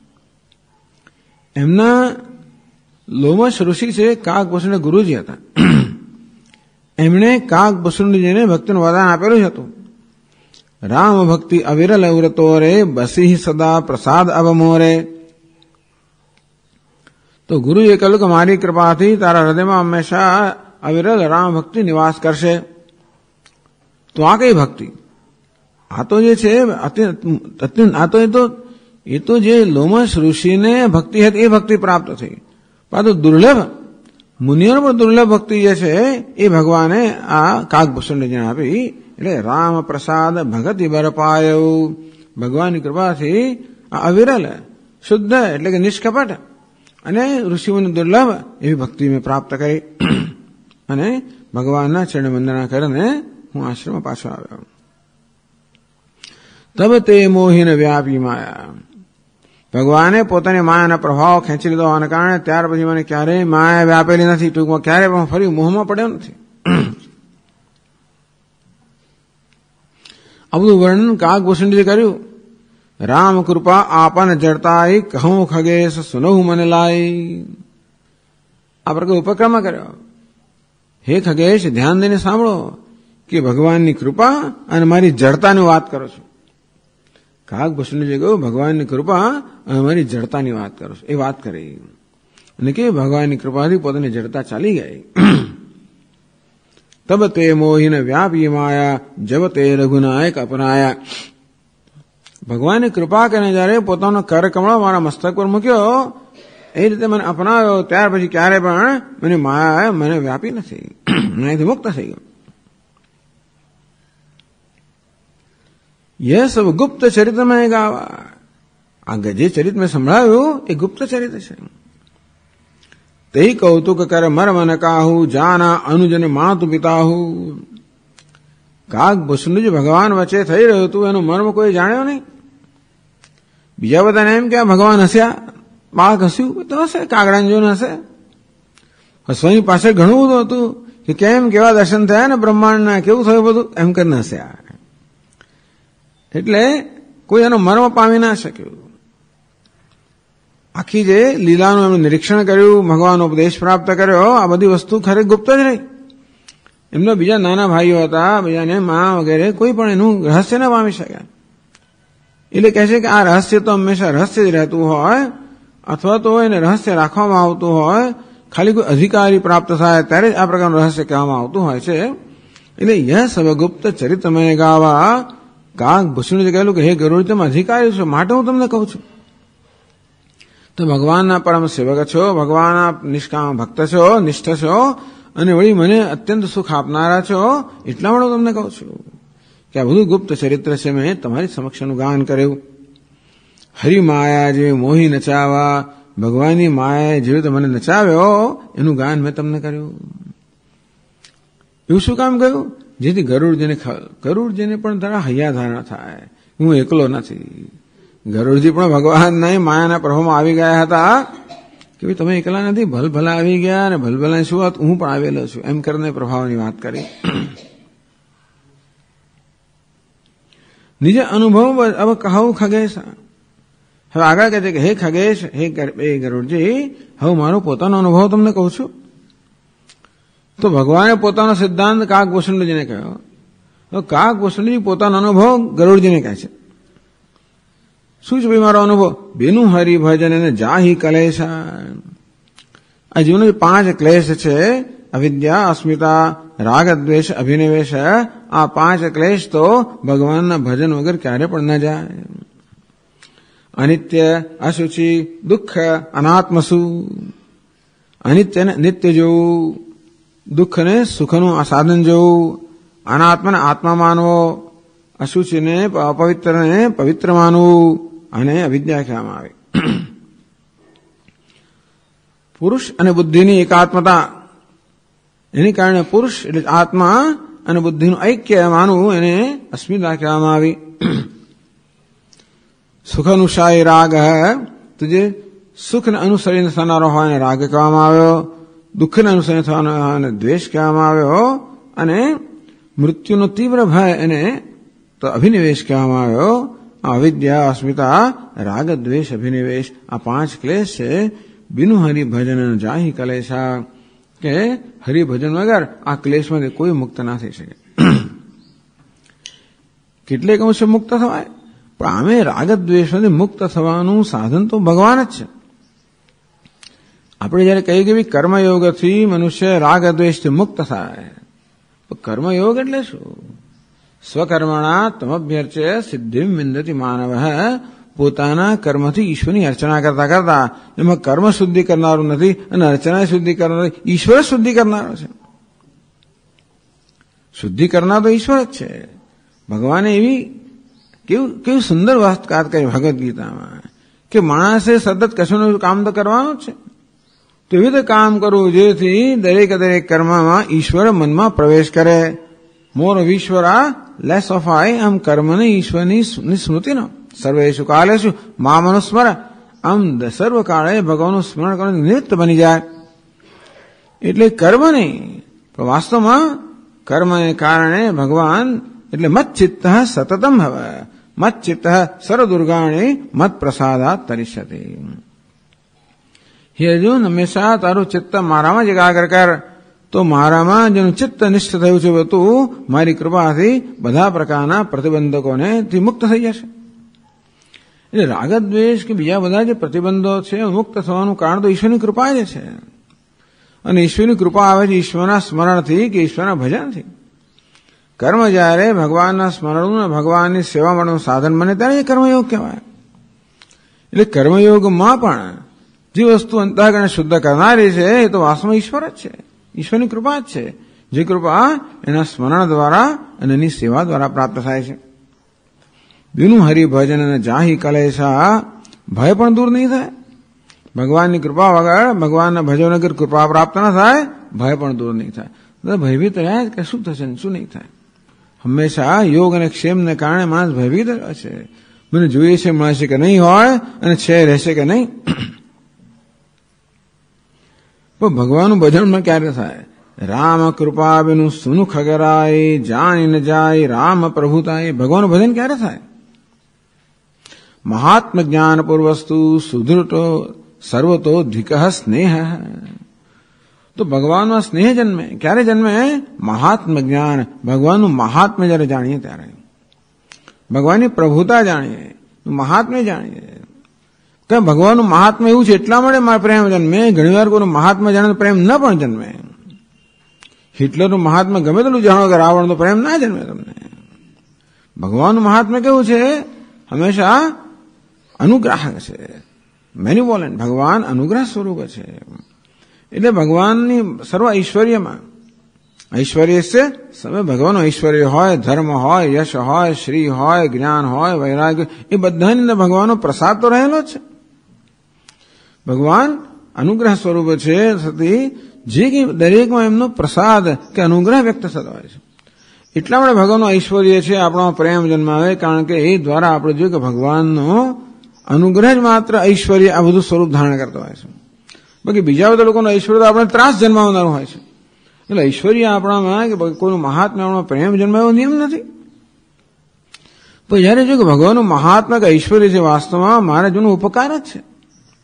એમના લોમશ ઋષિ છે કાગભૂષણ ગુરુજી હતા. એમણે કાગભૂષણજીને ભક્તિનું વરદાન આપેલું જ હતું. રામ ભક્તિ અવિરલ વ્રતો રે, બસી સદા પ્રસાદ અવમોરે. તો ગુરુએ કહ્યું કે મારી કૃપાથી તારા હૃદયમાં હંમેશા અવિરલ રામ ભક્તિ નિવાસ કરશે. તો આ કઈ ભક્તિ? આ તો જે છે એ તો જે લોમશ ઋષિને ભક્તિ હતી એ ભક્તિ પ્રાપ્ત થઈ. પરંતુ દુર્લભ મુનિઓને પણ દુર્લભ ભક્તિ જે છે એ ભગવાને આ કાગભૂષણને આપી. એટલે રામ પ્રસાદ ભગતિ બરપાયો. ભગવાનની કૃપાથી આ અવિરલ શુદ્ધ એટલે કે નિષ્કપટ અને ઋષિઓને દુર્લભ એવી ભક્તિ મેં પ્રાપ્ત કરી. અને ભગવાનના ચરણ વંદના કરીને હું આશ્રમમાં પાછો આવ્યો. તબ તે મોહિન વ્યાપી માયા. ભગવાને પોતાની માયાના પ્રભાવ ખેંચી લીધો હોવાને કારણે ત્યાર પછી મને ક્યારેય માયા વ્યાપેલી નથી. ટૂંકમાં ક્યારેય પણ ફરી મોહમાં પડ્યો નથી. આ બધું વર્ણન કાગભૂષણજીએ કર્યું. રામ કૃપા આપન જડતાઈ, કહું ખગેશ સુનહુ મને લાઈ. આ પ્રકાર ઉપક્રમ કર્યો. હે ખગેશ, ધ્યાન દઈને સાંભળો કે ભગવાનની કૃપા અને મારી જડતાની વાત કરો છો. કાગભૂષણજીએ કહ્યું ભગવાનની કૃપા અને મારી જડતાની વાત કરો છો. એ વાત કરી અને કે ભગવાનની કૃપાથી પોતાની જડતા ચાલી ગઈ. તબ તે મોહિન વ્યાપી માયા, જબ તે રઘુનાયક અપનાયા. ભગવાનની કૃપા કરીને જયારે પોતાનો કરકમળો મારા મસ્તક પર મૂક્યો, એ રીતે મને અપનાવ્યો, ત્યાર પછી ક્યારે પણ મને માયા મને વ્યાપી નથી, એનાથી મુક્ત થઈ ગયો. यह सब गुप्त चरित्र में गावा. આ જે ચરિત્ર મેં સંભળાવ્યું એ ગુપ્ત ચરિત્ર છે. તે કૌતુક કર મર્મ ન કાહુ, જાના અનુજન માતુ પિતાહુ. કાગ ભૂષણું જે ભગવાન વચ્ચે થઈ રહ્યું હતું એનું મર્મ કોઈ જાણ્યો નહીં. બીજા બધાને એમ કે ભગવાન હસ્યા, બાળક હસ્યું તો હશે, કાગડાને જોઈને હશે. હસવાની પાછળ ઘણું બધું હતું કે કેમ કેવા દર્શન થયા ને બ્રહ્માંડના, કેવું થયું બધું, એમ કરીને હસ્યા. એટલે કોઈ એનો મર્મ પામી ના શક્યું. આખી જે લીલાનું એમણે નિરીક્ષણ કર્યું, ભગવાનનો ઉપદેશ પ્રાપ્ત કર્યો, આ બધી વસ્તુ ખરે ગુપ્ત જ રહી. એમના બીજા નાના ભાઈઓ હતા, બીજાને મા વગેરે કોઈ પણ એનું રહસ્ય ન પામી શક્યા. એટલે કહે છે કે આ રહસ્ય તો હંમેશા રહસ્ય જ રહેતું હોય, અથવા તો એને રહસ્ય રાખવામાં આવતું હોય, ખાલી કોઈ અધિકારી પ્રાપ્ત થાય ત્યારે જ આ પ્રકારનું રહસ્ય કહેવામાં આવતું હોય છે. એટલે યહ સબ ગુપ્ત ચરિત્રમય ગાવા. કાગ ભૂષણે કહેલું કે હે ગરુડ, તમે અધિકારી છો, માટે હું તમને કહું છું. તો ભગવાનના પરમ સેવક છો, ભગવાનના નિષ્કામ ભક્ત છો, નિષ્ઠ છો, અને વળી મને અત્યંત સુખ આપનારા છો, એટલા માટે હું તમને કહું છું કે આ બધું ગુપ્ત ચરિત્ર છે. મેં તમારી સમક્ષનું ગાન કર્યું. હરિ માયા જે મોહી નચાવા, ભગવાનની માયાએ જેવી તો મને નચાવ્યો એનું ગાન મેં તમને કર્યું. એવું શું કામ કહ્યું? જેથી ગરુડજીને પણ તારા હૈયા ધારણા થાય, હું એકલો નથી. ગરુડજી પણ ભગવાનના માયાના પ્રભાવમાં આવી ગયા હતા કે ભાઈ તમે એકલા નથી, ભલભલા આવી ગયા, અને ભલભલાની શું વાત, હું પણ આવેલો છું, એમ કરીને પ્રભાવની વાત કરી. નિજ અનુભવ હવે કહું ખગેશ. હવે આગળ કહે છે કે હે ખગેશ, હે ગરુડજી, હવે મારો પોતાનો અનુભવ તમને કહું છું. તો ભગવાને પોતાનો સિદ્ધાંત કાગભૂષણજીને કહ્યો. તો કાગભૂષણજી પોતાનો અનુભવ ગરુડજીને કહે છે. શું છે ભાઈ મારો અનુભવ? બેનું હરિભજન અને જાહી કલેશા. આ જીવનનો 5 ક્લેશ છે, અવિદ્યા, અસ્મિતા, રાગ, દ્વેષ, અભિનિવેશ. આ 5 ક્લેશ તો ભગવાનના ભજન વગર ક્યારે પણ ન જાય. અનિત્ય, અશુચિ, દુઃખ, અનાત્મસુ. અનિત્યને નિત્ય જોવું, દુઃખને સુખનું સાધન જોવું, અનાત્માને આત્મા માનવો, અશુચિને અપવિત્રને પવિત્ર માનવું, અને અવિદ્યા કહેવામાં આવે. પુરુષ અને બુદ્ધિની એકાત્મતા, એની કારણે પુરુષ એટલે આત્મા અને બુદ્ધિનું ઐક્ય માનવું, એને અસ્મિતા કહેવામાં આવી. સુખાનુસાય રાગ, તો જે સુખને અનુસરીને થનારો હોય એને રાગ કહેવામાં આવ્યો. દુઃખને અનુસરીને થવાનો એને દ્વેષ કહેવામાં આવ્યો. અને મૃત્યુનો તીવ્ર ભય એને તો અભિનિવેશ કહેવામાં આવ્યો. આ અવિદ્યા, અસ્મિતા, રાગ, દ્વેષ, અભિનિવેશ, આ 5 ક્લેશ છે. બિનુ હરિભજન જાહી કલેશા, કે હરિભજન વગર આ ક્લેશમાંથી કોઈ મુક્ત ના થઈ શકે. કેટલેક અંશે મુક્ત થવાય, પણ આમે રાગ દ્વેષમાંથી મુક્ત થવાનું સાધન તો ભગવાન જ છે. આપણે જયારે કહીએ કે કર્મયોગથી મનુષ્ય રાગ દ્વેષથી મુક્ત થાય, તો કર્મયોગ એટલે શું? સ્વકર્મણા તમભ્યર્ચ્ય સિદ્ધિમ વિંદતિ માનવ. પોતાના કર્મથી ઈશ્વરની અર્ચના કરતા કરતા, એમાં કર્મ શુદ્ધિ કરનારું નથી અને અર્ચના શુદ્ધિ કરનાર ઈશ્વર શુદ્ધિ કરનારો છે. શુદ્ધિ કરનાર તો ઈશ્વર જ છે. ભગવાને એવી કેવી સુંદર વાત કરી ભગવદ્ ગીતામાં કે માણસે સતત કશુંનું કામ તો કરવાનું જ છે. તો એવી રીતે કામ કરવું જેથી દરેક કર્મમાં ઈશ્વર મનમાં પ્રવેશ કરે. More of Ishwara less of I. આમ કર્મને ઈશ્વરની સ્મૃતિનો સર્વેશુ કાલેશુ મા મનુસ્મર. આમ સર્વ કાળે ભગવાનનું સ્મરણ કરવાનું નિમિત્ત બની જાય. એટલે કર્મ નહીં, પણ વાસ્તવમાં કર્મને કારણે ભગવાન એટલે મચ્ચિત્ત સતતમ ભવ. મચ્ચિત્ત સર્વદુર્ગાણી મત પ્રસાદાત તરિષ્યતિ. હે અર્જુન, હંમેશા તારું ચિત્ત મારામાં જ એકાગ્ર કર, તો મારામાં જેનું ચિત્ત નિષ્ઠ થયું છે તું મારી કૃપાથી બધા પ્રકારના પ્રતિબંધકોને મુક્ત થઈ જશે. એટલે રાગદ્વેષ કે બીજા બધા જે પ્રતિબંધો છે મુક્ત થવાનું કારણ તો ઈશ્વરની કૃપા જ છે. અને ઈશ્વરની કૃપા આવે છે ઈશ્વરના સ્મરણથી કે ઈશ્વરના ભજનથી. કર્મ જ્યારે ભગવાનના સ્મરણનું અને ભગવાનની સેવા માટેનું સાધન બને ત્યારે એ કર્મયોગ કહેવાય. એટલે કર્મયોગમાં પણ જે વસ્તુ અંતઃકરણ શુદ્ધ કરનારી છે એ તો વાસ્તવમાં ઈશ્વર જ છે, ઈશ્વરની કૃપા જ છે. જે કૃપા એના સ્મરણ દ્વારા અને એની સેવા દ્વારા પ્રાપ્ત થાય છે. બિનુ હરિભજન અને જાહી કલેશા, ભય પણ દૂર નહીં થાય. ભગવાનની કૃપા વગર, ભગવાનના ભજન વગર કૃપા પ્રાપ્ત ન થાય, ભય પણ દૂર નહીં થાય. ભયભીત રહ્યા કે શું થશે શું નહીં થાય. હંમેશા યોગ અને ક્ષેમને કારણે માણસ ભયભીત રહ્યો છે. મને જોઈએ છે મળશે કે નહીં હોય અને છે રહેશે કે નહીં. પણ ભગવાનનું ભજનમાં ક્યારે થાય? રામ કૃપા બિનું સુનું ખગરાય, જાણી ન જાય રામ પ્રભુતાય. ભગવાનનું ભજન ક્યારે થાય? મહાત્મ જ્ઞાન પૂર્વસ્તુ સુધૃતો સર્વતો ધિક સ્નેહ. તો ભગવાનમાં સ્નેહ જન્મે. ક્યારે જન્મે? મહાત્મ જ્ઞાન, ભગવાનનું મહાત્મ્ય જયારે જાણીએ ત્યારે. ભગવાનની પ્રભુતા જાણીએ, મહાત્મ્ય જાણીએ. તો ભગવાનનું મહાત્મ્ય એવું છે એટલા માટે મારે પ્રેમ જન્મે. ઘણી વાર કોઈનું મહાત્મા જાણે પ્રેમ ન પણ જન્મે. હિટલરનું મહાત્મા ગમે તેટલું જાણો કે રાવણનો પ્રેમ ના જન્મે તમને. ભગવાનનું મહાત્મ્ય કેવું છે? હંમેશા અનુગ્રાહક છે, મેન્યુવોલન્ટ. ભગવાન અનુગ્રહ સ્વરૂપ છે. એટલે ભગવાનની સર્વ ઐશ્વર્યમાં, ઐશ્વર્ય છે સમય ભગવાનનું ઐશ્વર્ય હોય, ધર્મ હોય, યશ હોય, શ્રી હોય, જ્ઞાન હોય, વૈરાગ્ય, એ બધાની અંદર ભગવાનનો પ્રસાદ તો રહેલો જ છે. ભગવાન અનુગ્રહ સ્વરૂપ છે છતાં જે કંઈ દરેકમાં એમનો પ્રસાદ કે અનુગ્રહ વ્યક્ત થતો હોય છે. એટલા માટે ભગવાનનું ઐશ્વર્ય છે આપણો પ્રેમ જન્માવે. કારણ કે એ દ્વારા આપણે જોયું કે ભગવાનનો અનુગ્રહ જ માત્ર ઐશ્વર્ય આ બધું સ્વરૂપ ધારણ કરતો હોય છે. બાકી બીજા બધા લોકોનો ઐશ્વર્ય આપણે ત્રાસ જન્માવનારું હોય છે. એટલે ઐશ્વર્ય આપણામાં કે કોઈનું મહાત્મા આપણો પ્રેમ જન્માય એવો નિયમ નથી. પણ જયારે જો કે ભગવાનનું મહાત્મા કે ઐશ્વર્ય છે વાસ્તવમાં મારા જૂનો ઉપકાર જ છે.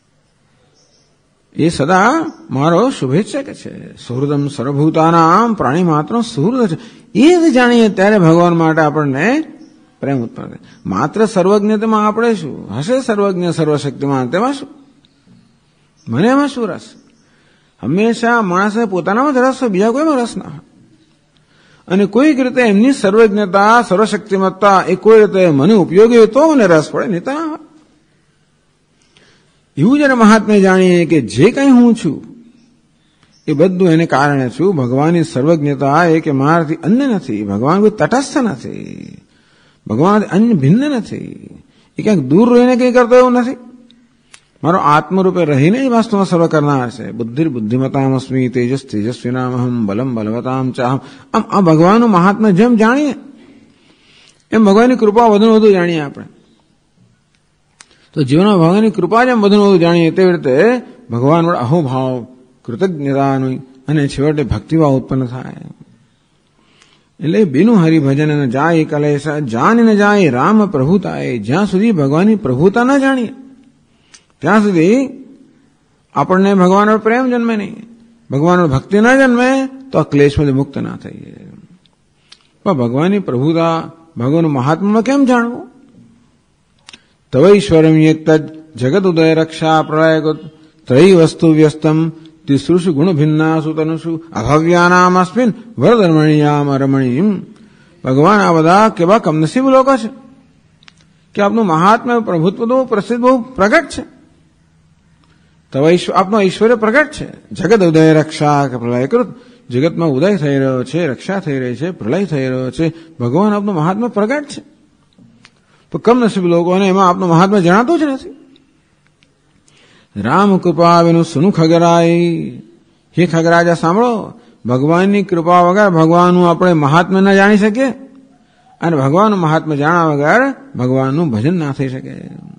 એ સદા મારો શુભેચ્છક છે. સુહૃદમ સર્વભૂતાનામ, પ્રાણી માત્ર સુહૃદ છે. એ જ જાણીએ ત્યારે ભગવાન માટે આપણને પ્રેમ ઉત્પન્ન થાય. માત્ર સર્વજ્ઞતામાં આપણે શું હશે? સર્વજ્ઞ સર્વશક્તિમાન, તેમાં શું? મને એમાં શું રસ? હંમેશા માણસને પોતાનામાં જ રસ હોય, બીજા કોઈમાં રસ ના હોય. અને કોઈક રીતે એમની સર્વજ્ઞતા, સર્વશક્તિમત્તા એ કોઈ રીતે મને ઉપયોગી હોય તો મને રસ પડે, નહીં તો ના હોય. એવું જયારે મહાત્મ્ય જાણીએ કે જે કંઈ હું છું એ બધું એને કારણે છું. ભગવાનની સર્વજ્ઞતા એ કે મારાથી અન્ય નથી. ભગવાન કોઈ તટસ્થ નથી. ભગવાન અન્ય ભિન્ન નથી. એ ક્યાંક દૂર રહીને કંઈ કરતો એવું નથી. મારો આત્મરૂપે રહીને જ વાસ્તવમાં સર્વ કરનાર છે. બુદ્ધિ બુદ્ધિમતામસ્મી, તેજસ તેજસ્વીનામહમ, બલમ બલવતામ ચાહમ. આમ આ ભગવાનનું મહાત્મ્ય જેમ જાણીએ એમ ભગવાનની કૃપા વધુ વધુ જાણીએ આપણે. તો જીવનમાં ભગવાનની કૃપા જેમ વધુ વધુ જાણીએ તેવી રીતે ભગવાન વડે અહોભાવ, કૃતજ્ઞતાનું અને છેવટે ભક્તિભાવ ઉત્પન્ન થાય. એટલે બિનું હરિભજન ન જાય કલેશ, જાન ન જાય રામ પ્રભુતાએ. જ્યાં સુધી ભગવાનની પ્રભુતા ન જાણીએ ત્યાં સુધી આપણને ભગવાનનો પ્રેમ જન્મે નહીં, ભગવાનનો ભક્તિ ન જન્મે તો આ ક્લેશમાંથી મુક્ત ના થઈએ. પણ ભગવાનની પ્રભુતા, ભગવાનનું મહાત્મામાં કેમ જાણવું? તવૈશ્વરમ એક જગત ઉદય રક્ષા પ્રલય ત્રયી વસ્તુ વ્યસ્તમ તિસૃષુ ગુણ ભિન્નાસુ તનુષુ અભવ્યાનામ અસ્મિન વરદરમણીયામ રમણીમ. ભગવાન આ બધા કેવા કમનસીબ લોકો છે કે આપનું મહાત્મ્ય, પ્રભુત્વ બહુ પ્રસિદ્ધ, બહુ પ્રગટ છે. આપનો ઐશ્વર્ય પ્રગટ છે. જગત ઉદય રક્ષા પ્રલય કૃત, જગતમાં ઉદય થઈ રહ્યો છે, રક્ષા થઈ રહી છે, પ્રલય થઈ રહ્યો છે. ભગવાન આપનું મહાત્મ્ય પ્રગટ છે. તો કમનસીબ લોકોને એમાં આપનું મહાત્મ્ય જણાતું જ નથી. રામ કૃપા વિનું સુનું ખગરાય. હે ખગરાજા સાંભળો, ભગવાનની કૃપા વગર ભગવાનનું આપણે મહાત્મ્ય ન જાણી શકીએ અને ભગવાનનું મહાત્મ્ય જાણ્યા વગર ભગવાનનું ભજન ના થઈ શકે.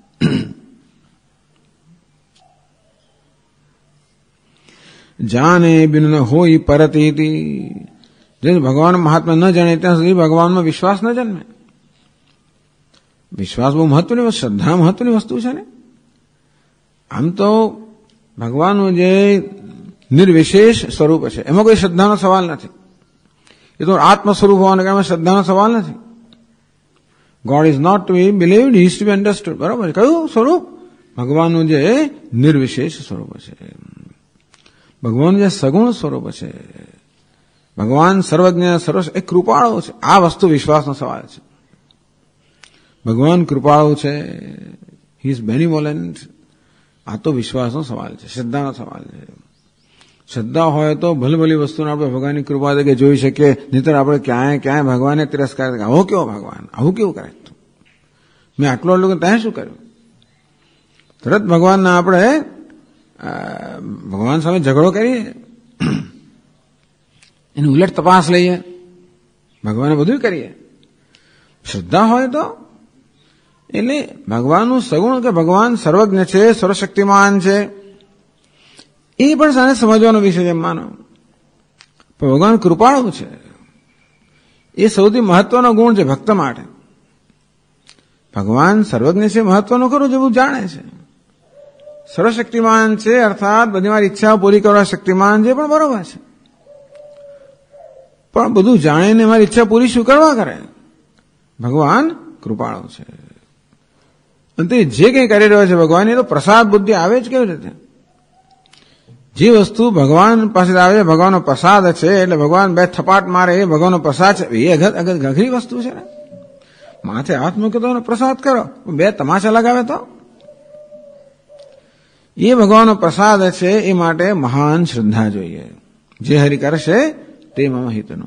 જાને બિન ન હોય પરતી. જે ભગવાનનું મહાત્મ્ય ન જાણે ત્યાં સુધી ભગવાનમાં વિશ્વાસ ન જન્મે. વિશ્વાસ બહુ મહત્વની, શ્રદ્ધા મહત્વની વસ્તુ છે ને. આમ તો ભગવાનનું જે નિર્વિશેષ સ્વરૂપ છે એમાં કોઈ શ્રદ્ધાનો સવાલ નથી. એ તો આત્મ સ્વરૂપ હોવાને કારણે શ્રદ્ધાનો સવાલ નથી. God is not to be believed, he is to be understood. બરાબર છે. કયું સ્વરૂપ? ભગવાનનું જે નિર્વિશેષ સ્વરૂપ છે, ભગવાનનું જે સગુણ સ્વરૂપ છે, ભગવાન સર્વજ્ઞ સર્વ એ કૃપાળુ છે. આ વસ્તુ વિશ્વાસનો સવાલ છે. ભગવાન કૃપાળુ છે, હી ઇઝ બેનિવોલન્ટ. આ તો વિશ્વાસનો સવાલ છે, શ્રદ્ધાનો સવાલ છે. શ્રદ્ધા હોય તો ભલભલી વસ્તુને આપણે ભગવાનની કૃપા તરીકે જોઈ શકીએ. નહીંતર આપણે ક્યાંય ભગવાનને તિરસ્કાર કરે, આવો કેવો ભગવાન, આવું કેવું કરે, મેં આટલું ત્યાં શું કર્યું? તરત ભગવાનના આપણે ભગવાન સામે ઝઘડો કરીએ, એની ઉલટ તપાસ લઈએ, ભગવાને બધું કરીએ. શ્રદ્ધા હોય તો એટલે ભગવાનનું સગુણ કે ભગવાન સર્વજ્ઞ છે, સર્વશક્તિમાન છે, એ પણ સાને સમજવાનો વિષય છે માનો. પણ ભગવાન કૃપાળુ છે, એ સૌથી મહત્વનો ગુણ છે ભક્ત માટે. ભગવાન સર્વજ્ઞ છે, મહત્વનું ખરું, જે બધું જાણે છે. સર્વશક્તિમાન છે અર્થાત બધી મારી ઈચ્છાઓ પૂરી કરવા શક્તિમાન છે, પણ બરોબર છે. પણ બધું જાણીને મારી ઈચ્છા પૂરી શું કરવા કરે? ભગવાન કૃપાળુ છે. અને જે કંઈ કરી રહ્યો છે ભગવાન, એ તો પ્રસાદ બુદ્ધિ આવે જ કેવી રીતે? જે વસ્તુ ભગવાન પાસે આવે, ભગવાનનો પ્રસાદ છે, એટલે ભગવાન બે થપાટ મારે એ ભગવાનનો પ્રસાદ છે. એ અઘરી વસ્તુ છે ને. માથે હાથ મૂકે તો પ્રસાદ કરો, બે તમાચા લગાવે તો એ ભગવાનનો પ્રસાદ છે. એ માટે મહાન શ્રદ્ધા જોઈએ. જે હરિ કરશે તે મમ હિતનો.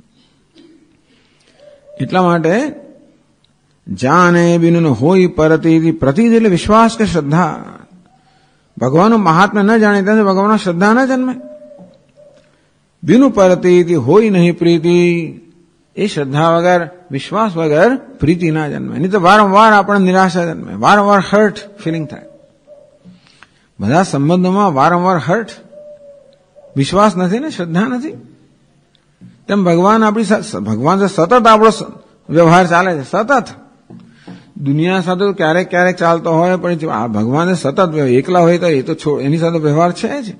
એટલા માટે જાણે બિન હોય પરતી, પ્રતીત એટલે વિશ્વાસ કે શ્રદ્ધા. ભગવાનનું મહાત્મ્ય ન જાણે ત્યાં ભગવાનનો શ્રદ્ધા ન જન્મે. બિનુ પરતી હોય નહીં પ્રીતિ, એ શ્રદ્ધા વગર, વિશ્વાસ વગર પ્રીતિ ના જન્મે. નહીં તો વારંવાર આપણને નિરાશા જન્મે, વારંવાર હર્ટ ફિલિંગ થાય. બધા સંબંધોમાં વારંવાર હર્ટ. વિશ્વાસ નથી ને, શ્રદ્ધા નથી. તેમ ભગવાન ભગવાન સતત આપણો વ્યવહાર ચાલે છે, સતત. દુનિયા સાથે ક્યારેક ક્યારેક ચાલતો હોય, પણ આ ભગવાને સતત એકલા હોય તો એ તો એની સાથે વ્યવહાર છે જ.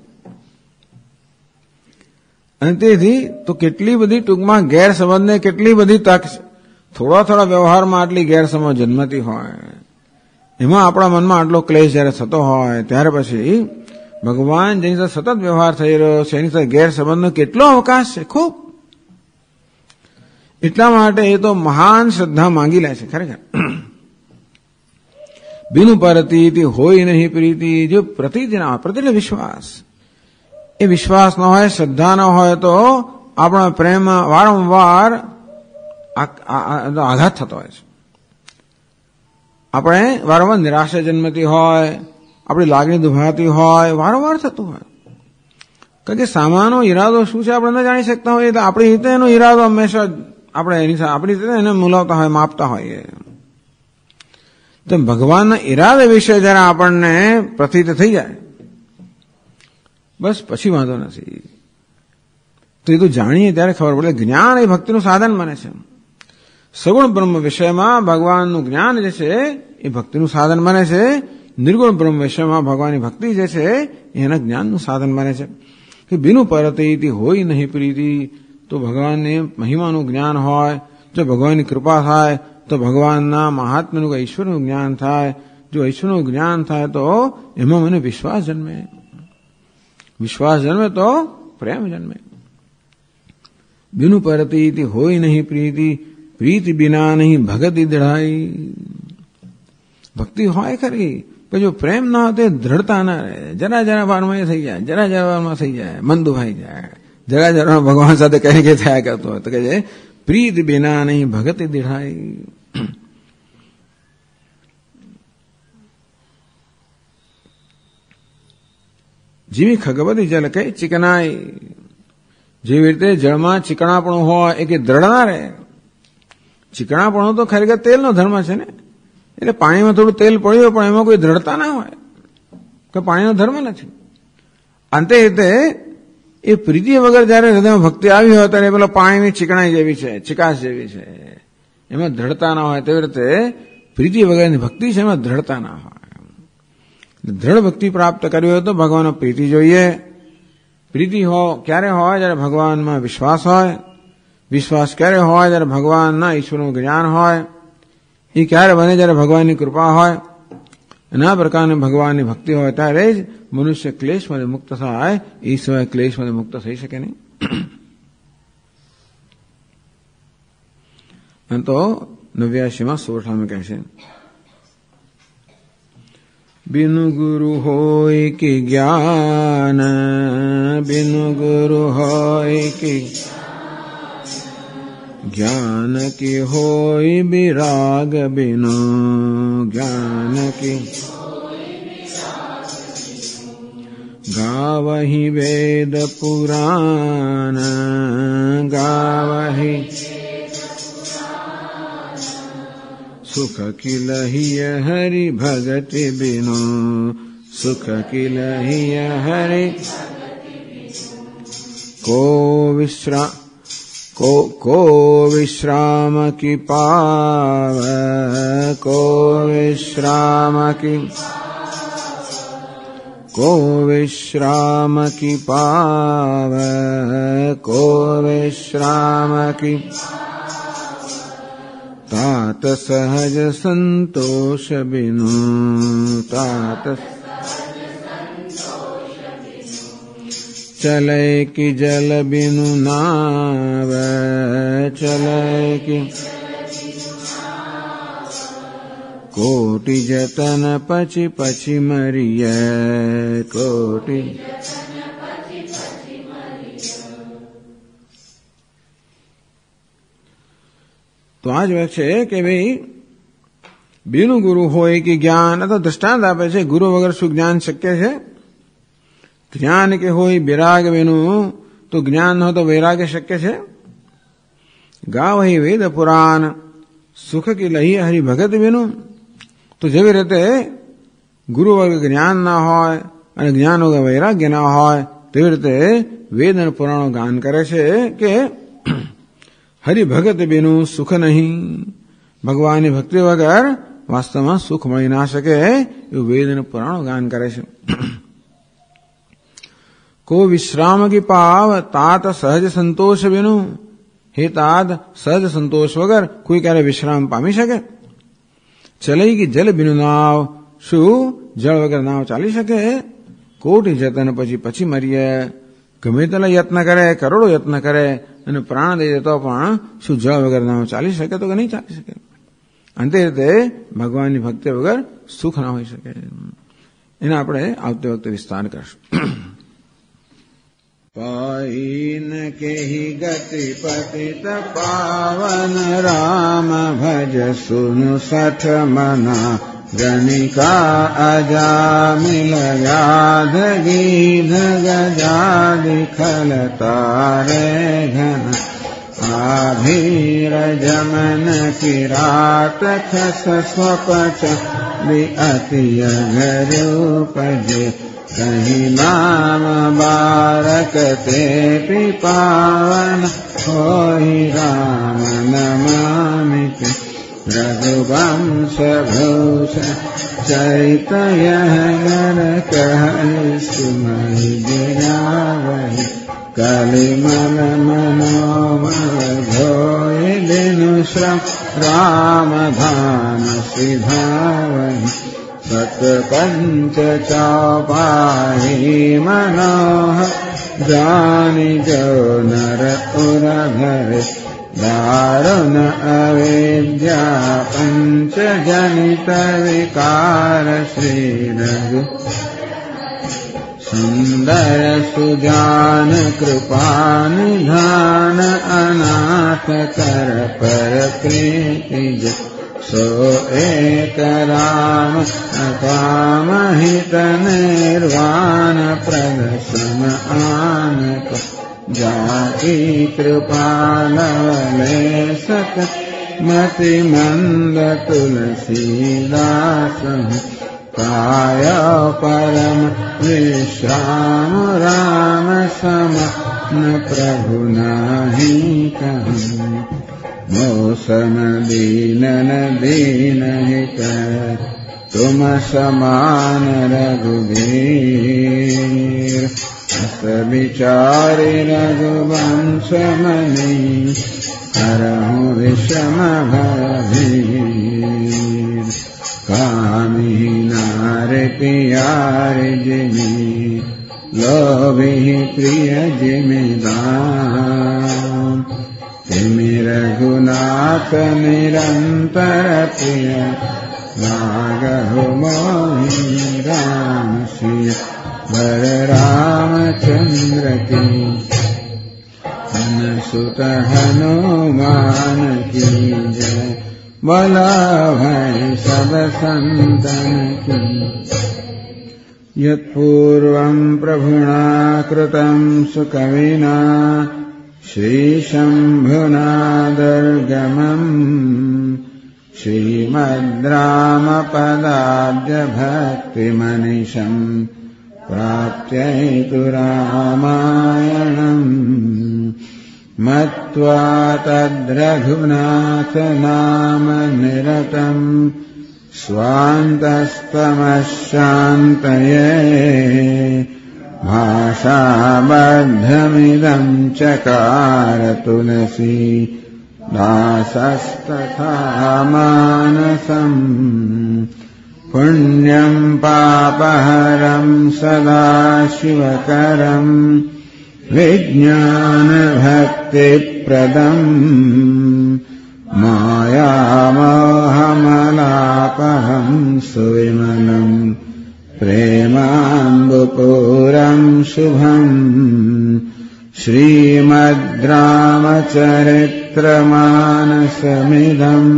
અને તેથી તો કેટલી બધી ટૂંકમાં ગેરસમજને કેટલી બધી તક છે. થોડા વ્યવહારમાં આટલી ગેરસમજ જન્મતી હોય, એમાં આપણા મનમાં આટલો ક્લેશ જયારે થતો હોય, ત્યારે પછી ભગવાન જેની સાથે સતત વ્યવહાર થઈ રહ્યો છે, એની સાથે ગેરસમજનો કેટલો અવકાશ છે, ખૂબ. એટલા માટે એ તો મહાન શ્રદ્ધા માંગી લે છે ખરેખર. બિનુ પરતી હોય નહીં પ્રીતિ, જો પ્રતીતિ ના હોય, પ્રતિ એટલે વિશ્વાસ. એ વિશ્વાસ ન હોય, શ્રદ્ધા ન હોય તો આપણા પ્રેમ વારંવાર આઘાત થતો હોય છે. આપણે વારંવાર નિરાશા જન્મતી હોય, આપણી લાગણી દુભાતી હોય, વારંવાર થતું હોય. કારણ કે સામાનો ઈરાદો શું છે આપણે ન જાણી શકતા હોઈએ, એટલે આપણી રીતે એનો ઈરાદો હંમેશા આપણે આપણી રીતે એને મૂલાવતા હોય, માપતા હોઈએ. તો ભગવાનના ઈરાદા વિશે જયારે આપણને પ્રતીત થઈ જાય, બસ પછી વાંધો નથી. તો એ તો જાણીએ ત્યારે ખબર પડે. જ્ઞાન એ ભક્તિનું સાધન બને છે. સગુણ બ્રહ્મ વિષયમાં ભગવાનનું જ્ઞાન જે છે એ ભક્તિનું સાધન બને છે. નિર્ગુણ બ્રહ્મ વિષયમાં ભગવાનની ભક્તિ જે છે એના જ્ઞાનનું સાધન બને છે. કે બિનુ પરતી હોય નહીં પ્રીતિ, તો ભગવાનને મહિમાનું જ્ઞાન હોય, જો ભગવાનની કૃપા થાય તો ભગવાનના મહાત્મ્યનું ઈશ્વરનું જ્ઞાન થાય. જો ઈશ્વરનું જ્ઞાન થાય તો એમાં મને વિશ્વાસ જન્મે. વિશ્વાસ જન્મે તો પ્રેમ જન્મે. બિનુ પરતી હોય નહીં પ્રીતિ, પ્રીતિ બિના નહીં ભગતિ દૃઢાઈ. ભક્તિ હોય ખરી, પણ જો પ્રેમ ના હોય તો દ્રઢતા ના રહે. જરા વારમાં થઈ જાય, જરા વારમાં થઈ જાય, મન દુભાઈ જાય. જરા ભગવાન સાથે કઈ કે થયા કરતો હોય તો કે છે પ્રીત બિના નહીં ભગતિ દૃઢાઈ. જેવી ખગવતી જલ કઈ ચિકનાઈ. જેવી રીતે જળમાં ચીકણાપણું હોય એ કે દ્રઢ ના રહે. ચીકણાપણું તો ખરેખર તેલનો ધર્મ છે ને. એટલે પાણીમાં થોડું તેલ પડ્યું પણ એમાં કોઈ દ્રઢતા ના હોય, કે પાણીનો ધર્મ નથી. અંતે રીતે એ પ્રીતિ વગર જયારે હૃદયમાં ભક્તિ આવી હોય ત્યારે પેલો પાણીની ચીકણાઈ જેવી છે, ચિકાસ જેવી છે, એમાં દ્રઢતા ના હોય. તેવી રીતે પ્રીતિ વગરની ભક્તિ છે, એમાં દ્રઢતા ના હોય. દ્રઢ ભક્તિ પ્રાપ્ત કરવી હોય તો ભગવાનનો પ્રીતિ જોઈએ. પ્રીતિ ક્યારે હોય? જયારે ભગવાનમાં વિશ્વાસ હોય. વિશ્વાસ ક્યારે હોય? જયારે ભગવાનના ઈશ્વરનું જ્ઞાન હોય. એ ક્યારે બને? જયારે ભગવાનની કૃપા હોય. એના પ્રકારની ભગવાનની ભક્તિ હોય ત્યારે જ મનુષ્ય ક્લેશમાંથી મુક્ત થાય. એ સિવાય ક્લેશમાંથી મુક્ત થઈ શકે નહીં. तो 89 સોરઠામાં કહે છે, बिनु गुरु होय कि ज्ञान, बिनु गुरु होय कि ज्ञान की होय विराग, बिनु ज्ञान की गावहि वेद पुराण, गावहि सुख किलहिय हरि भगति बिनु, सुख किलहिय हरि को विश्राम की पाव, को विश्राम की पाव, को विश्राम की तात सहज संतोष बिनु, तात चले कि जल बिनु नाव, चले कि कोटि जतन पछि पछि मरिय, कोटि तो आज વાત છે કે ભાઈ બીનું ગુરુ હોય કે જ્ઞાન, તો દ્રષ્ટાંત આપે છે ગુરુ વગર શું જ્ઞાન શક્ય છે? જ્ઞાન કે હોય વિરાગ વિનું, તો જ્ઞાન ન હોય તો વૈરાગ્ય શક્ય છે? ગાવહિ વેદ પુરાણ, સુખ કી લહી હરિ ભગત વિનું, તો જેવી રીતે ગુરુ વગર જ્ઞાન ના હોય અને જ્ઞાન વગર વૈરાગ્ય ના હોય, તેવી રીતે વેદ અને પુરાણો ગાન કરે છે કે હરિ ભગત બિનું સુખ નહીં, ભગવાનની ભક્તિ વગર વાસ્તવમાં સુખ મળી ના શકે, એવું વેદ અને પુરાણો ગાન કરે છે. કો વિશ્રામ કી પાવ, તાત સહજ સંતોષ બિનું, હે તાત સહજ સંતોષ વગર કોઈ ક્યારે વિશ્રામ પામી શકે? ચલઈ કી જલ બિનું નાવ, શું જળ વગર નાવ ચાલી શકે? કોટી જતન પછી મરીએ, ગમે તેટલા યત્ન કરે, કરોડો યત્ન કરે અને પ્રાણ દઈ દેતો પણ શું જળ વગર નાવ ચાલી શકે? તો કે નહીં ચાલી શકે. અંતે રીતે ભગવાનની ભક્તિ વગર સુખ ના હોઈ શકે. એને આપણે આવતી વખતે વિસ્તાર કરશું. પાઈન કેહી ગતિ પતિત પાવન, રામ ભજ સુनु સઠ મના, ગણિકા અજામિલ યાદ ગીધ ગજાદિ ખલ તારે ઘન, આભીર જમન કિરાત ખસ સ્વપચ વિ અતિ અઘરૂપજે, કહી નામ બારક તે પાવન, હોઈ રામ નમામિ रघुवंश भूष चैतन्य नर कह सुमहि गिरावहि, कलिमल मनोमल धोय दिनु श्रम राम धाम सिधावहि, सत पंच चौपाई मनोहर जानि जो नर उर धरे, दारुण अविद्या पंच जनित विकार श्री रघु, सुंदर सुजान कृपा निधान, अनाथ कर पर प्रीति सो एक राम, अकाम हित निर्वाण प्रद सम आनक, जाकी कृपालवले सत मति मंद तुलसीदास, काय परम विश्राम राम सम न प्रभु नाही कहूँ, मौसम दीनन दीन हित तुम समान रघुवीर, अस विचारि रघुवंश मणि, हरहु विषम भयभीर, कामी नार प्यारि जिमि, लोभी प्रिय जिमिदान, तिमि रघुनाथ निरंतर प्रिय लागहु मोहि राम सिया वर रामचंद्र की सुत हनुमान की जय बोला भाई सब संतन की यत्पूर्वं प्रभुना कृतं सुकविना श्रीशम्भुना दुर्गमम् श्रीमद्रामपदाब्ज भक्तिमनिशम् प्राप्त्यैतु रामायणम् मत्वा तद्रघुनाथ नाम निरतम् स्वान्तस्तमशान्तये भाषाबद्धमिदम् चकार तुलसी दासस्तथा मानसम् पुण्यम् पापहरम् सदा शिवकरम् विज्ञानभक्तिप्रदम् मायामोहमलापहम् सुविमलम् प्रेमाम्बुपूरम् शुभम् श्रीमद्रामचरित्रमानसमिदम्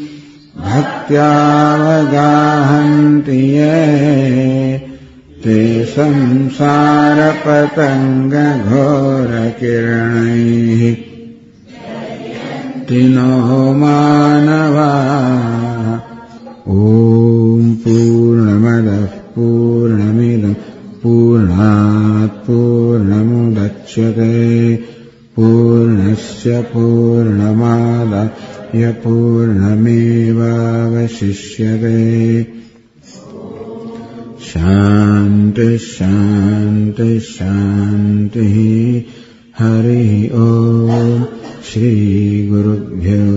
भक्त्यावगाहन्ति ये ते संसारपतङ्गघोरकिरणैः तिनो मानवा ॐ पूर्णमदः पूर्णमिदं पूर्णात् पूर्णमुदच्यते पूर्णस्य पूर्णमादाय पूर्णमेवावशिष्यते शान्ति शान्ति शान्तिः हरिः ॐ श्रीगुरुभ्यो